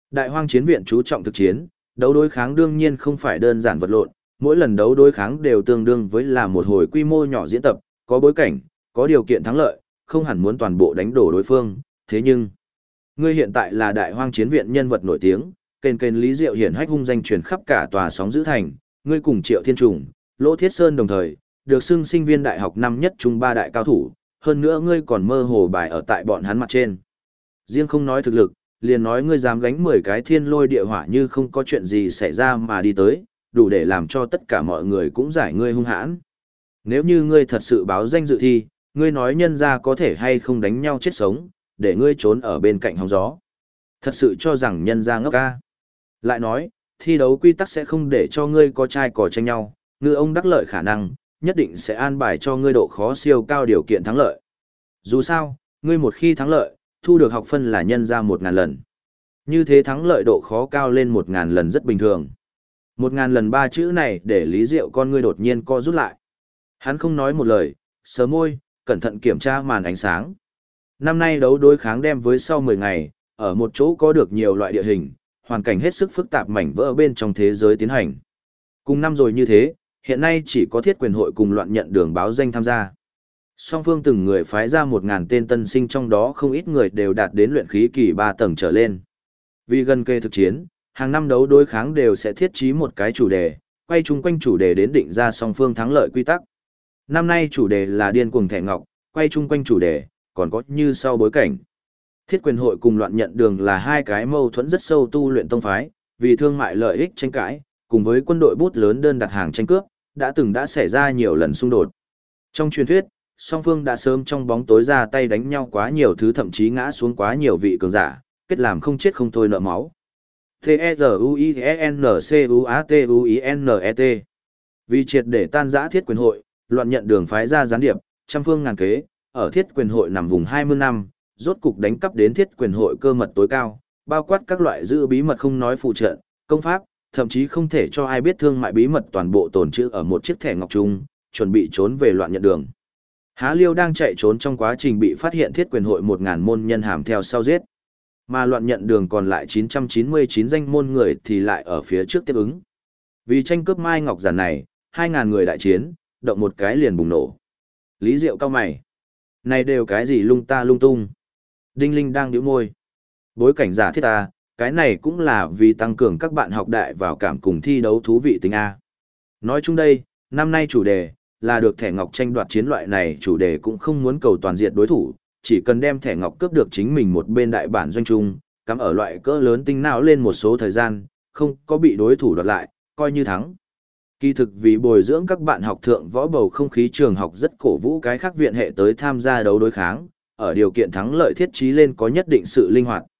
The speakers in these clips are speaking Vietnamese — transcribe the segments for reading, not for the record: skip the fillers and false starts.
Đại hoang chiến viện chú trọng thực chiến, đấu đối kháng đương nhiên không phải đơn giản vật lộn, mỗi lần đấu đối kháng đều tương đương với là một hồi quy mô nhỏ diễn tập, có bối cảnh, có điều kiện thắng lợi, không hẳn muốn toàn bộ đánh đổ đối phương, thế nhưng, ngươi hiện tại là đại hoang chiến viện nhân vật nổi tiếng, kênh Lý Diệu hiển hách hung danh truyền khắp cả tòa sóng giữ thành, ngươi cùng Triệu Thiên Trùng, Lỗ Thiết Sơn đồng thời, được xưng sinh viên đại học năm nhất trung ba đại cao thủ, hơn nữa ngươi còn mơ hồ bài ở tại bọn hắn mặt trên. Riêng không nói thực lực, liền nói ngươi dám gánh 10 cái thiên lôi địa hỏa như không có chuyện gì xảy ra mà đi tới, đủ để làm cho tất cả mọi người cũng giải ngươi hung hãn. Nếu như ngươi thật sự báo danh dự thi, ngươi nói nhân ra có thể hay không đánh nhau chết sống, để ngươi trốn ở bên cạnh hóng gió. Thật sự cho rằng nhân ra ngốc ca. Lại nói, thi đấu quy tắc sẽ không để cho ngươi có trai cò tranh nhau, ngư ông đắc lợi khả năng, nhất định sẽ an bài cho ngươi độ khó siêu cao điều kiện thắng lợi. Dù sao, ngươi một khi thắng lợi, thu được học phân là nhân ra 1.000 lần. Như thế thắng lợi độ khó cao lên 1.000 lần rất bình thường. 1.000 lần 3 chữ này để Lý Diệu con ngươi đột nhiên co rút lại. Hắn không nói một lời, sờ môi, cẩn thận kiểm tra màn ánh sáng. Năm nay đấu đối kháng đem với sau 10 ngày, ở một chỗ có được nhiều loại địa hình, hoàn cảnh hết sức phức tạp mảnh vỡ bên trong thế giới tiến hành. Cùng năm rồi như thế, hiện nay chỉ có Thiết Quyền hội cùng Loạn Nhận Đường báo danh tham gia. Song phương từng người phái ra 1.000 tên tân sinh, trong đó không ít người đều đạt đến luyện khí kỳ 3 tầng trở lên. Vì gần kề thực chiến, hàng năm đấu đối kháng đều sẽ thiết trí một cái chủ đề, quay chung quanh chủ đề đến định ra song phương thắng lợi quy tắc. Năm nay chủ đề là điên cuồng thẻ ngọc, quay chung quanh chủ đề, còn có như sau bối cảnh. Thiết Quyền hội cùng Loạn Nhận Đường là hai cái mâu thuẫn rất sâu tu luyện tông phái, vì thương mại lợi ích tranh cãi, cùng với quân đội bút lớn đơn đặt hàng tranh cướp, đã xảy ra nhiều lần xung đột. Trong truyền thuyết, song phương đã sớm trong bóng tối ra tay đánh nhau quá nhiều thứ, thậm chí ngã xuống quá nhiều vị cường giả, kết làm không chết không thôi nợ máu. T-E-Z-U-I-N-C-U-A-T-U-I-N-E-T. Vì triệt để tan rã Thiết Quyền hội, Loạn Nhận Đường phái ra gián điệp, trăm phương ngàn kế, ở Thiết Quyền hội nằm vùng 20 năm, rốt cục đánh cắp đến Thiết Quyền hội cơ mật tối cao, bao quát các loại giữ bí mật không nói phụ trợ, công pháp, thậm chí không thể cho ai biết thương mại bí mật toàn bộ tồn trữ ở một chiếc thẻ ngọc chung, chuẩn bị trốn về Loạn Nhận Đường. Há Liêu đang chạy trốn trong quá trình bị phát hiện Thiết Quyền hội 1.000 môn nhân hàm theo sau giết. Mà Loạn Nhận Đường còn lại 999 danh môn người thì lại ở phía trước tiếp ứng. Vì tranh cướp mai ngọc giản này, 2.000 người đại chiến, động một cái liền bùng nổ. Lý Diệu cao mày. Này đều cái gì lung ta lung tung. Đinh Linh đang nhíu môi. Bối cảnh giả thiết ta, cái này cũng là vì tăng cường các bạn học đại vào cảm cùng thi đấu thú vị tính A. Nói chung đây, năm nay chủ đề, là được thẻ ngọc tranh đoạt chiến loại này, chủ đề cũng không muốn cầu toàn diện đối thủ, chỉ cần đem thẻ ngọc cướp được chính mình một bên đại bản doanh trung, cắm ở loại cỡ lớn tinh não lên một số thời gian, không có bị đối thủ đoạt lại, coi như thắng. Kỳ thực vì bồi dưỡng các bạn học thượng võ bầu không khí trường học rất cổ vũ cái khác viện hệ tới tham gia đấu đối kháng, ở điều kiện thắng lợi thiết trí lên có nhất định sự linh hoạt.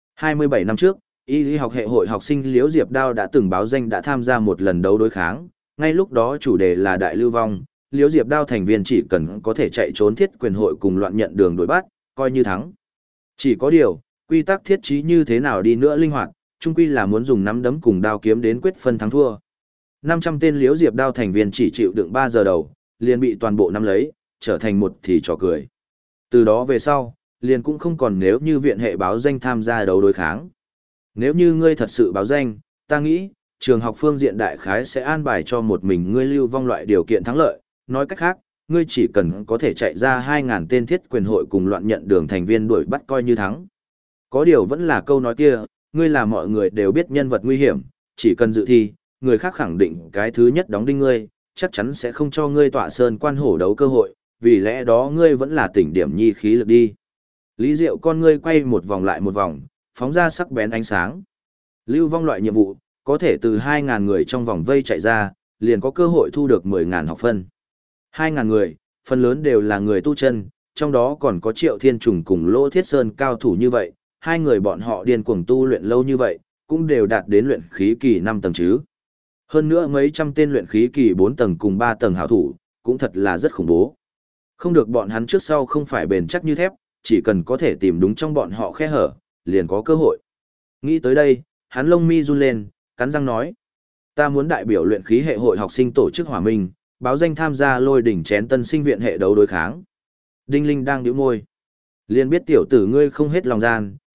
27 năm trước, y lý học hệ hội học sinh Liễu Diệp Đao đã từng báo danh đã tham gia một lần đấu đối kháng, ngay lúc đó chủ đề là đại lưu vong, Liễu Diệp Đao thành viên chỉ cần có thể chạy trốn Thiết Quyền hội cùng Loạn Nhận Đường đuổi bắt, coi như thắng. Chỉ có điều, quy tắc thiết trí như thế nào đi nữa linh hoạt, chung quy là muốn dùng nắm đấm cùng đao kiếm đến quyết phân thắng thua. 500 tên Liễu Diệp Đao thành viên chỉ chịu đựng 3 giờ đầu, liền bị toàn bộ nắm lấy, trở thành một thì trò cười. Từ đó về sau, liền cũng không còn nếu như viện hệ báo danh tham gia đấu đối kháng. Nếu như ngươi thật sự báo danh, ta nghĩ, trường học phương diện đại khái sẽ an bài cho một mình ngươi lưu vong loại điều kiện thắng lợi, nói cách khác, ngươi chỉ cần có thể chạy ra 2.000 tên Thiết Quyền hội cùng Loạn Nhận Đường thành viên đuổi bắt coi như thắng. Có điều vẫn là câu nói kia, ngươi là mọi người đều biết nhân vật nguy hiểm, chỉ cần dự thi, người khác khẳng định cái thứ nhất đóng đinh ngươi, chắc chắn sẽ không cho ngươi tọa sơn quan hổ đấu cơ hội, vì lẽ đó ngươi vẫn là tỉnh điểm nhi khí lực đi. Lý Diệu con ngươi quay một vòng lại một vòng, phóng ra sắc bén ánh sáng. Lưu vong loại nhiệm vụ, có thể từ 2.000 người trong vòng vây chạy ra, liền có cơ hội thu được 10.000 học phân. 2.000 người, phần lớn đều là người tu chân, trong đó còn có Triệu Thiên Trùng cùng Lỗ Thiết Sơn cao thủ như vậy, hai người bọn họ điên cuồng tu luyện lâu như vậy, cũng đều đạt đến luyện khí kỳ 5 tầng chứ. Hơn nữa mấy trăm tên luyện khí kỳ 4 tầng cùng 3 tầng hảo thủ, cũng thật là rất khủng bố. Không được bọn hắn trước sau không phải bền chắc như thép, chỉ cần có thể tìm đúng trong bọn họ khe hở, liền có cơ hội. Nghĩ tới đây, hắn lông mi run lên, cắn răng nói. Ta muốn đại biểu luyện khí hệ hội học sinh tổ chức hòa minh, báo danh tham gia Lôi Đỉnh Chén tân sinh viện hệ đấu đối kháng. Đinh Linh đang nhíu môi. Liền biết tiểu tử ngươi không hết lòng gian,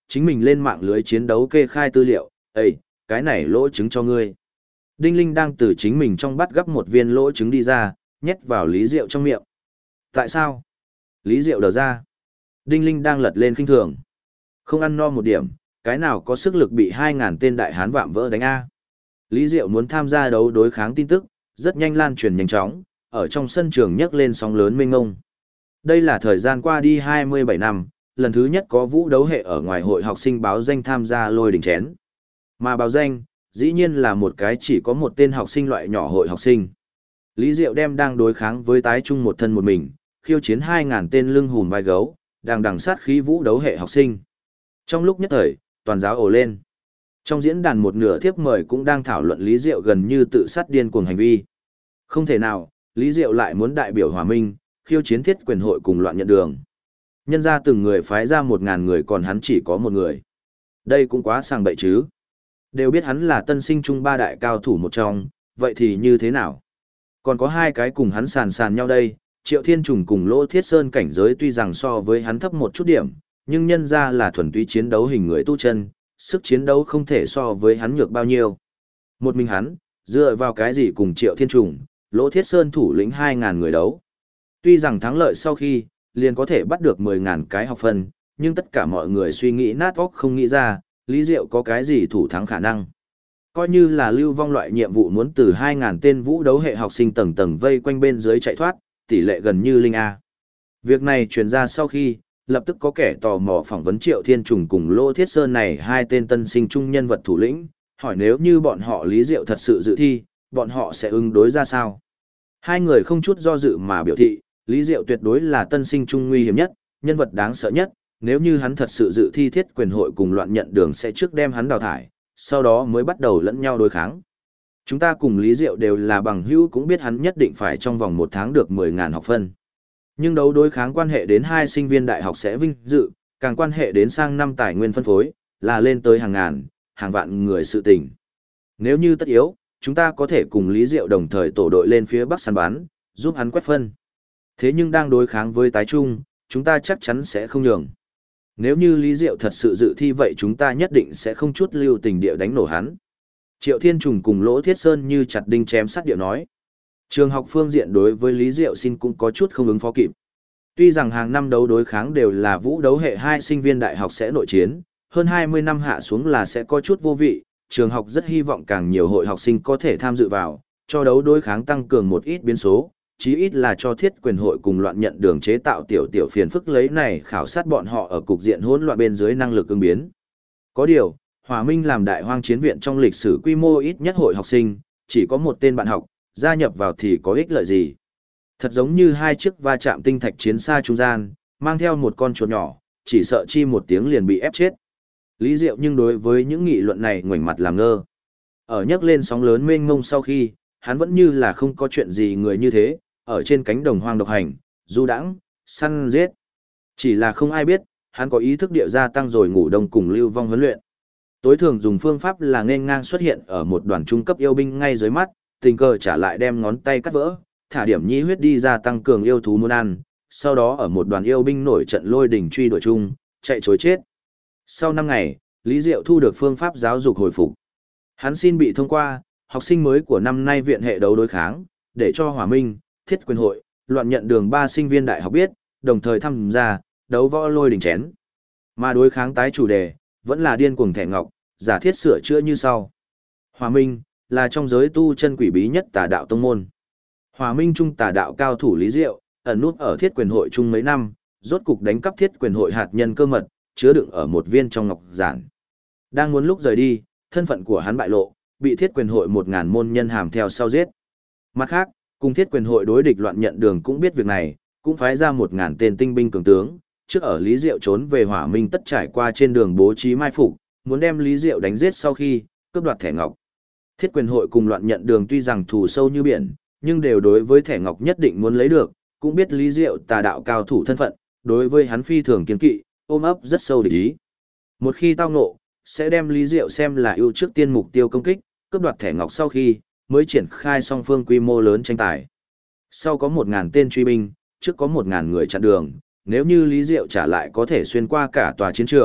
chính mình lên mạng lưới chiến đấu kê khai tư liệu, "Ê, cái này lỗ trứng cho ngươi." Đinh Linh đang từ chính mình trong bát gấp một viên lỗ trứng đi ra, nhét vào Lý Diệu trong miệng. "Tại sao?" Lý Diệu đờ ra. Đinh Linh đang lật lên khinh thường. "Không ăn no một điểm, cái nào có sức lực bị 2.000 tên đại hán vạm vỡ đánh a?" Lý Diệu muốn tham gia đấu đối kháng tin tức, rất nhanh lan truyền nhanh chóng, ở trong sân trường nhấc lên sóng lớn mênh mông. Đây là thời gian qua đi 27 năm, lần thứ nhất có vũ đấu hệ ở ngoài hội học sinh báo danh tham gia lôi đỉnh chén. Mà báo danh, dĩ nhiên là một cái chỉ có một tên học sinh loại nhỏ hội học sinh. Lý Diệu đem đang đối kháng với tái trung một thân một mình, khiêu chiến 2.000 tên lưng hùm vai gấu, đang đằng sát khí vũ đấu hệ học sinh. Trong lúc nhất thời, toàn giáo ồ lên. Trong diễn đàn một nửa thiếp mời cũng đang thảo luận Lý Diệu gần như tự sát điên cuồng hành vi. Không thể nào, Lý Diệu lại muốn đại biểu hòa minh, khiêu chiến thiết quyền hội cùng loạn nhận đường. Nhân ra từng người phái ra 1.000 người còn hắn chỉ có một người. Đây cũng quá sàng bậy chứ. Đều biết hắn là tân sinh trung ba đại cao thủ một trong, vậy thì như thế nào? Còn có hai cái cùng hắn sàn sàn nhau đây, Triệu Thiên Trùng cùng Lỗ Thiết Sơn cảnh giới tuy rằng so với hắn thấp một chút điểm, nhưng nhân ra là thuần túy chiến đấu hình người tu chân, sức chiến đấu không thể so với hắn nhược bao nhiêu. Một mình hắn, dựa vào cái gì cùng Triệu Thiên Trùng, Lỗ Thiết Sơn thủ lĩnh 2.000 người đấu. Tuy rằng thắng lợi sau khi, liền có thể bắt được 10.000 cái học phần, nhưng tất cả mọi người suy nghĩ nát óc không nghĩ ra, Lý Diệu có cái gì thủ thắng khả năng. Coi như là lưu vong loại nhiệm vụ muốn từ 2.000 tên vũ đấu hệ học sinh tầng tầng vây quanh bên dưới chạy thoát, tỷ lệ gần như linh A. Việc này truyền ra sau khi, lập tức có kẻ tò mò phỏng vấn Triệu Thiên Trùng cùng Lô Thiết Sơn này hai tên tân sinh trung nhân vật thủ lĩnh, hỏi nếu như bọn họ Lý Diệu thật sự dự thi, bọn họ sẽ ứng đối ra sao. Hai người không chút do dự mà biểu thị, Lý Diệu tuyệt đối là tân sinh trung nguy hiểm nhất, nhân vật đáng sợ nhất, nếu như hắn thật sự dự thi thiết quyền hội cùng loạn nhận đường sẽ trước đem hắn đào thải, sau đó mới bắt đầu lẫn nhau đối kháng. Chúng ta cùng Lý Diệu đều là bằng hữu cũng biết hắn nhất định phải trong vòng 1 tháng được 10.000 học phân. Nhưng đấu đối kháng quan hệ đến 2 sinh viên đại học sẽ vinh dự, càng quan hệ đến sang năm tài nguyên phân phối, là lên tới hàng ngàn, hàng vạn người sự tình. Nếu như tất yếu, chúng ta có thể cùng Lý Diệu đồng thời tổ đội lên phía Bắc săn bắn, giúp hắn quét phân. Thế nhưng đang đối kháng với tái trung, chúng ta chắc chắn sẽ không nhường. Nếu như Lý Diệu thật sự dự thi vậy chúng ta nhất định sẽ không chút lưu tình địa đánh nổ hắn. Triệu Thiên Trùng cùng Lỗ Thiết Sơn như chặt đinh chém sắt điệu nói. Trường học phương diện đối với Lý Diệu xin cũng có chút không ứng phó kịp. Tuy rằng hàng năm đấu đối kháng đều là vũ đấu hệ 2 sinh viên đại học sẽ nội chiến, hơn 20 năm hạ xuống là sẽ có chút vô vị, trường học rất hy vọng càng nhiều hội học sinh có thể tham dự vào, cho đấu đối kháng tăng cường một ít biến số, chí ít là cho thiết quyền hội cùng loạn nhận đường chế tạo tiểu phiền phức lấy này khảo sát bọn họ ở cục diện hỗn loạn bên dưới năng lực ứng biến. Có điều, Hòa Minh làm đại hoang chiến viện trong lịch sử quy mô ít nhất hội học sinh, chỉ có một tên bạn học, gia nhập vào thì có ích lợi gì. Thật giống như hai chiếc va chạm tinh thạch chiến xa trung gian, mang theo một con chuột nhỏ, chỉ sợ chi một tiếng liền bị ép chết. Lý Diệu nhưng đối với những nghị luận này ngoảnh mặt làm ngơ. Ở nhấc lên sóng lớn mênh mông sau khi, hắn vẫn như là không có chuyện gì người như thế, ở trên cánh đồng hoang độc hành, du đãng, săn giết. Chỉ là không ai biết, hắn có ý thức địa gia tăng rồi ngủ đông cùng lưu vong huấn luyện. Tối thường dùng phương pháp là nên ngang xuất hiện ở một đoàn trung cấp yêu binh ngay dưới mắt, tình cờ trả lại đem ngón tay cắt vỡ, thả điểm nhi huyết đi ra tăng cường yêu thú muốn ăn, sau đó ở một đoàn yêu binh nổi trận lôi đình truy đuổi chung, chạy chối chết. Sau 5 ngày, Lý Diệu thu được phương pháp giáo dục hồi phục. Hắn xin bị thông qua, học sinh mới của năm nay viện hệ đấu đối kháng, để cho Hòa Minh, thiết quyền hội, loạn nhận đường 3 sinh viên đại học biết, đồng thời tham gia, đấu võ lôi đỉnh chén. Mà đối kháng tái chủ đề, vẫn là điên cuồng thẻ ngọc, giả thiết sửa chữa như sau. Hòa Minh, là trong giới tu chân quỷ bí nhất tà đạo tông môn. Hòa Minh trung tà đạo cao thủ Lý Diệu, ẩn nút ở thiết quyền hội chung mấy năm, rốt cục đánh cắp thiết quyền hội hạt nhân cơ mật, chứa đựng ở một viên trong ngọc giản. Đang muốn lúc rời đi, thân phận của hắn bại lộ, bị thiết quyền hội 1.000 môn nhân hàm theo sau giết. Mặt khác, cùng thiết quyền hội đối địch loạn nhận đường cũng biết việc này, cũng phái ra 1.000 tên tinh binh cường tướng, trước ở Lý Diệu trốn về Hỏa Minh tất trải qua trên đường bố trí mai phục, muốn đem Lý Diệu đánh giết sau khi cướp đoạt thẻ ngọc. Thiết quyền hội cùng loạn nhận đường tuy rằng thù sâu như biển, nhưng đều đối với thẻ ngọc nhất định muốn lấy được, cũng biết Lý Diệu tà đạo cao thủ thân phận, đối với hắn phi thường kiên kỵ, ôm ấp rất sâu địch ý. Một khi tao ngộ, sẽ đem Lý Diệu xem là ưu trước tiên mục tiêu công kích, cướp đoạt thẻ ngọc sau khi mới triển khai song phương quy mô lớn tranh tài. Sau có 1.000 tên truy binh, trước có 1.000 người chặn đường, nếu như Lý Diệu trả lại có thể xuyên qua cả tòa chiến trường,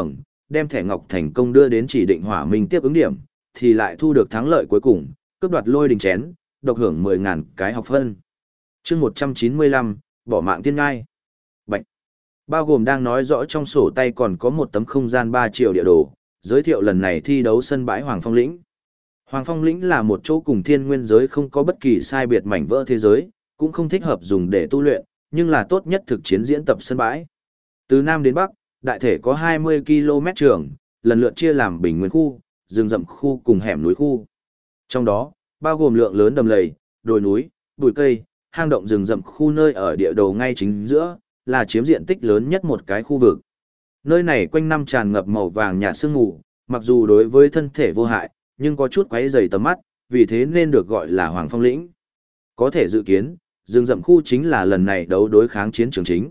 đem thẻ ngọc thành công đưa đến chỉ định hỏa minh tiếp ứng điểm, thì lại thu được thắng lợi cuối cùng, cướp đoạt lôi đình chén, độc hưởng 10.000 cái học phân. Chương 195, bỏ mạng thiên ngai. Bạch. Bao gồm đang nói rõ trong sổ tay còn có một tấm không gian 3 triệu địa đồ, giới thiệu lần này thi đấu sân bãi Hoàng Phong Lĩnh. Hoàng Phong Lĩnh là một chỗ cùng thiên nguyên giới không có bất kỳ sai biệt mảnh vỡ thế giới, cũng không thích hợp dùng để tu luyện, nhưng là tốt nhất thực chiến diễn tập sân bãi. Từ Nam đến Bắc, đại thể có 20 km trường, lần lượt chia làm bình nguyên khu, rừng rậm khu cùng hẻm núi khu. Trong đó, bao gồm lượng lớn đầm lầy, đồi núi, bụi cây, hang động rừng rậm khu nơi ở địa đồ ngay chính giữa, là chiếm diện tích lớn nhất một cái khu vực. Nơi này quanh năm tràn ngập màu vàng nhạt sương mù, mặc dù đối với thân thể vô hại, nhưng có chút quấy rầy tầm mắt, vì thế nên được gọi là Hoàng Phong Lĩnh. Có thể dự kiến, rừng rậm khu chính là lần này đấu đối kháng chiến trường chính.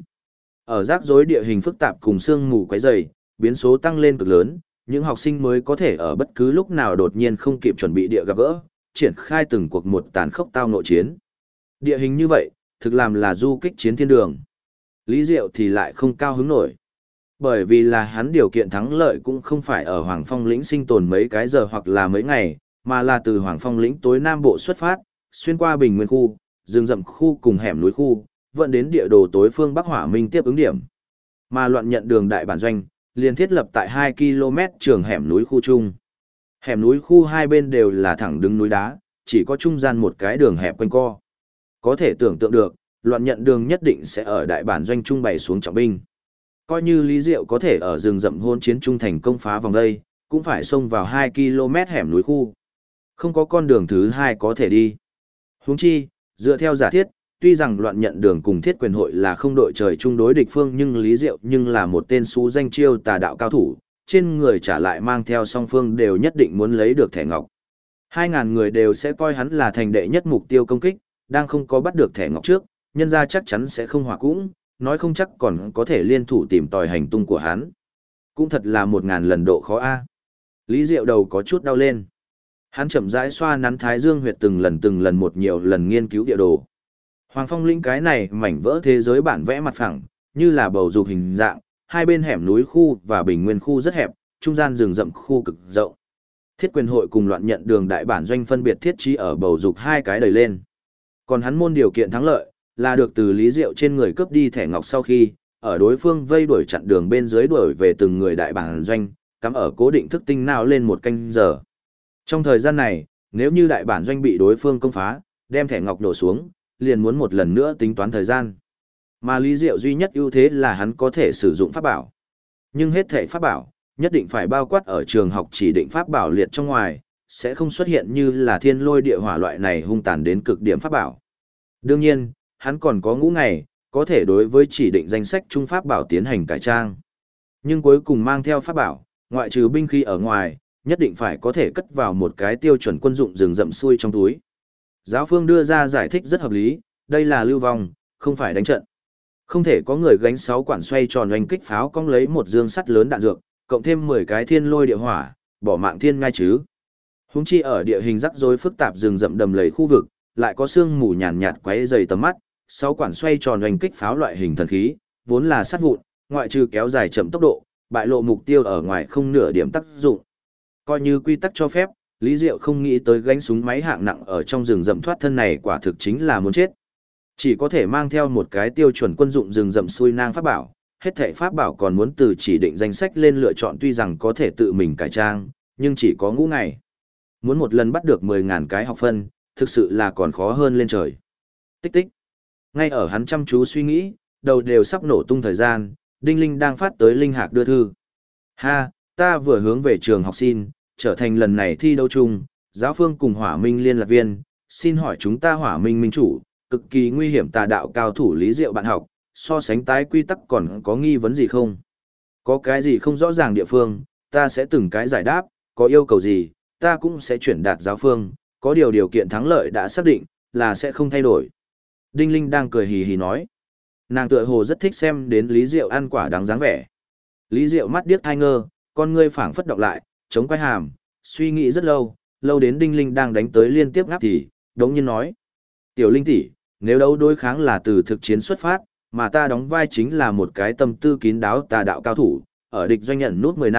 Ở rắc rối địa hình phức tạp cùng sương mù quấy rầy, biến số tăng lên cực lớn, những học sinh mới có thể ở bất cứ lúc nào đột nhiên không kịp chuẩn bị địa gặp gỡ, triển khai từng cuộc một tàn khốc tao nội chiến. Địa hình như vậy, thực làm là du kích chiến thiên đường. Lý Diệu thì lại không cao hứng nổi. Bởi vì là hắn điều kiện thắng lợi cũng không phải ở Hoàng Phong Lĩnh sinh tồn mấy cái giờ hoặc là mấy ngày, mà là từ Hoàng Phong Lĩnh tối nam bộ xuất phát, xuyên qua bình nguyên khu, rừng rậm khu cùng hẻm núi khu, vận đến địa đồ tối phương Bắc Hỏa Minh tiếp ứng điểm. Mà loạn nhận đường đại bản doanh, liền thiết lập tại 2 km trường hẻm núi khu chung. Hẻm núi khu hai bên đều là thẳng đứng núi đá, chỉ có trung gian một cái đường hẹp quanh co. Có thể tưởng tượng được, loạn nhận đường nhất định sẽ ở đại bản doanh trung bày xuống trọng binh. Coi như Lý Diệu có thể ở rừng rậm hôn chiến trung thành công phá vòng đây, cũng phải xông vào 2 km hẻm núi khu. Không có con đường thứ hai có thể đi. Huống chi, dựa theo giả thiết, tuy rằng loạn nhận đường cùng thiết quyền hội là không đội trời chung đối địch phương, nhưng Lý Diệu nhưng là một tên xú danh chiêu tà đạo cao thủ, trên người trả lại mang theo song phương đều nhất định muốn lấy được thẻ ngọc. 2.000 người đều sẽ coi hắn là thành đệ nhất mục tiêu công kích, đang không có bắt được thẻ ngọc trước, nhân ra chắc chắn sẽ không hòa cũng, nói không chắc còn có thể liên thủ tìm tòi hành tung của hắn. Cũng thật là 1.000 lần độ khó a. Lý Diệu đầu có chút đau lên. Hắn chậm rãi xoa nắn thái dương huyệt từng lần một nhiều lần nghiên cứu địa đồ. Hoàng Phong Lĩnh cái này mảnh vỡ thế giới bản vẽ mặt phẳng, như là bầu dục hình dạng, hai bên hẻm núi khu và bình nguyên khu rất hẹp, trung gian rừng rậm khu cực rộng. Thiết quyền hội cùng loạn nhận đường đại bản doanh phân biệt thiết trí ở bầu dục hai cái đầy lên. Còn hắn môn điều kiện thắng lợi, là được từ Lý Diệu trên người cướp đi thẻ ngọc sau khi, ở đối phương vây đuổi chặn đường bên dưới đuổi về từng người đại bản doanh, cắm ở cố định thức tinh nào lên một canh giờ. Trong thời gian này, nếu như đại bản doanh bị đối phương công phá, đem thẻ ngọc nổ xuống, liền muốn một lần nữa tính toán thời gian. Mà Lý Diệu duy nhất ưu thế là hắn có thể sử dụng pháp bảo. Nhưng hết thảy pháp bảo, nhất định phải bao quát ở trường học chỉ định pháp bảo liệt trong ngoài, sẽ không xuất hiện như là thiên lôi địa hỏa loại này hung tàn đến cực điểm pháp bảo. Đương nhiên, hắn còn có ngũ ngày, có thể đối với chỉ định danh sách trung pháp bảo tiến hành cải trang. Nhưng cuối cùng mang theo pháp bảo, ngoại trừ binh khí ở ngoài, nhất định phải có thể cất vào một cái tiêu chuẩn quân dụng rừng rậm xuôi trong túi. Giáo phương đưa ra giải thích rất hợp lý, đây là lưu vong, không phải đánh trận. Không thể có người gánh 6 quản xoay tròn oanh kích pháo cong lấy một dương sắt lớn đạn dược, cộng thêm 10 cái thiên lôi địa hỏa, bỏ mạng thiên ngai chứ. Huống chi ở địa hình rắc rối phức tạp rừng rậm đầm lầy khu vực, lại có sương mù nhàn nhạt quấy dày tầm mắt, 6 quản xoay tròn oanh kích pháo loại hình thần khí, vốn là sắt vụn, ngoại trừ kéo dài chậm tốc độ, bại lộ mục tiêu ở ngoài không nửa điểm tác dụng. Coi như quy tắc cho phép, Lý Diệu không nghĩ tới gánh súng máy hạng nặng ở trong rừng rậm thoát thân này quả thực chính là muốn chết. Chỉ có thể mang theo một cái tiêu chuẩn quân dụng rừng rậm xuôi nang pháp bảo, hết thảy pháp bảo còn muốn từ chỉ định danh sách lên lựa chọn, tuy rằng có thể tự mình cải trang, nhưng chỉ có ngũ ngày. Muốn một lần bắt được 10.000 cái học phân, thực sự là còn khó hơn lên trời. Tích tích. Ngay ở hắn chăm chú suy nghĩ, đầu đều sắp nổ tung thời gian, Đinh Linh đang phát tới linh hạc đưa thư. Ha, ta vừa hướng về trường học xin, trở thành lần này thi đấu chung, giáo phương cùng Hỏa Minh liên lạc viên, xin hỏi chúng ta Hỏa Minh minh chủ, cực kỳ nguy hiểm tà đạo cao thủ Lý Diệu bạn học, so sánh tái quy tắc còn có nghi vấn gì không? Có cái gì không rõ ràng địa phương, ta sẽ từng cái giải đáp, có yêu cầu gì, ta cũng sẽ chuyển đạt giáo phương, có điều kiện thắng lợi đã xác định, là sẽ không thay đổi. Đinh Linh đang cười hì hì nói. Nàng tựa hồ rất thích xem đến Lý Diệu ăn quả đáng dáng vẻ. Lý Diệu mắt điếc thai ngơ, con ngươi phảng phất đọc lại, chống quay hàm, suy nghĩ rất lâu, lâu đến Đinh Linh đang đánh tới liên tiếp ngáp thì, đống nhiên nói. Tiểu Linh tỷ, nếu đấu đối kháng là từ thực chiến xuất phát, mà ta đóng vai chính là một cái tâm tư kín đáo tà đạo cao thủ, ở địch doanh nhận nút 10 năm,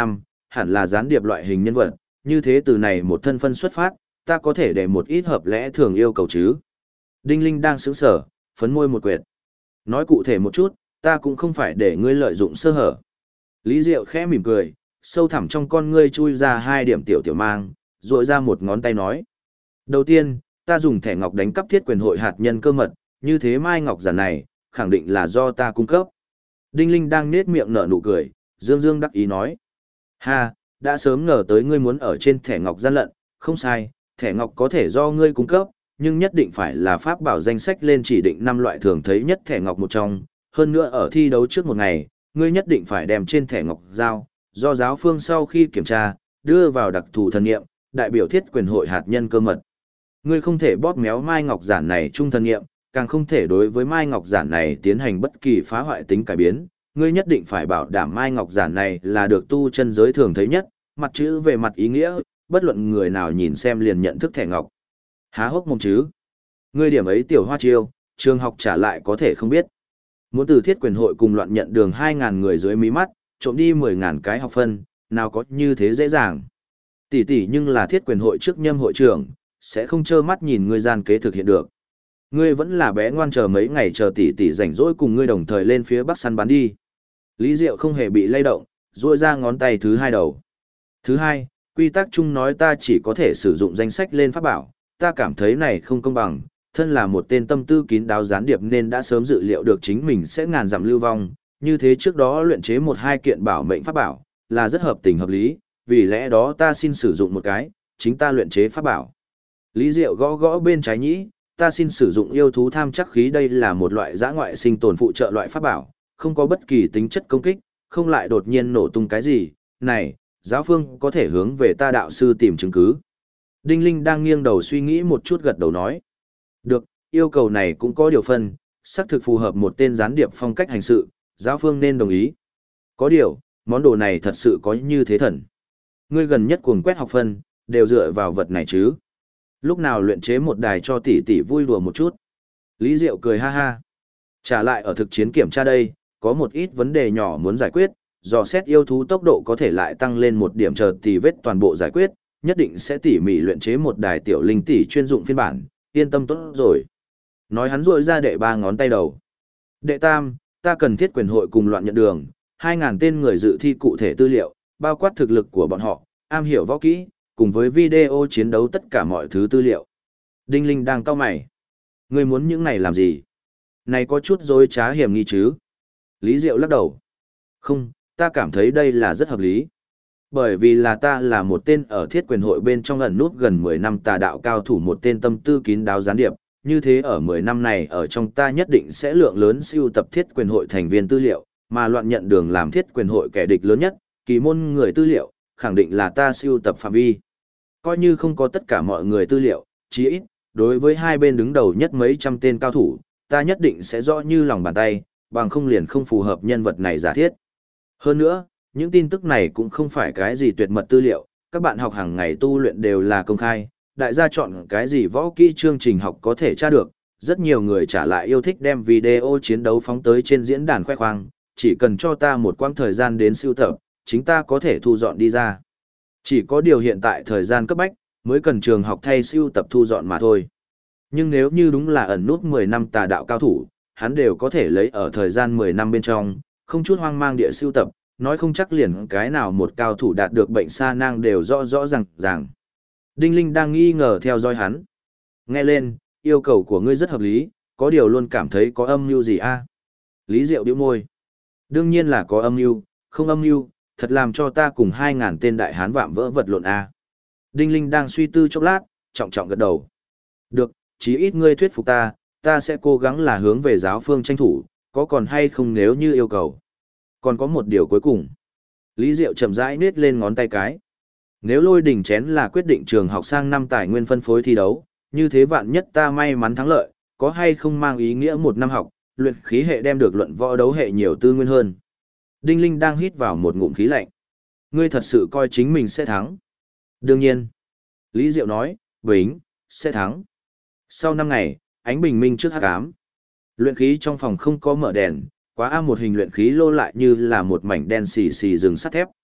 hẳn là gián điệp loại hình nhân vật, như thế từ này một thân phân xuất phát, ta có thể để một ít hợp lẽ thường yêu cầu chứ. Đinh Linh đang sững sở, phấn môi một quyệt. Nói cụ thể một chút, ta cũng không phải để ngươi lợi dụng sơ hở. Lý Diệu khẽ mỉm cười, sâu thẳm trong con ngươi chui ra 2 điểm tiểu tiểu mang, rội ra một ngón tay nói. Đầu tiên, ta dùng thẻ ngọc đánh cắp thiết quyền hội hạt nhân cơ mật, như thế mai ngọc giản này, khẳng định là do ta cung cấp. Đinh Linh đang nết miệng nở nụ cười, dương dương đắc ý nói. Ha, đã sớm ngờ tới ngươi muốn ở trên thẻ ngọc gian lận, không sai, thẻ ngọc có thể do ngươi cung cấp, nhưng nhất định phải là pháp bảo danh sách lên chỉ định 5 loại thường thấy nhất thẻ ngọc một trong, hơn nữa ở thi đấu trước một ngày, ngươi nhất định phải đem trên thẻ ngọc giao, do giáo phương sau khi kiểm tra, đưa vào đặc thù thần nghiệm, đại biểu thiết quyền hội hạt nhân cơ mật. Ngươi không thể bóp méo mai ngọc giản này trung thần nghiệm, càng không thể đối với mai ngọc giản này tiến hành bất kỳ phá hoại tính cải biến, ngươi nhất định phải bảo đảm mai ngọc giản này là được tu chân giới thường thấy nhất, mặt chữ về mặt ý nghĩa, bất luận người nào nhìn xem liền nhận thức thẻ ngọc. Há hốc mồm chứ? Ngươi điểm ấy tiểu hoa chiêu, trường học trả lại có thể không biết. Muốn từ thiết quyền hội cùng loạn nhận đường 2.000 người dưới mí mắt, trộm đi 10.000 cái học phân, nào có như thế dễ dàng. Tỷ tỷ nhưng là thiết quyền hội trước nhâm hội trưởng, sẽ không trơ mắt nhìn ngươi gian kế thực hiện được. Ngươi vẫn là bé ngoan chờ mấy ngày chờ tỷ tỷ rảnh rỗi cùng ngươi đồng thời lên phía bắc săn bắn đi. Lý Diệu không hề bị lay động, duỗi ra ngón tay thứ 2 đầu. Thứ 2, quy tắc chung nói ta chỉ có thể sử dụng danh sách lên pháp bảo, ta cảm thấy này không công bằng, thân là một tên tâm tư kín đáo gián điệp nên đã sớm dự liệu được chính mình sẽ ngàn dặm lưu vong, như thế trước đó luyện chế 1-2 kiện bảo mệnh pháp bảo, là rất hợp tình hợp lý, vì lẽ đó ta xin sử dụng một cái, chính ta luyện chế pháp bảo. Lý Diệu gõ gõ bên trái nhĩ, ta xin sử dụng yêu thú tham chắc khí, đây là một loại dã ngoại sinh tồn phụ trợ loại pháp bảo, không có bất kỳ tính chất công kích, không lại đột nhiên nổ tung cái gì, này, giáo phương có thể hướng về ta đạo sư tìm chứng cứ. Đinh Linh đang nghiêng đầu suy nghĩ một chút gật đầu nói. Được, yêu cầu này cũng có điều phân, xác thực phù hợp một tên gián điệp phong cách hành sự, giáo phương nên đồng ý. Có điều, món đồ này thật sự có như thế thần. Ngươi gần nhất cuồng quét học phân, đều dựa vào vật này chứ. Lúc nào luyện chế một đài cho tỷ tỷ vui đùa một chút. Lý Diệu cười ha ha. Trả lại ở thực chiến kiểm tra đây, có một ít vấn đề nhỏ muốn giải quyết, dò xét yêu thú tốc độ có thể lại tăng lên 1 điểm chờ tỷ vết toàn bộ giải quyết, nhất định sẽ tỉ mỉ luyện chế một đài tiểu linh tỷ chuyên dụng phiên bản, yên tâm tốt rồi. Nói hắn rội ra đệ 3 ngón tay đầu. Đệ tam, ta cần thiết quyền hội cùng loạn nhận đường, 2.000 tên người dự thi cụ thể tư liệu, bao quát thực lực của bọn họ, am hiểu võ kỹ, cùng với video chiến đấu tất cả mọi thứ tư liệu. Đinh Linh đang cau mày. Ngươi muốn những này làm gì? Này có chút dối trá hiểm nghi chứ? Lý Diệu lắc đầu. Không, ta cảm thấy đây là rất hợp lý. Bởi vì là ta là một tên ở thiết quyền hội bên trong ẩn nút gần 10 năm tà đạo cao thủ, một tên tâm tư kín đáo gián điệp, như thế ở 10 năm này ở trong ta nhất định sẽ lượng lớn siêu tập thiết quyền hội thành viên tư liệu, mà loạn nhận đường làm thiết quyền hội kẻ địch lớn nhất, kỳ môn người tư liệu, khẳng định là ta siêu tập phạm vi. Coi như không có tất cả mọi người tư liệu, chí ít, đối với hai bên đứng đầu nhất mấy trăm tên cao thủ, ta nhất định sẽ rõ như lòng bàn tay, bằng không liền không phù hợp nhân vật này giả thiết. Hơn nữa, những tin tức này cũng không phải cái gì tuyệt mật tư liệu, các bạn học hàng ngày tu luyện đều là công khai, đại gia chọn cái gì võ kỹ chương trình học có thể tra được, rất nhiều người trả lại yêu thích đem video chiến đấu phóng tới trên diễn đàn khoe khoang, chỉ cần cho ta một quãng thời gian đến sưu tập, chính ta có thể thu dọn đi ra. Chỉ có điều hiện tại thời gian cấp bách, mới cần trường học thay sưu tập thu dọn mà thôi. Nhưng nếu như đúng là ẩn nút 10 năm tà đạo cao thủ, hắn đều có thể lấy ở thời gian 10 năm bên trong, không chút hoang mang địa sưu tập, nói không chắc liền cái nào một cao thủ đạt được bệnh sa nang đều rõ rõ ràng. Đinh Linh đang nghi ngờ theo dõi hắn. Nghe lên, yêu cầu của ngươi rất hợp lý, có điều luôn cảm thấy có âm mưu gì a? Lý Diệu bĩu môi. Đương nhiên là có âm mưu, không âm mưu, thật làm cho ta cùng 2.000 tên đại hán vạm vỡ vật lộn a. Đinh Linh đang suy tư chốc lát, trọng trọng gật đầu. Được, chí ít ngươi thuyết phục ta, ta sẽ cố gắng là hướng về giáo phương tranh thủ, có còn hay không nếu như yêu cầu. Còn có một điều cuối cùng. Lý Diệu chậm rãi nết lên ngón tay cái. Nếu Lôi Đỉnh chén là quyết định trường học sang năm tài nguyên phân phối thi đấu, như thế vạn nhất ta may mắn thắng lợi, có hay không mang ý nghĩa một năm học, luyện khí hệ đem được luận võ đấu hệ nhiều tư nguyên hơn. Đinh Linh đang hít vào một ngụm khí lạnh. Ngươi thật sự coi chính mình sẽ thắng. Đương nhiên. Lý Diệu nói, Bính, sẽ thắng. Sau 5 ngày, ánh bình minh trước hắc ám. Luyện khí trong phòng không có mở đèn, quá A một hình luyện khí lô lại như là một mảnh đen xì xì rừng sắt thép.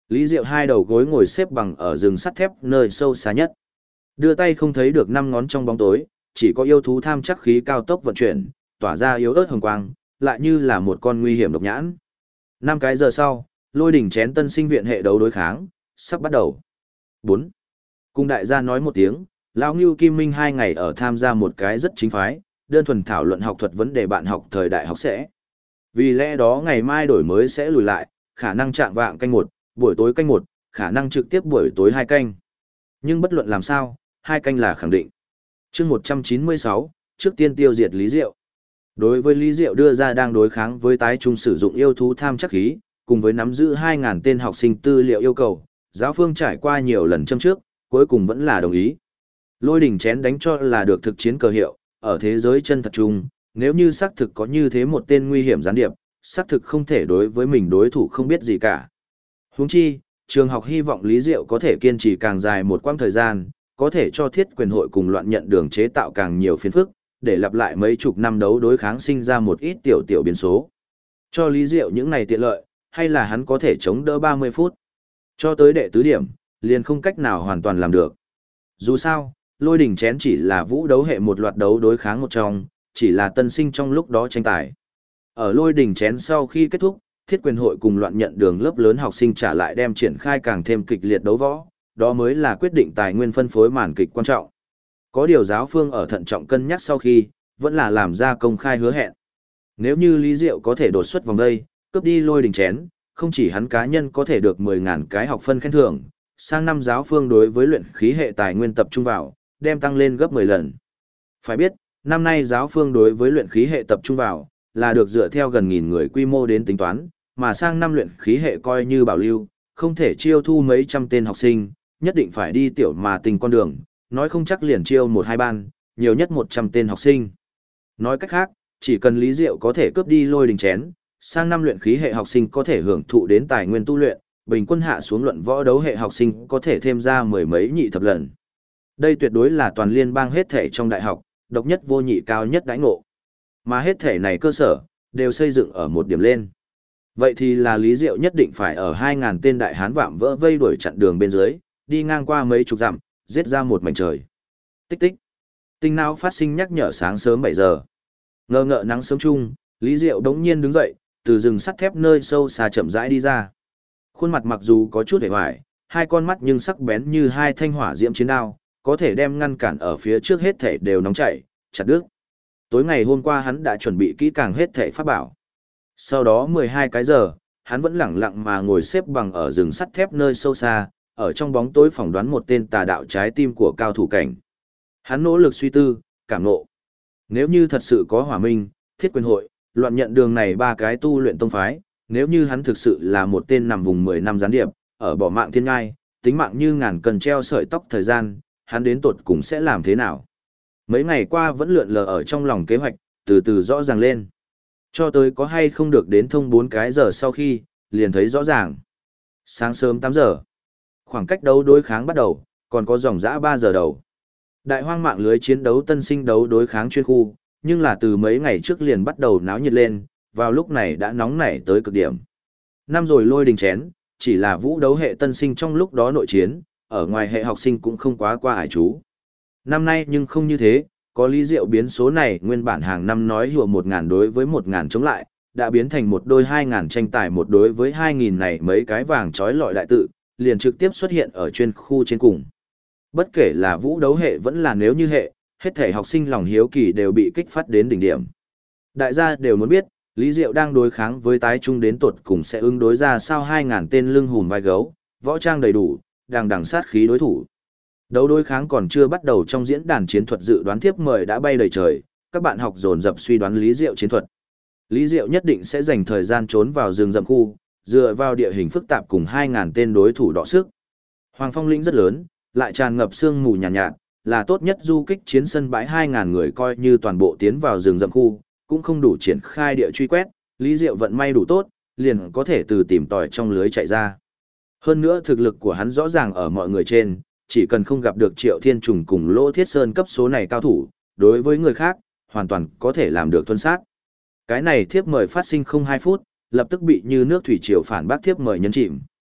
Lý Diệu hai đầu gối ngồi xếp bằng ở rừng sắt thép nơi sâu xa nhất. Đưa tay không thấy được năm ngón trong bóng tối, chỉ có yêu thú tham chắc khí cao tốc vận chuyển, tỏa ra yếu ớt hồng quang, lại như là một con nguy hiểm độc nhãn. 5 cái giờ sau, Lôi đỉnh chén tân sinh viện hệ đấu đối kháng, sắp bắt đầu. 4. Cùng đại gia nói một tiếng, lão Ngưu Kim Minh 2 ngày ở tham gia một cái rất chính phái, đơn thuần thảo luận học thuật vấn đề bạn học thời đại học sẽ. Vì lẽ đó ngày mai đổi mới sẽ lùi lại, khả năng chạm vạng canh 1, buổi tối canh 1, khả năng trực tiếp buổi tối 2 canh. Nhưng bất luận làm sao, 2 canh là khẳng định. Chương 196, trước tiên tiêu diệt Lý Diệu. Đối với Lý Diệu đưa ra đang đối kháng với tái trung sử dụng yêu thú tham chắc khí, cùng với nắm giữ 2.000 tên học sinh tư liệu yêu cầu, giáo phương trải qua nhiều lần châm trước, cuối cùng vẫn là đồng ý. Lôi đỉnh chén đánh cho là được thực chiến cờ hiệu, ở thế giới chân thật chung, nếu như xác thực có như thế một tên nguy hiểm gián điệp, xác thực không thể đối với mình đối thủ không biết gì cả. Huống chi, trường học hy vọng Lý Diệu có thể kiên trì càng dài một quãng thời gian, có thể cho thiết quyền hội cùng loạn nhận đường chế tạo càng nhiều phiền phức, để lặp lại mấy chục năm đấu đối kháng sinh ra một ít tiểu biến số. Cho Lý Diệu những này tiện lợi, hay là hắn có thể chống đỡ 30 phút. Cho tới đệ tứ điểm, liền không cách nào hoàn toàn làm được. Dù sao, Lôi đỉnh chén chỉ là vũ đấu hệ một loạt đấu đối kháng một trong, chỉ là tân sinh trong lúc đó tranh tài. Ở Lôi đỉnh chén sau khi kết thúc, thiết quyền hội cùng loạn nhận đường lớp lớn học sinh trả lại đem triển khai càng thêm kịch liệt đấu võ, đó mới là quyết định tài nguyên phân phối màn kịch quan trọng. Có điều giáo phương ở thận trọng cân nhắc sau khi, vẫn là làm ra công khai hứa hẹn. Nếu như Lý Diệu có thể đột xuất vòng đây, cướp đi Lôi đỉnh chén, không chỉ hắn cá nhân có thể được 10.000 cái học phân khen thưởng, sang năm giáo phương đối với luyện khí hệ tài nguyên tập trung vào, đem tăng lên gấp 10 lần. Phải biết, năm nay giáo phương đối với luyện khí hệ tập trung vào, là được dựa theo gần nghìn người quy mô đến tính toán, mà sang năm luyện khí hệ coi như bảo lưu, không thể chiêu thu mấy trăm tên học sinh, nhất định phải đi tiểu mà tình con đường, nói không chắc liền chiêu 1-2 ban, nhiều nhất 100 tên học sinh. Nói cách khác, chỉ cần Lý Diệu có thể cướp đi Lôi đỉnh chén, sang năm luyện khí hệ học sinh có thể hưởng thụ đến tài nguyên tu luyện, bình quân hạ xuống luận võ đấu hệ học sinh có thể thêm ra 10 mấy nhị thập lần. Đây tuyệt đối là toàn liên bang hết thể trong đại học, độc nhất vô nhị cao nhất đãi ngộ. Mà hết thể này cơ sở, đều xây dựng ở một điểm lên. Vậy thì là Lý Diệu nhất định phải ở 2.000 tên đại hán vạm vỡ vây đuổi chặn đường bên dưới, đi ngang qua mấy chục dặm, giết ra một mảnh trời. Tích tích. Tinh não phát sinh nhắc nhở sáng sớm 7 giờ. Ngờ ngợ nắng sớm chung, Lý Diệu đống nhiên đứng dậy, từ rừng sắt thép nơi sâu xa chậm rãi đi ra. Khuôn mặt mặc dù có chút hề hoài, hai con mắt nhưng sắc bén như hai thanh hỏa diễm chiến đao, có thể đem ngăn cản ở phía trước hết thể đều nóng chảy, chặt đứt. Tối ngày hôm qua hắn đã chuẩn bị kỹ càng hết thể pháp bảo. Sau đó 12 cái giờ, hắn vẫn lẳng lặng mà ngồi xếp bằng ở rừng sắt thép nơi sâu xa, ở trong bóng tối phỏng đoán một tên tà đạo trái tim của cao thủ cảnh. Hắn nỗ lực suy tư, cảm ngộ. Nếu như thật sự có hỏa minh, thiết quyền hội, loạn nhận đường này ba cái tu luyện tông phái, nếu như hắn thực sự là một tên nằm vùng 10 năm gián điệp, ở bỏ mạng thiên ngai, tính mạng như ngàn cần treo sợi tóc thời gian, hắn đến tột cùng sẽ làm thế nào? Mấy ngày qua vẫn lượn lờ ở trong lòng kế hoạch, từ từ rõ ràng lên. Cho tới có hay không được đến thông 4 cái giờ sau khi, liền thấy rõ ràng. Sáng sớm 8 giờ, khoảng cách đấu đối kháng bắt đầu, còn có dòng dã 3 giờ đầu. Đại hoang mạng lưới chiến đấu tân sinh đấu đối kháng chuyên khu, nhưng là từ mấy ngày trước liền bắt đầu náo nhiệt lên, vào lúc này đã nóng nảy tới cực điểm. Năm rồi Lôi đỉnh chén, chỉ là vũ đấu hệ tân sinh trong lúc đó nội chiến, ở ngoài hệ học sinh cũng không quá qua ải chú. Năm nay nhưng không như thế, có Lý Diệu biến số này nguyên bản hàng năm nói hùa 1.000 đối với 1.000 chống lại, đã biến thành một đôi 2.000 tranh tài một đối với 2.000 này mấy cái vàng trói lọi đại tự, liền trực tiếp xuất hiện ở chuyên khu trên cùng. Bất kể là vũ đấu hệ vẫn là nếu như hệ, hết thể học sinh lòng hiếu kỳ đều bị kích phát đến đỉnh điểm. Đại gia đều muốn biết, Lý Diệu đang đối kháng với tái trung đến tột cùng sẽ ứng đối ra sao 2.000 tên lưng hùm vai gấu, võ trang đầy đủ, đằng sát khí đối thủ. Đấu đối kháng còn chưa bắt đầu trong diễn đàn chiến thuật dự đoán thiếp mời đã bay đầy trời, các bạn học dồn dập suy đoán Lý Diệu chiến thuật. Lý Diệu nhất định sẽ dành thời gian trốn vào rừng rậm khu, dựa vào địa hình phức tạp cùng 2.000 tên đối thủ đọ sức. Hoàng Phong lĩnh rất lớn, lại tràn ngập sương mù nhàn nhạt, là tốt nhất du kích chiến sân bãi 2.000 người coi như toàn bộ tiến vào rừng rậm khu, cũng không đủ triển khai địa truy quét, Lý Diệu vận may đủ tốt, liền có thể từ tìm tòi trong lưới chạy ra. Hơn nữa thực lực của hắn rõ ràng ở mọi người trên, chỉ cần không gặp được Triệu Thiên Trùng cùng Lỗ Thiết Sơn cấp số này cao thủ, đối với người khác, hoàn toàn có thể làm được tuân sát. Cái này thiếp mời phát sinh không 2 phút, lập tức bị như nước thủy triều phản bác thiếp mời nhấn chìm.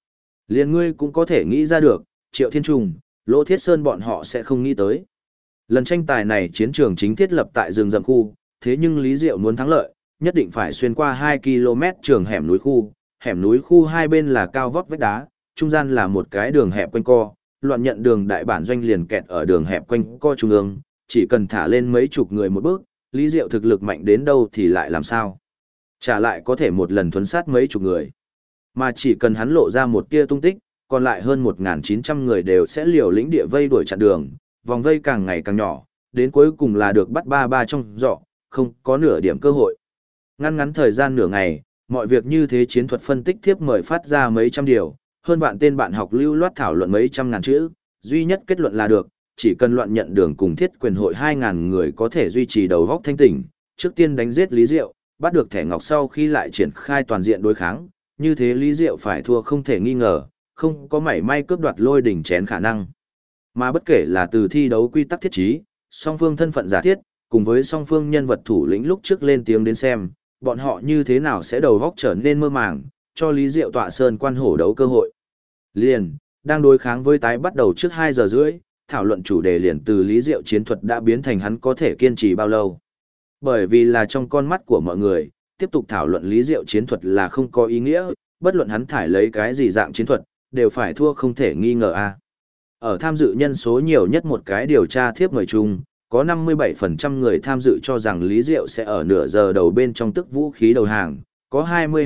Liền ngươi cũng có thể nghĩ ra được, Triệu Thiên Trùng, Lỗ Thiết Sơn bọn họ sẽ không nghĩ tới. Lần tranh tài này chiến trường chính thiết lập tại rừng rậm khu, thế nhưng Lý Diệu muốn thắng lợi, nhất định phải xuyên qua 2 km trường hẻm núi khu hai bên là cao vóc vách đá, trung gian là một cái đường hẹp quanh co, loạn nhận đường đại bản doanh liền kẹt ở đường hẹp quanh co trung ương, chỉ cần thả lên mấy chục người một bước, Lý Diệu thực lực mạnh đến đâu thì lại làm sao? Trả lại có thể một lần thuấn sát mấy chục người. Mà chỉ cần hắn lộ ra một tia tung tích, còn lại hơn 1.900 người đều sẽ liều lĩnh địa vây đuổi chặn đường, vòng vây càng ngày càng nhỏ, đến cuối cùng là được bắt ba ba trong giỏ, không có nửa điểm cơ hội. Ngắn thời gian nửa ngày, mọi việc như thế chiến thuật phân tích thiếp mời phát ra mấy trăm điều, hơn vạn tên bạn học lưu loát thảo luận mấy trăm ngàn chữ, duy nhất kết luận là được, chỉ cần loạn nhận đường cùng thiết quyền hội 2.000 người có thể duy trì đầu góc thanh tỉnh, trước tiên đánh giết Lý Diệu, bắt được thẻ ngọc sau khi lại triển khai toàn diện đối kháng, như thế Lý Diệu phải thua không thể nghi ngờ, không có mảy may cướp đoạt lôi đỉnh chén khả năng. Mà bất kể là từ thi đấu quy tắc thiết trí, song phương thân phận giả thiết, cùng với song phương nhân vật thủ lĩnh lúc trước lên tiếng đến xem, bọn họ như thế nào sẽ đầu góc trở nên mơ màng, cho Lý Diệu tọa sơn quan hổ đấu cơ hội. Liền, đang đối kháng với tái bắt đầu trước 2 giờ rưỡi, thảo luận chủ đề liền từ Lý Diệu chiến thuật đã biến thành hắn có thể kiên trì bao lâu. Bởi vì là trong con mắt của mọi người, tiếp tục thảo luận Lý Diệu chiến thuật là không có ý nghĩa, bất luận hắn thải lấy cái gì dạng chiến thuật, đều phải thua không thể nghi ngờ a. Ở tham dự nhân số nhiều nhất một cái điều tra thiếp mời chung, có 57% người tham dự cho rằng Lý Diệu sẽ ở nửa giờ đầu bên trong tức vũ khí đầu hàng, có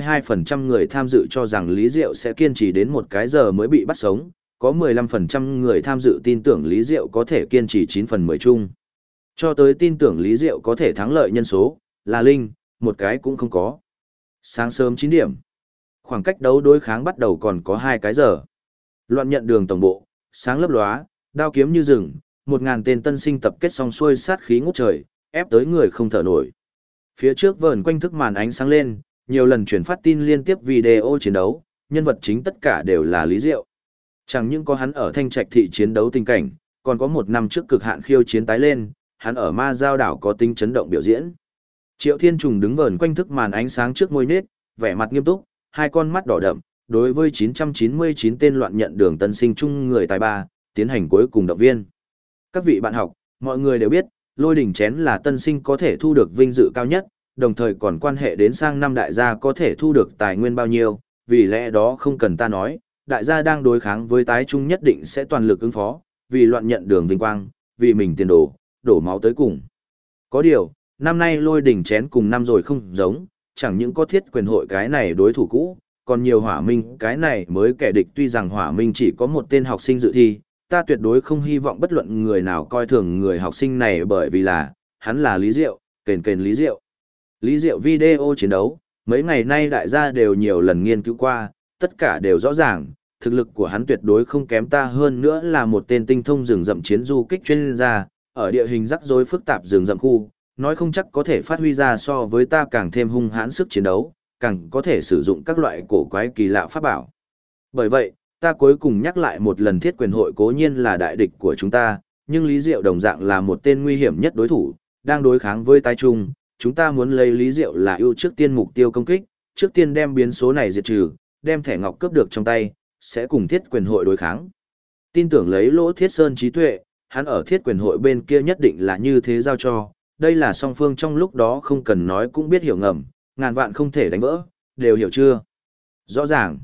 22% người tham dự cho rằng Lý Diệu sẽ kiên trì đến 1 cái giờ mới bị bắt sống, có 15% người tham dự tin tưởng Lý Diệu có thể kiên trì 9 phần 10 chung. Cho tới tin tưởng Lý Diệu có thể thắng lợi nhân số, là linh, một cái cũng không có. Sáng sớm 9 điểm. Khoảng cách đấu đối kháng bắt đầu còn có 2 cái giờ. Loạn nhận đường tổng bộ, sáng lấp lóa, đao kiếm như rừng, 1.000 tên tân sinh tập kết xong xuôi sát khí ngút trời, ép tới người không thở nổi. Phía trước vờn quanh thức màn ánh sáng lên, nhiều lần chuyển phát tin liên tiếp video chiến đấu, nhân vật chính tất cả đều là Lý Diệu. Chẳng những có hắn ở Thanh Trạch thị chiến đấu tình cảnh, còn có 1 năm trước cực hạn khiêu chiến tái lên, hắn ở Ma Giao đảo có tính chấn động biểu diễn. Triệu Thiên Trùng đứng vờn quanh thức màn ánh sáng trước ngôi nết, vẻ mặt nghiêm túc, 2 con mắt đỏ đậm, đối với 999 tên loạn nhận đường tân sinh chung người tài ba, tiến hành cuối cùng động viên. Các vị bạn học, mọi người đều biết, lôi đỉnh chén là tân sinh có thể thu được vinh dự cao nhất, đồng thời còn quan hệ đến sang năm đại gia có thể thu được tài nguyên bao nhiêu, vì lẽ đó không cần ta nói, đại gia đang đối kháng với tái trung nhất định sẽ toàn lực ứng phó, vì loạn nhận đường vinh quang, vì mình tiền đồ, đổ máu tới cùng. Có điều, năm nay lôi đỉnh chén cùng năm rồi không giống, chẳng những có thiết quyền hội cái này đối thủ cũ, còn nhiều hỏa minh cái này mới kẻ địch, tuy rằng hỏa minh chỉ có 1 tên học sinh dự thi, ta tuyệt đối không hy vọng bất luận người nào coi thường người học sinh này, bởi vì là, hắn là Lý Diệu, kền Lý Diệu. Lý Diệu video chiến đấu, mấy ngày nay đại gia đều nhiều lần nghiên cứu qua, tất cả đều rõ ràng, thực lực của hắn tuyệt đối không kém ta, hơn nữa là một tên tinh thông rừng rậm chiến du kích chuyên gia, ở địa hình rắc rối phức tạp rừng rậm khu, nói không chắc có thể phát huy ra so với ta càng thêm hung hãn sức chiến đấu, càng có thể sử dụng các loại cổ quái kỳ lạ pháp bảo. Bởi vậy, ta cuối cùng nhắc lại một lần, thiết quyền hội cố nhiên là đại địch của chúng ta, nhưng Lý Diệu đồng dạng là một tên nguy hiểm nhất đối thủ, đang đối kháng với tái trung, chúng ta muốn lấy Lý Diệu là ưu trước tiên mục tiêu công kích, trước tiên đem biến số này diệt trừ, đem thẻ ngọc cướp được trong tay, sẽ cùng thiết quyền hội đối kháng. Tin tưởng lấy Lỗ Thiết Sơn trí tuệ, hắn ở thiết quyền hội bên kia nhất định là như thế giao cho, đây là song phương trong lúc đó không cần nói cũng biết hiểu ngầm, ngàn vạn không thể đánh vỡ, đều hiểu chưa? Rõ ràng.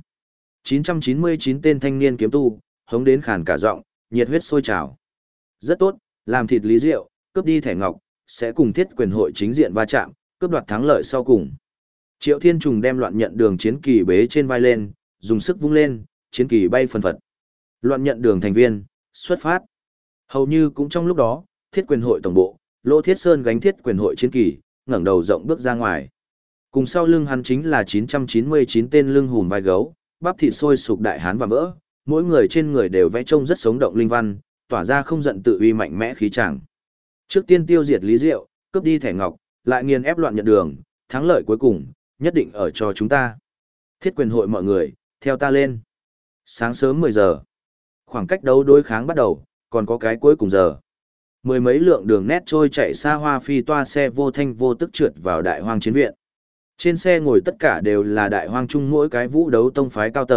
999 tên thanh niên kiếm tu, hống đến khàn cả giọng, nhiệt huyết sôi trào. Rất tốt, làm thịt Lý Diệu, cướp đi thẻ ngọc, sẽ cùng thiết quyền hội chính diện va chạm, cướp đoạt thắng lợi sau cùng. Triệu Thiên Trùng đem loạn nhận đường chiến kỳ bế trên vai lên, dùng sức vung lên, chiến kỳ bay phân phật. Loạn nhận đường thành viên, xuất phát. Hầu như cũng trong lúc đó, thiết quyền hội tổng bộ, Lỗ Thiết Sơn gánh thiết quyền hội chiến kỳ, ngẩng đầu rộng bước ra ngoài. Cùng sau lưng hắn chính là 999 tên lưng hùm vai gấu, bắp thịt sôi sục đại hán và vỡ, mỗi người trên người đều vẽ trông rất sống động linh văn, tỏa ra không giận tự uy mạnh mẽ khí tràng. Trước tiên tiêu diệt Lý Diệu, cướp đi thẻ ngọc, lại nghiền ép loạn nhận đường, thắng lợi cuối cùng, nhất định ở cho chúng ta. Thiết quyền hội mọi người, theo ta lên. Sáng sớm 10 giờ. Khoảng cách đấu đối kháng bắt đầu, còn có cái cuối cùng giờ. Mười mấy lượng đường nét trôi chạy xa hoa phi toa xe vô thanh vô tức trượt vào đại hoang chiến viện. Trên xe ngồi tất cả đều là đại hoang trung mỗi cái vũ đấu tông phái cao tầng,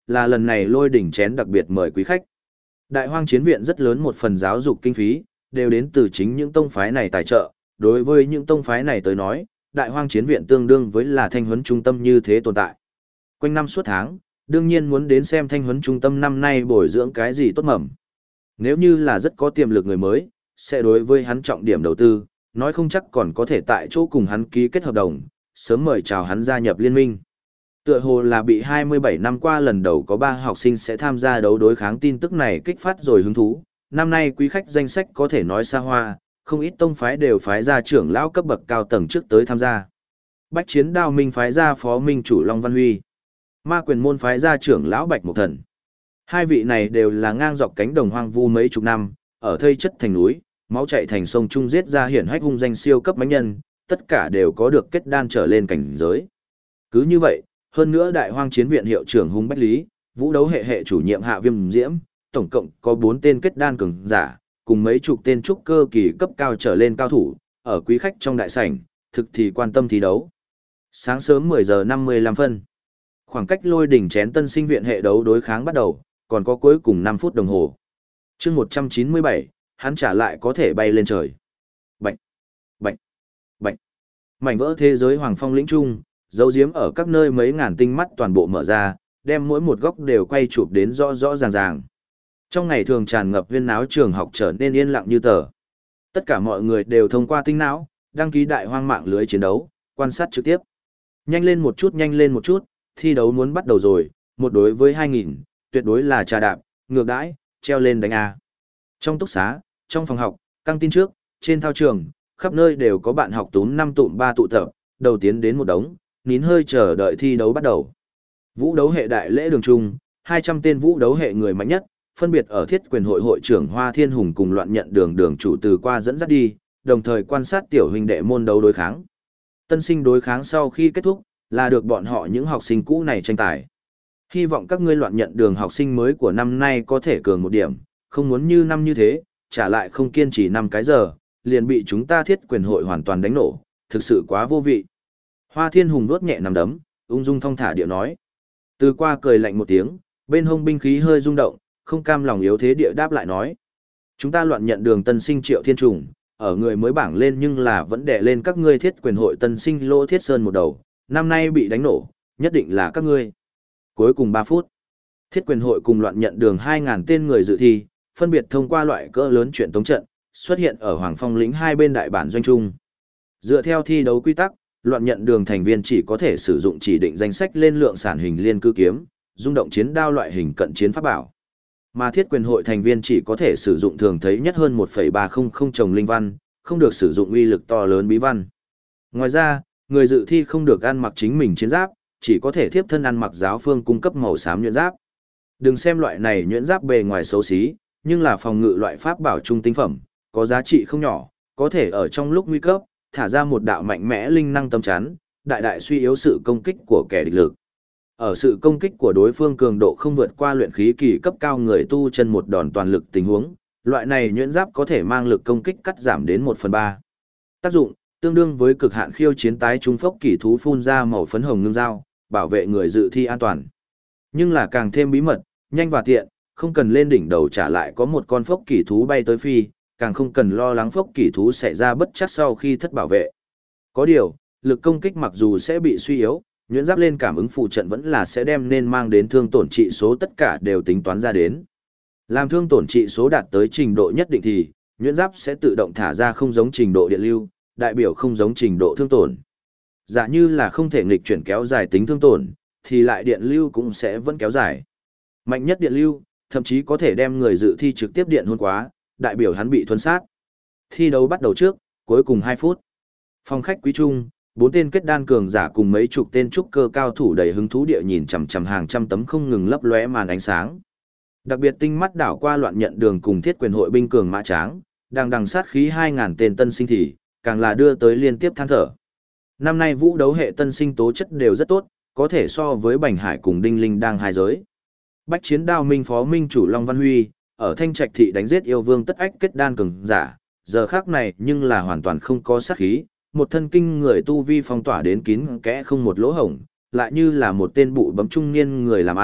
là lần này Lôi đỉnh chén đặc biệt mời quý khách. Đại Hoang Chiến Viện rất lớn một phần giáo dục kinh phí, đều đến từ chính những tông phái này tài trợ. Đối với những tông phái này tới nói, Đại Hoang Chiến Viện tương đương với là thanh huấn trung tâm như thế tồn tại. Quanh năm suốt tháng, đương nhiên muốn đến xem thanh huấn trung tâm năm nay bồi dưỡng cái gì tốt mầm. Nếu như là rất có tiềm lực người mới, sẽ đối với hắn trọng điểm đầu tư, nói không chắc còn có thể tại chỗ cùng hắn ký kết hợp đồng, sớm mời chào hắn gia nhập liên minh. Tựa hồ là bị 27 năm qua lần đầu có 3 học sinh sẽ tham gia đấu đối kháng tin tức này kích phát rồi hứng thú. Năm nay quý khách danh sách có thể nói xa hoa, không ít tông phái đều phái ra trưởng lão cấp bậc cao tầng trước tới tham gia. Bách Chiến Đao Minh phái ra phó minh chủ Long Văn Huy. Ma Quyền Môn phái ra trưởng lão Bạch Mộc Thần. Hai vị này đều là ngang dọc cánh đồng hoang vu mấy chục năm, ở thây chất thành núi, máu chảy thành sông trung giết ra hiển hách hung danh siêu cấp mãnh nhân, tất cả đều có được kết đan trở lên cảnh giới. Cứ như vậy, hơn nữa Đại Hoang Chiến Viện hiệu trưởng Hung Bách Lý, vũ đấu hệ hệ chủ nhiệm Hạ Viêm Diễm, tổng cộng có 4 tên kết đan cường giả, cùng mấy chục tên trúc cơ kỳ cấp cao trở lên cao thủ, ở quý khách trong đại sảnh, thực thì quan tâm thi đấu. Sáng sớm 10 giờ 55 phân. Khoảng cách Lôi đỉnh chén tân sinh viện hệ đấu đối kháng bắt đầu, còn có cuối cùng 5 phút đồng hồ. Chương 197, hắn trả lại có thể bay lên trời. Bạch, bạch, bạch. Mảnh vỡ thế giới Hoàng Phong lĩnh trung, dấu diếm ở các nơi mấy ngàn tinh mắt toàn bộ mở ra, đem mỗi một góc đều quay chụp đến rõ rõ ràng ràng. Trong ngày thường tràn ngập huyên náo trường học trở nên yên lặng như tờ. Tất cả mọi người đều thông qua tinh não, đăng ký Đại Hoang mạng lưới chiến đấu, quan sát trực tiếp. Nhanh lên một chút, nhanh lên một chút, thi đấu muốn bắt đầu rồi, một đối với 2000, tuyệt đối là trà đạp, ngược đãi, treo lên đánh A. Trong túc xá, trong phòng học, căng tin trước, trên thao trường, khắp nơi đều có bạn học túm 5 tụm 3 tụ tập, đầu tiến đến một đống, nín hơi chờ đợi thi đấu bắt đầu. Vũ đấu hệ đại lễ đường trung, 200 tên vũ đấu hệ người mạnh nhất, phân biệt ở Thiết Quyền hội hội trưởng Hoa Thiên Hùng cùng Loạn Nhận đường chủ từ qua dẫn dắt đi, đồng thời quan sát tiểu huynh đệ môn đấu đối kháng. Tân sinh đối kháng sau khi kết thúc, là được bọn họ những học sinh cũ này tranh tài. Hy vọng các ngươi Loạn Nhận đường học sinh mới của năm nay có thể cường một điểm, không muốn như năm như thế, trả lại không kiên trì 5 cái giờ, liền bị chúng ta Thiết Quyền hội hoàn toàn đánh nổ, thực sự quá vô vị. Hoa Thiên Hùng vuốt nhẹ nằm đấm, ung dung thong thả điệu nói. Từ qua cười lạnh một tiếng, bên hông binh khí hơi rung động, không cam lòng yếu thế địa đáp lại nói. Chúng ta Loạn Nhận đường tân sinh Triệu Thiên Trùng, ở người mới bảng lên nhưng là vẫn đè lên các ngươi Thiết Quyền hội tân sinh Lỗ Thiết Sơn một đầu, năm nay bị đánh nổ, nhất định là các ngươi. Cuối cùng 3 phút, Thiết Quyền hội cùng Loạn Nhận đường 2000 tên người dự thi, phân biệt thông qua loại cỡ lớn chuyện tống trận, xuất hiện ở Hoàng Phong lĩnh hai bên đại bản doanh trung. Dựa theo thi đấu quy tắc, Loạn Nhận đường thành viên chỉ có thể sử dụng chỉ định danh sách lên lượng sản hình liên cư kiếm, rung động chiến đao loại hình cận chiến pháp bảo. Mà Thiết Quyền hội thành viên chỉ có thể sử dụng thường thấy nhất hơn 1,300 chồng linh văn, không được sử dụng uy lực to lớn bí văn. Ngoài ra, người dự thi không được ăn mặc chính mình chiến giáp, chỉ có thể thiếp thân ăn mặc giáo phương cung cấp màu xám nhuyễn giáp. Đừng xem loại này nhuyễn giáp bề ngoài xấu xí, nhưng là phòng ngự loại pháp bảo trung tinh phẩm, có giá trị không nhỏ, có thể ở trong lúc nguy cấp, thả ra một đạo mạnh mẽ linh năng tâm chắn, đại đại suy yếu sự công kích của kẻ địch lực. Ở sự công kích của đối phương cường độ không vượt qua luyện khí kỳ cấp cao người tu chân một đòn toàn lực tình huống, loại này nhuyễn giáp có thể mang lực công kích cắt giảm đến 1/3. Tác dụng, tương đương với cực hạn khiêu chiến tái trung phốc kỳ thú phun ra màu phấn hồng ngưng dao, bảo vệ người dự thi an toàn. Nhưng là càng thêm bí mật, nhanh và tiện, không cần lên đỉnh đầu trả lại có một con phốc kỳ thú bay tới phi, càng không cần lo lắng phốc kỳ thú sẽ ra bất chắc sau khi thất bảo vệ. Có điều, lực công kích mặc dù sẽ bị suy yếu, nhuyễn giáp lên cảm ứng phụ trận vẫn là sẽ đem nên mang đến thương tổn trị số tất cả đều tính toán ra đến. Làm thương tổn trị số đạt tới trình độ nhất định thì, nhuyễn giáp sẽ tự động thả ra không giống trình độ điện lưu, đại biểu không giống trình độ thương tổn. Giả như là không thể nghịch chuyển kéo dài tính thương tổn, thì lại điện lưu cũng sẽ vẫn kéo dài. Mạnh nhất điện lưu, thậm chí có thể đem người dự thi trực tiếp điện hôn quá, đại biểu hắn bị thuần sát. Thi đấu bắt đầu trước, cuối cùng 2 phút. Phòng khách quý trung, 4 tên kết đan cường giả cùng mấy chục tên trúc cơ cao thủ đầy hứng thú địa nhìn chằm chằm hàng trăm tấm không ngừng lấp lóe màn ánh sáng. Đặc biệt tinh mắt đảo qua Loạn Nhận đường cùng Thiết Quyền hội binh cường mã tráng, đang đằng sát khí 2000 tên tân sinh thì, càng là đưa tới liên tiếp than thở. Năm nay vũ đấu hệ tân sinh tố chất đều rất tốt, có thể so với Bành Hải cùng Đinh Linh đang hai giới. Bách Chiến Đao Minh phó minh chủ Long Văn Huy, ở Thanh Trạch thị đánh giết yêu vương tất ách kết đan cường giả, giờ khác này nhưng là hoàn toàn không có sát khí, một thân kinh người tu vi phong tỏa đến kín kẽ không một lỗ hổng, lại như là một tên bụ bấm trung niên người làm ăn,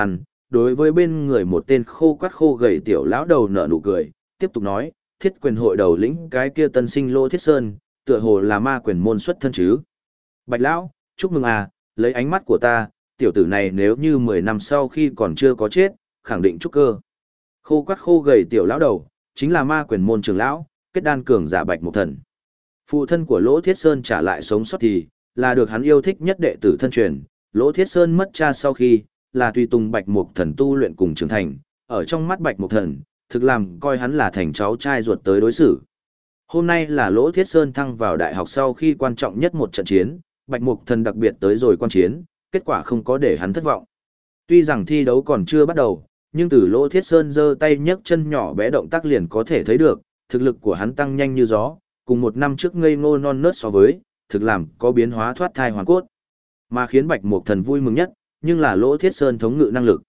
đối với bên người một tên khô quắt khô gầy tiểu lão đầu nở nụ cười, tiếp tục nói, thiết quyền hội đầu lĩnh cái kia tân sinh Lỗ Thiết Sơn, tựa hồ là ma quyền môn xuất thân chứ. Bạch lão, chúc mừng à, lấy ánh mắt của ta, tiểu tử này nếu như 10 năm sau khi còn chưa có chết, khẳng định trúc cơ. Khô quắt khô gầy tiểu lão đầu, chính là ma quyền môn trưởng lão, kết đan cường giả Bạch Mục Thần. Phụ thân của Lỗ Thiết Sơn trả lại sống sót thì, là được hắn yêu thích nhất đệ tử thân truyền, Lỗ Thiết Sơn mất cha sau khi, là tùy tùng Bạch Mục Thần tu luyện cùng trưởng thành, ở trong mắt Bạch Mục Thần, thực làm coi hắn là thành cháu trai ruột tới đối xử. Hôm nay là Lỗ Thiết Sơn thăng vào đại học sau khi quan trọng nhất một trận chiến, Bạch Mục Thần đặc biệt tới rồi quan chiến, kết quả không có để hắn thất vọng. Tuy rằng thi đấu còn chưa bắt đầu, nhưng từ Lỗ Thiết Sơn giơ tay nhấc chân nhỏ bé động tác liền có thể thấy được, thực lực của hắn tăng nhanh như gió, cùng một năm trước ngây ngô non nớt so với, thực làm có biến hóa thoát thai hoàn cốt. Mà khiến Bạch Mục Thần vui mừng nhất, nhưng là Lỗ Thiết Sơn thống ngự năng lực.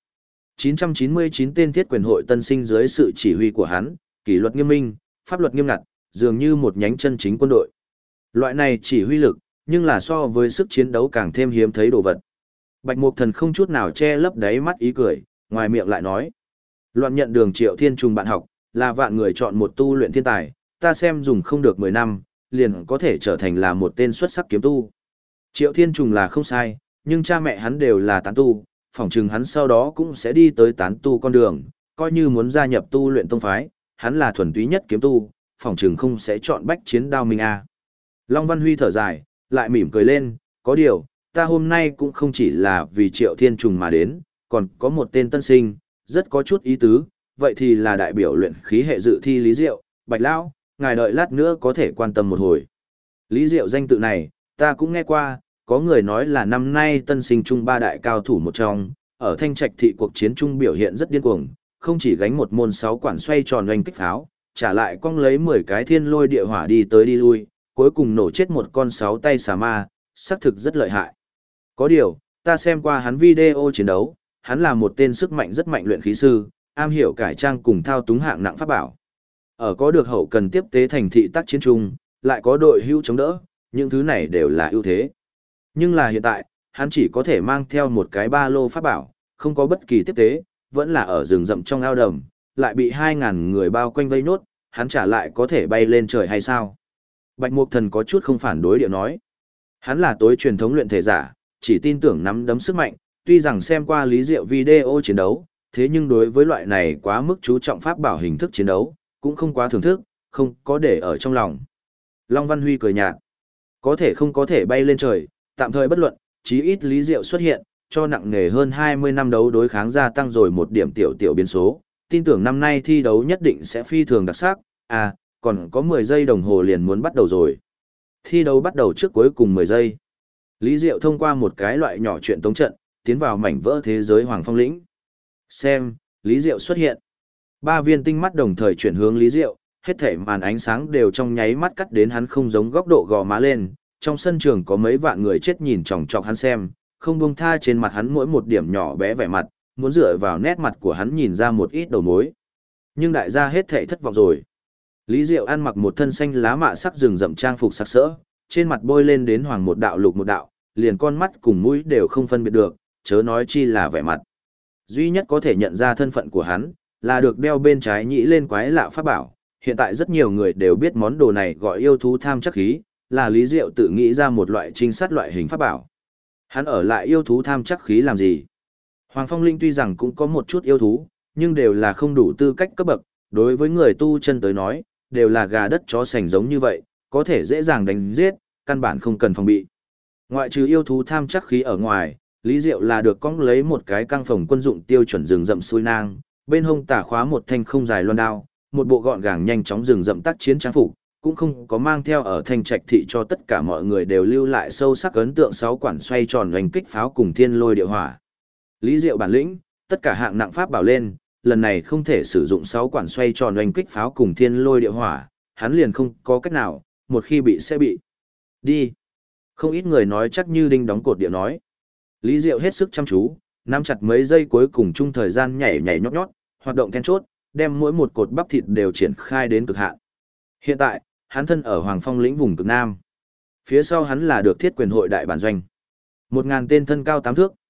999 tên thiết quyền hội tân sinh dưới sự chỉ huy của hắn, kỷ luật nghiêm minh, pháp luật nghiêm ngặt, dường như một nhánh chân chính quân đội. Loại này chỉ huy lực, nhưng là so với sức chiến đấu càng thêm hiếm thấy đồ vật. Bạch Mục Thần không chút nào che lấp đáy mắt ý cười, ngoài miệng lại nói. Loạn nhận Đường Triệu Thiên Trùng bạn học, là vạn người chọn một tu luyện thiên tài, ta xem dùng không được 10 năm, liền có thể trở thành là một tên xuất sắc kiếm tu. Triệu Thiên Trùng là không sai, nhưng cha mẹ hắn đều là tán tu, phỏng chừng hắn sau đó cũng sẽ đi tới tán tu con đường, coi như muốn gia nhập tu luyện tông phái, hắn là thuần túy nhất kiếm tu, phỏng chừng không sẽ chọn bách chiến đao minh a. Long Văn Huy thở dài, lại mỉm cười lên, có điều, ta hôm nay cũng không chỉ là vì Triệu Thiên Trùng mà đến, còn có một tên tân sinh, rất có chút ý tứ, vậy thì là đại biểu luyện khí hệ dự thi Lý Diệu, Bạch Lão, ngài đợi lát nữa có thể quan tâm một hồi. Lý Diệu danh tự này, ta cũng nghe qua, có người nói là năm nay tân sinh trung ba đại cao thủ một trong, ở Thanh Trạch thị cuộc chiến trung biểu hiện rất điên cuồng, không chỉ gánh một môn 6 quản xoay tròn oanh kích pháo, trả lại cong lấy 10 cái thiên lôi địa hỏa đi tới đi lui, cuối cùng nổ chết một con 6 tay xà ma, xác thực rất lợi hại. Có điều, ta xem qua hắn video chiến đấu, hắn là một tên sức mạnh rất mạnh luyện khí sư, am hiểu cải trang cùng thao túng hạng nặng pháp bảo. Ở có được hậu cần tiếp tế thành thị tác chiến trung, lại có đội hữu chống đỡ, những thứ này đều là ưu thế. Nhưng là hiện tại, hắn chỉ có thể mang theo một cái ba lô pháp bảo, không có bất kỳ tiếp tế, vẫn là ở rừng rậm trong ao đầm, lại bị 2.000 người bao quanh vây nốt, hắn trả lại có thể bay lên trời hay sao? Bạch Mục Thần có chút không phản đối điệu nói. Hắn là tối truyền thống luyện thể giả, chỉ tin tưởng nắm đấm sức mạnh, tuy rằng xem qua Lý Diệu video chiến đấu, thế nhưng đối với loại này quá mức chú trọng pháp bảo hình thức chiến đấu, cũng không quá thưởng thức, không có để ở trong lòng. Long Văn Huy cười nhạt. Có thể không có thể bay lên trời, tạm thời bất luận, chí ít Lý Diệu xuất hiện, cho nặng nề hơn 20 năm đấu đối kháng gia tăng rồi một điểm tiểu biến số, tin tưởng năm nay thi đấu nhất định sẽ phi thường đặc sắc, à, còn có 10 giây đồng hồ liền muốn bắt đầu rồi. Thi đấu bắt đầu trước cuối cùng 10 giây. Lý Diệu thông qua một cái loại nhỏ chuyện tống trận, tiến vào mảnh vỡ thế giới Hoàng Phong lĩnh. Xem, Lý Diệu xuất hiện. 3 viên tinh mắt đồng thời chuyển hướng Lý Diệu, hết thảy màn ánh sáng đều trong nháy mắt cắt đến hắn không giống góc độ gò má lên, trong sân trường có mấy vạn người chết nhìn chòng chọc hắn xem, không buông tha trên mặt hắn mỗi một điểm nhỏ bé vẻ mặt, muốn dựa vào nét mặt của hắn nhìn ra một ít đầu mối. Nhưng đại gia hết thảy thất vọng rồi. Lý Diệu ăn mặc một thân xanh lá mạ sắc rừng rậm trang phục sặc sỡ, trên mặt bôi lên đến hoàng một đạo lục một đạo, liền con mắt cùng mũi đều không phân biệt được, chớ nói chi là vẻ mặt. Duy nhất có thể nhận ra thân phận của hắn, là được đeo bên trái nhĩ lên quái lạ pháp bảo. Hiện tại rất nhiều người đều biết món đồ này gọi yêu thú tham chắc khí, là Lý Diệu tự nghĩ ra một loại trinh sát loại hình pháp bảo. Hắn ở lại yêu thú tham chắc khí làm gì? Hoàng Phong Linh tuy rằng cũng có một chút yêu thú, nhưng đều là không đủ tư cách cấp bậc, đối với người tu chân tới nói, đều là gà đất chó sành giống như vậy, có thể dễ dàng đánh giết, căn bản không cần phòng bị. Ngoại trừ yêu thú tham chắc khí ở ngoài, Lý Diệu là được cong lấy một cái căng phòng quân dụng tiêu chuẩn rừng rậm xuôi nang, bên hông tả khóa một thanh không dài loan đao, một bộ gọn gàng nhanh chóng rừng rậm tác chiến trang phục, cũng không có mang theo ở Thanh Trạch thị cho tất cả mọi người đều lưu lại sâu sắc ấn tượng 6 quản xoay tròn oanh kích pháo cùng thiên lôi địa hỏa. Lý Diệu bản lĩnh, tất cả hạng nặng pháp bảo lên, lần này không thể sử dụng 6 quản xoay tròn oanh kích pháo cùng thiên lôi địa hỏa, hắn liền không có cách nào, một khi bị sẽ bị. Đi. Không ít người nói chắc như đinh đóng cột địa nói. Lý Diệu hết sức chăm chú, nắm chặt mấy giây cuối cùng chung thời gian nhảy nhảy nhót nhót, hoạt động then chốt, đem mỗi một cột bắp thịt đều triển khai đến cực hạn. Hiện tại, hắn thân ở Hoàng Phong lĩnh vùng cực Nam. Phía sau hắn là được thiết quyền hội đại bản doanh. 1.000 tên thân cao 8 thước,